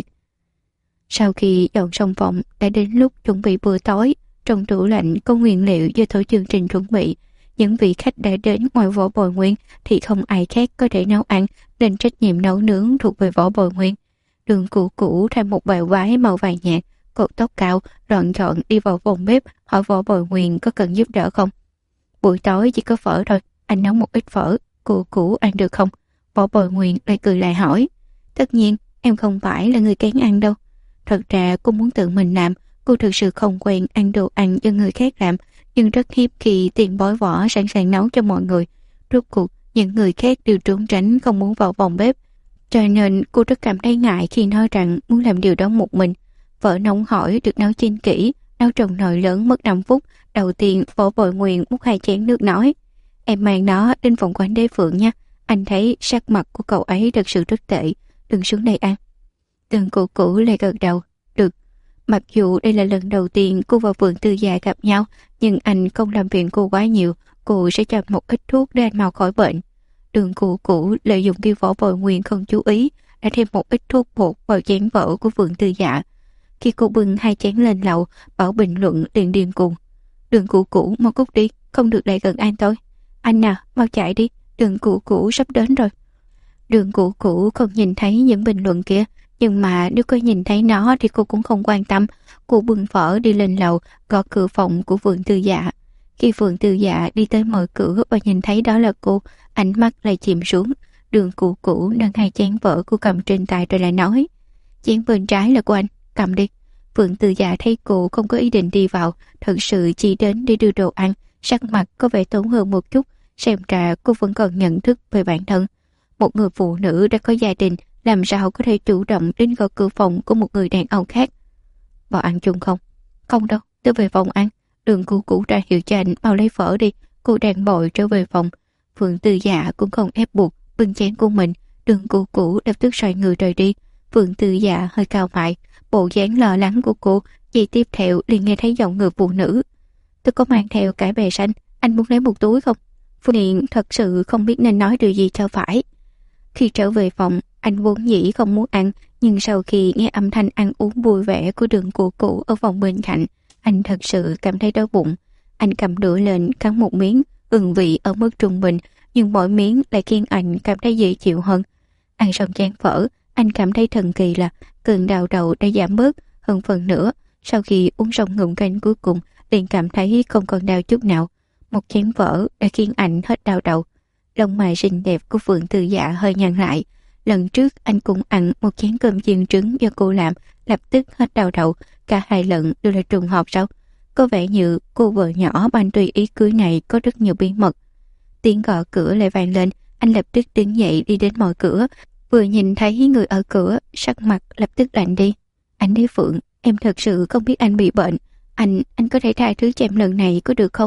Sau khi dọn xong phòng, đã đến lúc chuẩn bị bữa tối. Trong tủ lạnh có nguyên liệu do tổ chương trình chuẩn bị. Những vị khách đã đến ngoài Võ Bồi Nguyên thì không ai khác có thể nấu ăn, nên trách nhiệm nấu nướng thuộc về Võ Bồi Nguyên. Đường Cụ Cụ thay một bài vái màu vàng nhạt, cột tóc cao, gọn gọn đi vào phòng bếp hỏi Võ Bồi Nguyên có cần giúp đỡ không. Buổi tối chỉ có phở thôi, anh nấu một ít phở, Cụ Cụ ăn được không? Võ Bồi Nguyên lại cười lại hỏi. Tất nhiên, em không phải là người kén ăn đâu. Thật ra cô muốn tự mình làm, cô thực sự không quen ăn đồ ăn do người khác làm, nhưng rất hiếm khi tiền bối Võ sẵn sàng nấu cho mọi người. Rốt cuộc, những người khác đều trốn tránh không muốn vào phòng bếp. Cho nên cô rất cảm thấy ngại khi nói rằng muốn làm điều đó một mình. Vợ nóng hổi được nấu chín kỹ, nấu trong nồi lớn mất 5 phút. Đầu tiên Võ Bồi Nguyên múc 2 chén nước nói, em mang nó đến phòng của anh Đế Phượng nha. Anh thấy sắc mặt của cậu ấy thật sự rất tệ, đừng xuống đây ăn. Đường Cụ Cụ lại gật đầu, được. Mặc dù đây là lần đầu tiên cô và Phượng Tư Dạ gặp nhau, nhưng anh không làm phiền cô quá nhiều, cô sẽ cho một ít thuốc để anh mau khỏi bệnh. Đường Cụ Cụ lợi dụng khi Võ Bồi Nguyên không chú ý, đã thêm một ít thuốc bột vào chén vỡ của Phượng Tư Dạ. Khi cô bưng 2 chén lên lầu, Bảo bình luận liền điên cuồng. Đường Cụ Cụ mau cút đi, không được lại gần anh tôi. Anh à, mau chạy đi, Đường Cụ Cụ sắp đến rồi. Đường Cụ Cụ không nhìn thấy những bình luận kia, nhưng mà nếu cô nhìn thấy nó thì cô cũng không quan tâm. Cô bưng phở đi lên lầu, gõ cửa phòng của Phượng Tư Dạ. Khi Phượng Tư Dạ đi tới mở cửa và nhìn thấy đó là cô, ánh mắt lại chìm xuống. Đường Cụ Cụ nâng 2 chén phở cô cầm trên tay rồi lại nói, chén bên trái là của anh, cầm đi. Phượng Tư Dạ thấy cô không có ý định đi vào, thật sự chỉ đến để đưa đồ ăn, sắc mặt có vẻ tổn hơn một chút, xem ra cô vẫn còn nhận thức về bản thân. Một người phụ nữ đã có gia đình, làm sao có thể chủ động đến gõ cửa phòng của một người đàn ông khác. Vào ăn chung không? Không đâu, tôi về phòng ăn. Đường Cụ Cụ ra hiệu cho anh mau lấy phở đi. Cô đang bội trở về phòng. Phượng Tư Dạ cũng không ép buộc bưng chén của mình. Đường Cụ Cụ lập tức xoay người rời đi. Phượng Tư Dạ hơi cao mại, bộ dáng lo lắng của cô. Chỉ tiếp theo liền nghe thấy giọng người phụ nữ. Tôi có mang theo cải bè xanh, anh muốn lấy một túi không? Phương Hiền thật sự không biết nên nói điều gì cho phải. Khi trở về phòng, anh vốn dĩ không muốn ăn, nhưng sau khi nghe âm thanh ăn uống vui vẻ của Đường Cụ Cụ ở phòng bên cạnh, anh thật sự cảm thấy đói bụng. Anh cầm đũa lên cắn một miếng, hương vị ở mức trung bình, nhưng mỗi miếng lại khiến anh cảm thấy dễ chịu hơn. Ăn xong chén phở, anh cảm thấy thần kỳ là cơn đau đầu đã giảm bớt hơn phần nữa. Sau khi uống xong ngụm canh cuối cùng, liền cảm thấy không còn đau chút nào. Một chén phở đã khiến anh hết đau đầu. Lông mày xinh đẹp của Phượng Tư Dạ hơi nhăn lại. Lần trước anh cũng ăn một chén cơm chiên trứng do cô làm, lập tức hết đau đầu. Cả 2 lần đều là trùng hợp sao? Có vẻ như cô vợ nhỏ ban tùy ý cưới này có rất nhiều bí mật. Tiếng gõ cửa lại vang lên, anh lập tức đứng dậy đi đến mở cửa. Vừa nhìn thấy người ở cửa, sắc mặt lập tức lạnh đi. Anh Đế Phượng, em thật sự không biết anh bị bệnh. Anh có thể tha thứ cho em lần này có được không?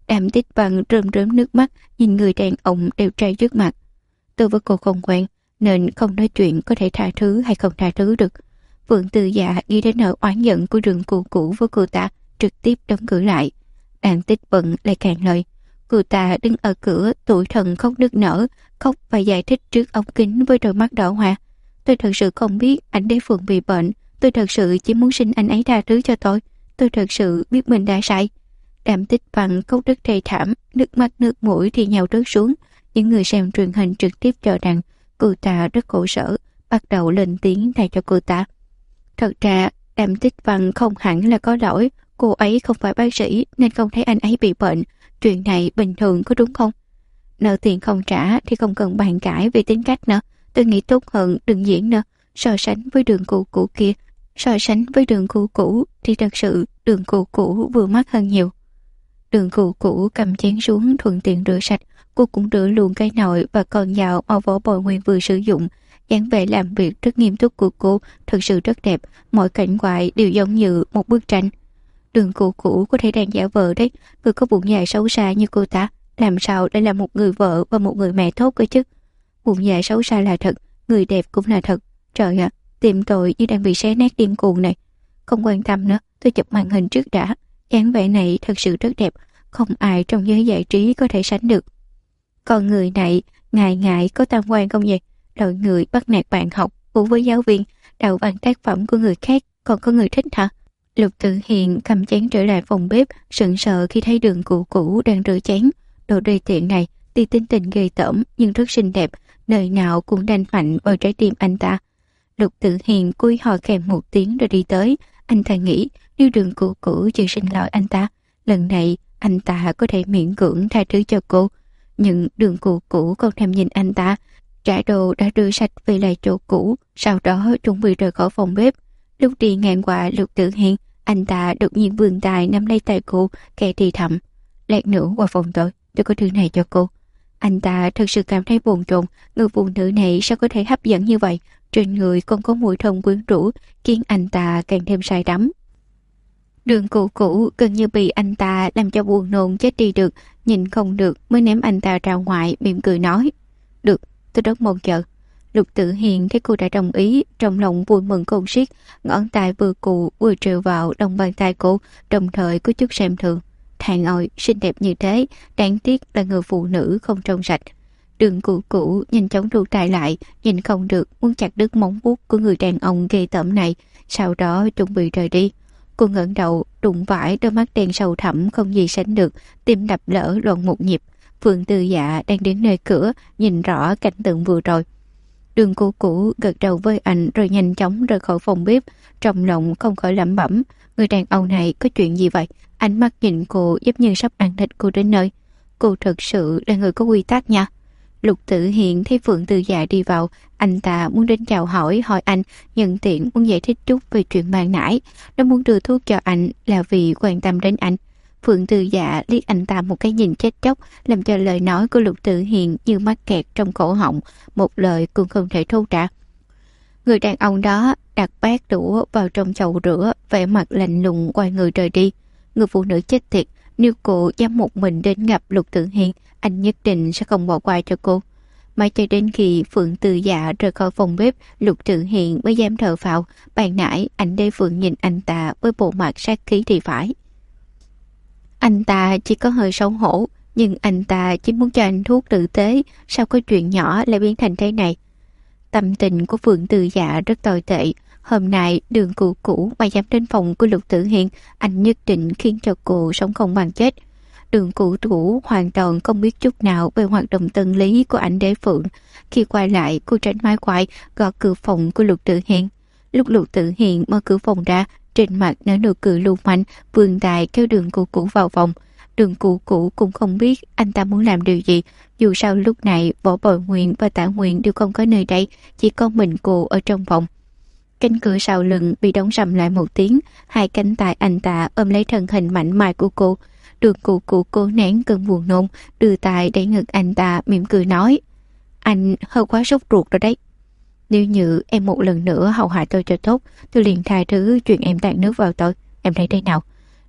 Đàm Tích Văn rơm rớm nước mắt nhìn người đàn ông đều trai trước mặt. Tôi với cô không quen nên không nói chuyện có thể tha thứ hay không tha thứ được. Phượng Từ Dạ nghĩ đến nỗi oán giận của Đường Cù Cũ với cô ta, trực tiếp đóng cửa lại. Đàm Tích Vận lại càng lời. Cô ta đứng ở cửa tủi thân khóc nức nở, khóc và giải thích trước ống kính với đôi mắt đỏ hoe. Tôi thật sự không biết anh Đế Phượng bị bệnh, tôi thật sự chỉ muốn xin anh ấy tha thứ cho tôi thật sự biết mình đã sai. Đàm Tích Văn khóc rất thê thảm, nước mắt nước mũi thì nhào rớt xuống. Những người xem truyền hình trực tiếp cho rằng cô ta rất khổ sở, bắt đầu lên tiếng thay cho cô ta. Thật ra Đàm Tích Văn không hẳn là có lỗi, cô ấy không phải bác sĩ nên không thấy anh ấy bị bệnh. Chuyện này bình thường có đúng không? Nợ tiền không trả thì không cần bàn cãi về tính cách nữa. Tôi nghĩ tốt hơn đừng diễn nữa. So sánh với Đường Cù Cũ kia, so sánh với Đường Cù Cũ thì thật sự Đường Cù Cũ vừa mắt hơn nhiều. Đường Cù Cũ cầm chén xuống thuận tiện rửa sạch. Cô cũng rửa luôn cái nồi và con dao mà Võ Bồi Nguyên vừa sử dụng. dáng vẻ làm việc rất nghiêm túc của cô thật sự rất đẹp. Mọi cảnh quại đều giống như một bức tranh. Đường Cù Cũ có thể đang giả vờ đấy. Người có bụng dài xấu xa như cô ta làm sao để là một người vợ và một người mẹ tốt cơ chứ? Bụng dài xấu xa là thật, người đẹp cũng là thật. Trời ạ, tìm tội như đang bị xé nát điên cuồng này. Không quan tâm nữa, tôi chụp màn hình trước đã. dáng vẻ này thật sự rất đẹp, không ai trong giới giải trí có thể sánh được. Còn người này, ngại ngại có tam quan không vậy? Loại người bắt nạt bạn học, vũ với giáo viên, đào bằng tác phẩm của người khác, còn có người thích hả? Lục Tử Hiền cầm chén trở lại phòng bếp, sững sờ khi thấy Đường Cù Cũ đang rửa chén. Đồ đê tiện này, tuy tính tình ghê tởm nhưng rất xinh đẹp, nơi nào cũng đanh mạnh vào trái tim anh ta. Lục Tử Hiền cúi hò kèm một tiếng rồi đi tới. Anh ta nghĩ nếu Đường Cù Cũ chịu xin lỗi anh ta, lần này anh ta có thể miễn cưỡng tha thứ cho cô. Nhưng Đường Cù Cũ không thèm nhìn anh ta, trả đồ đã đưa sạch về lại chỗ cũ, sau đó chuẩn bị rời khỏi phòng bếp. Lúc đi ngang qua Lục Tử Hiền, anh ta đột nhiên vươn tay nắm lấy tay cô, kẻ thì thầm: "Lát nữa qua phòng tôi có thứ này cho cô." Anh ta thật sự cảm thấy bồn chồn, người phụ nữ này sao có thể hấp dẫn như vậy, trên người còn có mùi thơm quyến rũ, khiến anh ta càng thêm say đắm. Đường Cù Cũ gần như bị anh ta làm cho buồn nôn chết đi được, nhìn không được mới ném anh ta ra ngoài, mỉm cười nói: "Được, tôi rất mong chờ." Lục Tử Hiền thấy cô đã đồng ý, trong lòng vui mừng khôn xiết, ngón tay vừa cù vừa trêu vào lòng bàn tay cô, đồng thời có chút xem thường. Thằng ơi, xinh đẹp như thế, đáng tiếc là người phụ nữ không trong sạch. Đường Cù Cũ nhanh chóng thu tay lại, nhìn không được muốn chặt đứt móng vuốt của người đàn ông ghê tởm này, sau đó chuẩn bị rời đi. Cô ngẩng đầu, đụng phải đôi mắt đen sâu thẳm không gì sánh được, tim đập lỡ loạn một nhịp. Phượng Từ Dạ đang đứng nơi cửa, nhìn rõ cảnh tượng vừa rồi. Đường Cù Cũ gật đầu với anh rồi nhanh chóng rời khỏi phòng bếp, trong lòng không khỏi lẩm bẩm, người đàn ông này có chuyện gì vậy? Ánh mắt nhìn cô giống như sắp ăn thịt cô đến nơi. Cô thật sự là người có quy tắc nha. Lục Tử Hiền thấy Phượng Từ Dạ đi vào, anh ta muốn đến chào hỏi anh, nhân tiện muốn giải thích chút về chuyện ban nãy. Nó muốn đưa thuốc cho anh là vì quan tâm đến anh. Phượng Từ Dạ liếc anh ta một cái nhìn chết chóc, làm cho lời nói của Lục Tử Hiền như mắc kẹt trong cổ họng, một lời cũng không thể thốt ra. Người đàn ông đó đặt bát đũa vào trong chậu rửa, vẻ mặt lạnh lùng quay người rời đi. Người phụ nữ chết tiệt, nếu cô dám một mình đến gặp Lục Tử Hiền, anh nhất định sẽ không bỏ qua cho cô. Mãi cho đến khi Phượng Từ Dạ rời khỏi phòng bếp, Lục Tử Hiền mới dám thở phào. Ban nãy anh Đế Phượng nhìn anh ta với bộ mặt sát khí thì phải. Anh ta chỉ có hơi xấu hổ, nhưng anh ta chỉ muốn cho anh thuốc tử tế, sao có chuyện nhỏ lại biến thành thế này. Tâm tình của Phượng Từ Dạ rất tồi tệ. Hôm nay Đường Cù Cũ mà dám đến phòng của Lục Tử Hiền, anh nhất định khiến cho cô sống không bằng chết. Đường Cù Cũ hoàn toàn không biết chút nào về hoạt động tâm lý của anh Đế Phượng. Khi quay lại, cô tránh mái quay gõ cửa phòng của Lục Tử Hiền. Lúc Lục Tử Hiền mở cửa phòng ra, trên mặt nở nụ cười lưu manh, vươn tay kéo Đường Cù Cũ vào phòng. Đường Cù Cũ cũng không biết anh ta muốn làm điều gì. Dù sao lúc này Võ Bồi Nguyên và Tạ Nguyên đều không có nơi đây, chỉ có mình cô ở trong phòng. Cánh cửa sau lưng bị đóng sầm lại một tiếng, hai cánh tay anh ta ôm lấy thân hình mảnh mai của cô. Đường Cù Cũ cố nén cơn buồn nôn, đưa tay đẩy ngực anh ta, mỉm cười nói: "Anh hơi quá sốt ruột rồi đấy. Nếu như em một lần nữa hầu hạ tôi cho tốt, tôi liền tha thứ chuyện em tạt nước vào tôi. Em thấy thế nào?"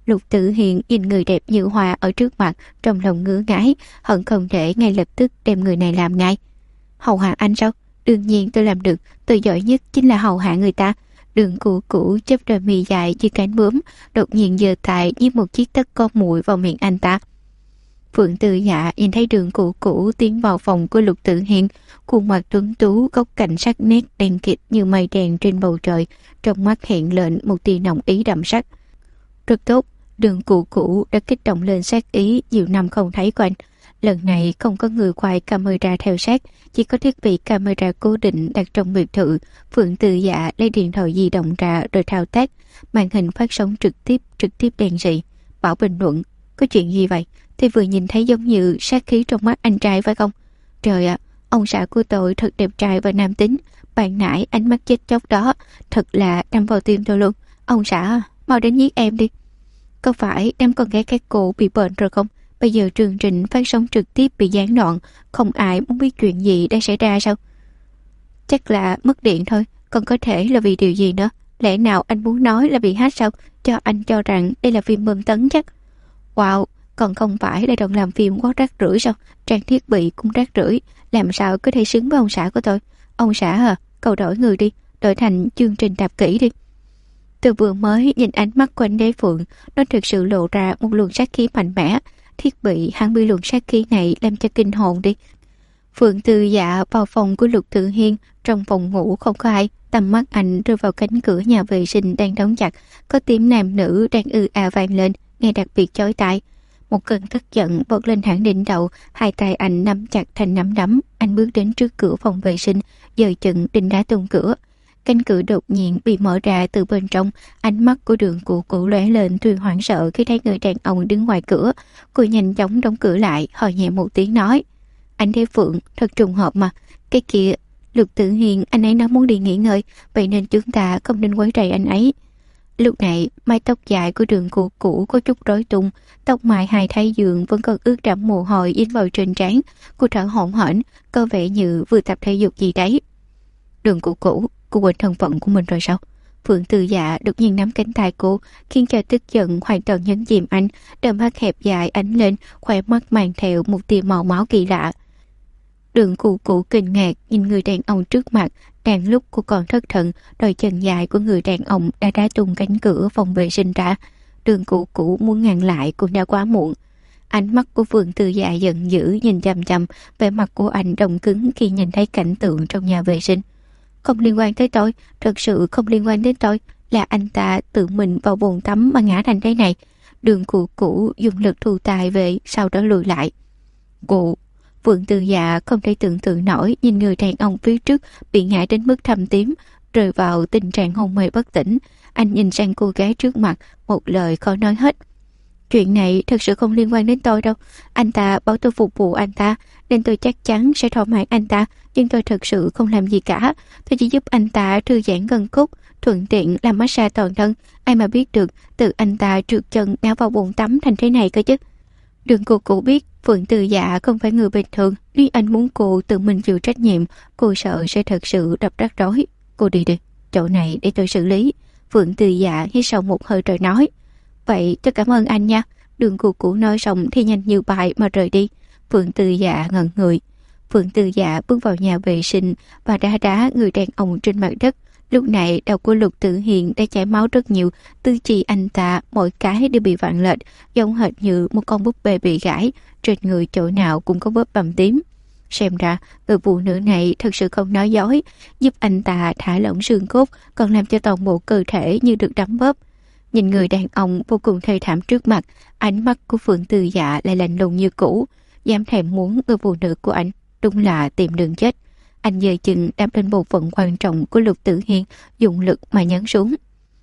Lục Tử Hiền nhìn người đẹp như hoa ở trước mặt, trong lòng ngứa ngáy, hận không thể ngay lập tức đem người này làm ngay. Hầu hạ anh sao? Đương nhiên tôi làm được, tôi giỏi nhất chính là hầu hạ người ta. Đường Cũ Cũ chớp đôi mi dài như cánh bướm, đột nhiên giơ tay như một chiếc tất có mũi vào miệng anh ta. Phượng Từ Dạ nhìn thấy Đường Cũ Cũ tiến vào phòng của Lục Tử Hiền, khuôn mặt tuấn tú, góc cạnh sắc nét đen kịt như mây đen trên bầu trời, trong mắt hiện lên một tia nồng ý đậm sắc. Rất tốt, Đường Cũ Cũ đã kích động lên sát ý nhiều năm không thấy của anh. Lần này không có người quay camera theo sát, chỉ có thiết bị camera cố định đặt trong biệt thự. Phượng Từ Dạ lấy điện thoại di động ra rồi thao tác, màn hình phát sóng trực tiếp đèn rì. Bảo bình luận, có chuyện gì vậy? Thì vừa nhìn thấy giống như sát khí trong mắt anh trai phải không? Trời ạ, ông xã của tôi thật đẹp trai và nam tính. Bạn nãy ánh mắt chết chóc đó thật là đâm vào tim tôi luôn. Ông xã, mau đến giết em đi. Có phải đám con gái các cô bị bệnh rồi không? Bây giờ chương trình phát sóng trực tiếp bị gián đoạn, không ai muốn biết chuyện gì đang xảy ra sao? Chắc là mất điện thôi, còn có thể là vì điều gì nữa? Lẽ nào anh muốn nói là bị hack sao? Cho anh cho rằng đây là phim bom tấn chắc. Wow, còn không phải là đoàn làm phim quá rác rưởi sao? Trang thiết bị cũng rác rưởi, làm sao có thể xứng với ông xã của tôi? Ông xã à, cậu đổi người đi, đổi thành chương trình đạp kỹ đi. Từ vừa mới nhìn ánh mắt của anh Đế Phượng, nó thực sự lộ ra một luồng sát khí mạnh mẽ. Thiết bị hắn bị luồng sát khí này làm cho kinh hồn đi. Phượng Từ Dạ vào phòng của Lục Tử Hiên, trong phòng ngủ không có ai, tầm mắt anh rơi vào cánh cửa nhà vệ sinh đang đóng chặt, có tiếng nam nữ đang vang lên, nghe đặc biệt chói tai. Một cơn tức giận bật lên hẳn đỉnh đầu, hai tay anh nắm chặt thành nắm đấm, anh bước đến trước cửa phòng vệ sinh, giơ chân định đá tung cửa. Cánh cửa đột nhiên bị mở ra từ bên trong, ánh mắt của Đường Cũ Cũ lóe lên tuy hoảng sợ khi thấy người đàn ông đứng ngoài cửa. Cô nhanh chóng đóng cửa lại, hỏi nhẹ một tiếng nói: Anh Đế Phượng, thật trùng hợp mà. Cái kia, Lục Tử Hiền, anh ấy nói muốn đi nghỉ ngơi, vậy nên chúng ta không nên quấy rầy anh ấy. Lúc này, mái tóc dài của Đường Cũ Cũ có chút rối tung, tóc mai hai thái dương vẫn còn ướt đẫm mồ hôi in vào trên trán. Cô thở hổn hển, có vẻ như vừa tập thể dục gì đấy. Đường Cũ Cũ, cô quên thân phận của mình rồi sao? Phượng Từ Dạ đột nhiên nắm cánh tay cô, khiến cho tức giận hoàn toàn nhấn chìm anh. Đôi mắt hẹp dài ánh lên, khóe mắt mang theo một tia màu máu kỳ lạ. Đường Cũ Cũ kinh ngạc nhìn người đàn ông trước mặt, đang lúc cô còn thất thần, đôi chân dài của người đàn ông đã đá tung cánh cửa phòng vệ sinh ra. Đường Cũ Cũ muốn ngăn lại cũng đã quá muộn. Ánh mắt của Phượng Từ Dạ giận dữ nhìn chằm chằm, vẻ mặt của anh đông cứng khi nhìn thấy cảnh tượng trong nhà vệ sinh. Không liên quan tới tôi, thật sự không liên quan đến tôi, là anh ta tự mình vào bồn tắm mà ngã thành thế này. Đường Cũ Cũ dùng lực thu tài về, sau đó lùi lại. Cô, Phượng Từ Dạ không thể tưởng tượng nổi nhìn người đàn ông phía trước bị ngã đến mức thâm tím, rơi vào tình trạng hôn mê bất tỉnh. Anh nhìn sang cô gái trước mặt, một lời khó nói hết. Chuyện này thật sự không liên quan đến tôi đâu. Anh ta bảo tôi phục vụ anh ta, nên tôi chắc chắn sẽ thỏa mãn anh ta, nhưng tôi thật sự không làm gì cả. Tôi chỉ giúp anh ta thư giãn gân cốt, thuận tiện làm massage toàn thân. Ai mà biết được tự anh ta trượt chân ngã vào bồn tắm thành thế này cơ chứ. Đường Cũ Cũ biết Phượng Từ Dạ không phải người bình thường. Nếu anh muốn cô tự mình chịu trách nhiệm, cô sợ sẽ thật sự đập rắc rối. Cô đi đi, chỗ này để tôi xử lý. Phượng Từ Dạ hít sâu một hơi rồi nói: Vậy tôi cảm ơn anh nha. Đường Cũ Cũ nói xong thì nhanh như bài mà rời đi. Phượng Từ Dạ ngẩn người. Phượng Từ Dạ bước vào nhà vệ sinh và đá người đàn ông trên mặt đất. Lúc này đầu của Lục Tử Hiền đã chảy máu rất nhiều, tư chi anh ta mỗi cái đều bị vặn lệch, giống hệt như một con búp bê bị gãy, trên người chỗ nào cũng có vết bầm tím. Xem ra người phụ nữ này thật sự không nói dối, giúp anh ta thả lỏng xương cốt, còn làm cho toàn bộ cơ thể như được đấm bóp. Nhìn người đàn ông vô cùng thê thảm trước mặt, ánh mắt của Phượng Từ Dạ lại lạnh lùng như cũ. Dám thèm muốn người phụ nữ của anh, đúng là tìm đường chết. Anh giơ chân đạp lên bộ phận quan trọng của Lục Tử Hiên, dùng lực mà nhấn xuống.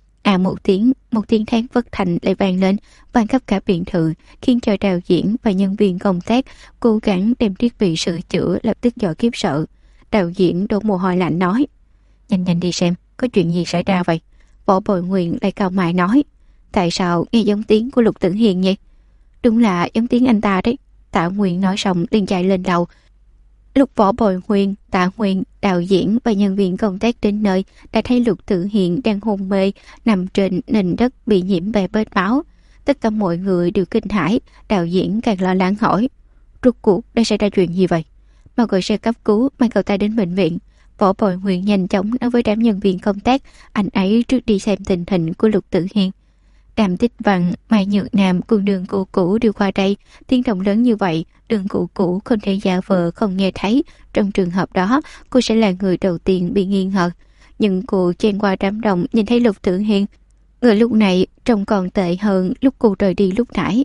Một tiếng thét bất thành lại vang lên, vang khắp cả biệt thự, khiến cho đạo diễn và nhân viên công tác cố gắng đem thiết bị sửa chữa lập tức dọa khiếp sợ. Đạo diễn đổ mồ hôi lạnh nói: Nhanh nhanh đi xem, có chuyện gì xảy ra vậy? Võ Bồi Nguyên lại cau mày nói: Tại sao nghe giống tiếng của Lục Tử Hiền vậy? Đúng là giống tiếng anh ta đấy. Tạ Nguyên nói xong liền chạy lên lầu. Lúc Võ Bồi Nguyên, Tạ Nguyên, đạo diễn và nhân viên công tác đến nơi đã thấy Lục Tử Hiền đang hôn mê nằm trên nền đất bị nhiễm bè bết máu. Tất cả mọi người đều kinh hãi. Đạo diễn càng lo lắng hỏi: rốt cuộc đã xảy ra chuyện gì vậy? Mau gọi xe cấp cứu, mang cậu ta đến bệnh viện. Võ Bội Nguyện nhanh chóng nói với đám nhân viên công tác, anh ấy trước đi xem tình hình của Lục Tử Hiên. Đàm Tích Văn, Mai Nhược Nam cùng Đường Cụ Cũ đều qua đây. Tiếng động lớn như vậy, Đường Cụ Cũ không thể giả vờ không nghe thấy. Trong trường hợp đó, cô sẽ là người đầu tiên bị nghi ngờ. Nhưng cô chen qua đám đông nhìn thấy Lục Tử Hiên. Người lúc này trông còn tệ hơn lúc cô rời đi lúc nãy.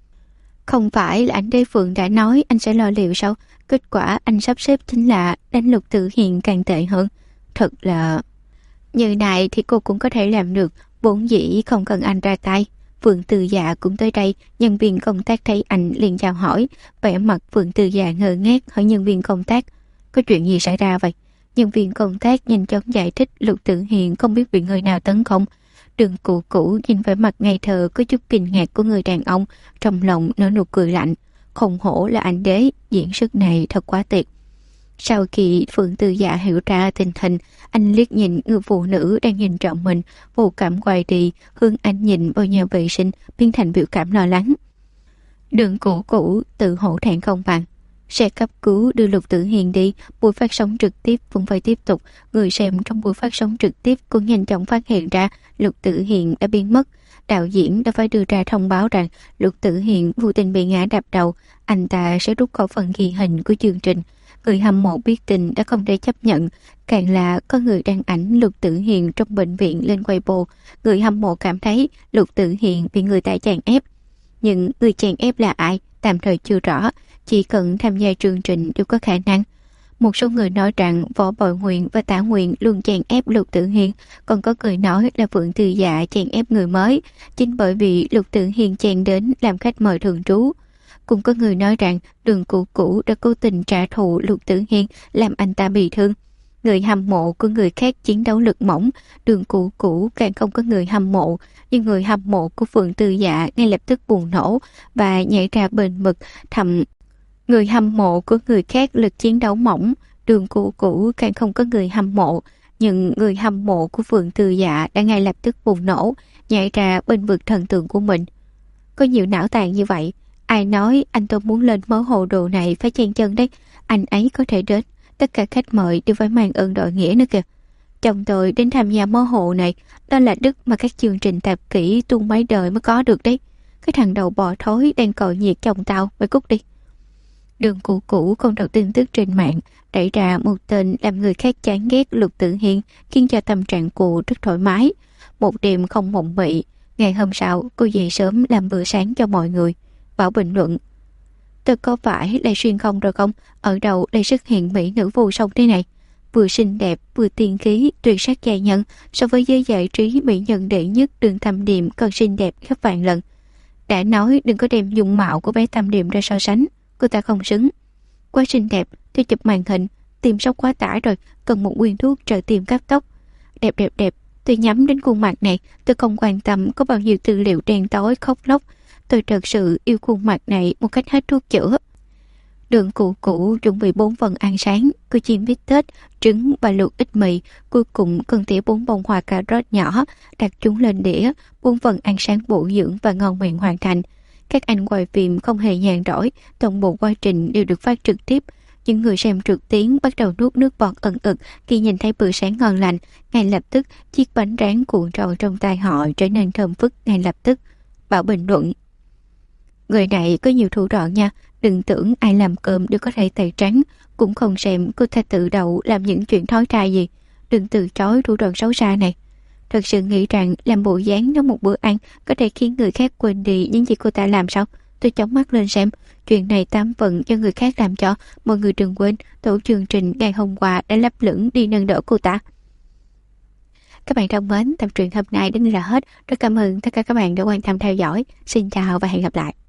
Không phải là anh Đế Phượng đã nói anh sẽ lo liệu sao? Kết quả anh sắp xếp chính là đánh Lục Tử Hiên càng tệ hơn. Thật là... Như này thì cô cũng có thể làm được, vốn dĩ không cần anh ra tay. Phượng Từ Dạ cũng tới đây, nhân viên công tác thấy anh liền chào hỏi. Vẻ mặt Phượng Từ Dạ ngơ ngác hỏi nhân viên công tác: có chuyện gì xảy ra vậy? Nhân viên công tác nhanh chóng giải thích Lục Tử Hiên không biết bị người nào tấn công. Đường Cụ Cũ nhìn vẻ mặt ngây thơ có chút kinh ngạc của người đàn ông, trong lòng nở nụ cười lạnh. Không hổ là anh Đế, diễn xuất này thật quá tuyệt. Sau khi Phượng Từ Dạ hiểu ra tình hình, anh liếc nhìn người phụ nữ đang nhìn trộm mình, vô cảm quay đi, hướng anh nhìn vào nhà vệ sinh, biến thành biểu cảm lo lắng. Đường Cụ Cũ tự hổ thẹn không bằng. Xe cấp cứu đưa Lục Tử Hiên đi, buổi phát sóng trực tiếp vẫn phải tiếp tục. Người xem trong buổi phát sóng trực tiếp cũng nhanh chóng phát hiện ra Lục Tử Hiên đã biến mất. Đạo diễn đã phải đưa ra thông báo rằng Lục Tử Hiên vô tình bị ngã đạp đầu, anh ta sẽ rút khỏi phần ghi hình của chương trình. Người hâm mộ biết tin đã không thể chấp nhận, càng là có người đăng ảnh Lục Tử Hiên trong bệnh viện lên Weibo. Người hâm mộ cảm thấy Lục Tử Hiên bị người ta chèn ép. Nhưng người chèn ép là ai, tạm thời chưa rõ, chỉ cần tham gia chương trình đều có khả năng. Một số người nói rằng Võ Bội Nguyện và Tả Nguyện luôn chèn ép Lục Tử Hiên, còn có người nói là Phượng Từ Dạ chèn ép người mới, chính bởi vì Lục Tử Hiên chèn đến làm khách mời thường trú. Cũng có người nói rằng Đường Cụ Cũ đã cố tình trả thù Lục Tử Hiên, làm anh ta bị thương. Người hâm mộ của người khác chiến đấu lực mỏng, Đường Cụ Cũ càng không có người hâm mộ, nhưng người hâm mộ của Phượng Từ Dạ ngay lập tức bùng nổ và nhảy ra bên mực thầm. Người hâm mộ của người khác lực chiến đấu mỏng, Đường Cụ Cũ càng không có người hâm mộ, nhưng người hâm mộ của Phượng Từ Dạ đã ngay lập tức bùng nổ, nhảy ra bên vực thần tượng của mình. Có nhiều não tàn như vậy, ai nói anh tôi muốn lên mớ hồ đồ này phải chen chân đấy, anh ấy có thể đến, tất cả khách mời đều phải mang ơn đội nghĩa nữa kìa. Chồng tôi đến tham gia mớ hồ này, đó là đức mà các chương trình tạp kỹ tuôn mấy đời mới có được đấy. Cái thằng đầu bò thối đang cội nhiệt chồng tao, mày cút đi. Đường Cụ Cũ không đọc tin tức trên mạng, đẩy ra một tên làm người khác chán ghét Lục Tử Hiên, khiến cho tâm trạng cô rất thoải mái. Một đêm không mộng mị, ngày hôm sau cô dậy sớm làm bữa sáng cho mọi người. Bảo bình luận: tôi có phải lại xuyên không rồi không? Ở đầu lại xuất hiện mỹ nữ vô song thế này, vừa xinh đẹp vừa tiên khí, tuyệt sắc giai nhân, so với giới giải trí mỹ nhân đệ nhất Đường Thâm Điềm còn xinh đẹp gấp vạn lần. Đã nói đừng có đem dung mạo của bé Thâm Điềm ra so sánh, cô ta không xứng. Quá xinh đẹp, tôi chụp màn hình, tim sốc quá tải rồi, cần một nguyên thuốc trợ tim cấp tốc. Đẹp đẹp đẹp, tôi nhắm đến khuôn mặt này, tôi không quan tâm có bao nhiêu tư liệu đen tối khóc lóc. Tôi thật sự yêu khuôn mặt này một cách hết thuốc chữa. Đường Cụ Cũ chuẩn bị 4 phần ăn sáng, cô chiên bít tết, trứng và luộc ít mì, cuối cùng cần tỉa 4 bông hoa cà rốt nhỏ, đặt chúng lên đĩa. 4 phần ăn sáng bổ dưỡng và ngon miệng hoàn thành. Các anh quay phim không hề nhàn rỗi, toàn bộ quá trình đều được phát trực tiếp. Những người xem trực tuyến bắt đầu nuốt nước bọt ẩn ực khi nhìn thấy bữa sáng ngon lành. Ngay lập tức, chiếc bánh rán cuộn tròn trong tay họ trở nên thơm phức ngay lập tức. Bảo bình luận: người này có nhiều thủ đoạn nha, đừng tưởng ai làm cơm đều có thể tẩy trắng, cũng không xem cô ta tự đầu làm những chuyện thói trai gì. Đừng từ chối thủ đoạn xấu xa này. Thật sự nghĩ rằng làm bộ dáng nấu một bữa ăn có thể khiến người khác quên đi những gì cô ta làm sao? Tôi chóng mắt lên xem, chuyện này 8 phần do người khác làm cho. Mọi người đừng quên, tổ chương trình ngày hôm qua đã lấp lửng đi nâng đỡ cô ta. Các bạn thân mến, tập truyện hôm nay đến đây là hết. Rất cảm ơn tất cả các bạn đã quan tâm theo dõi. Xin chào và hẹn gặp lại.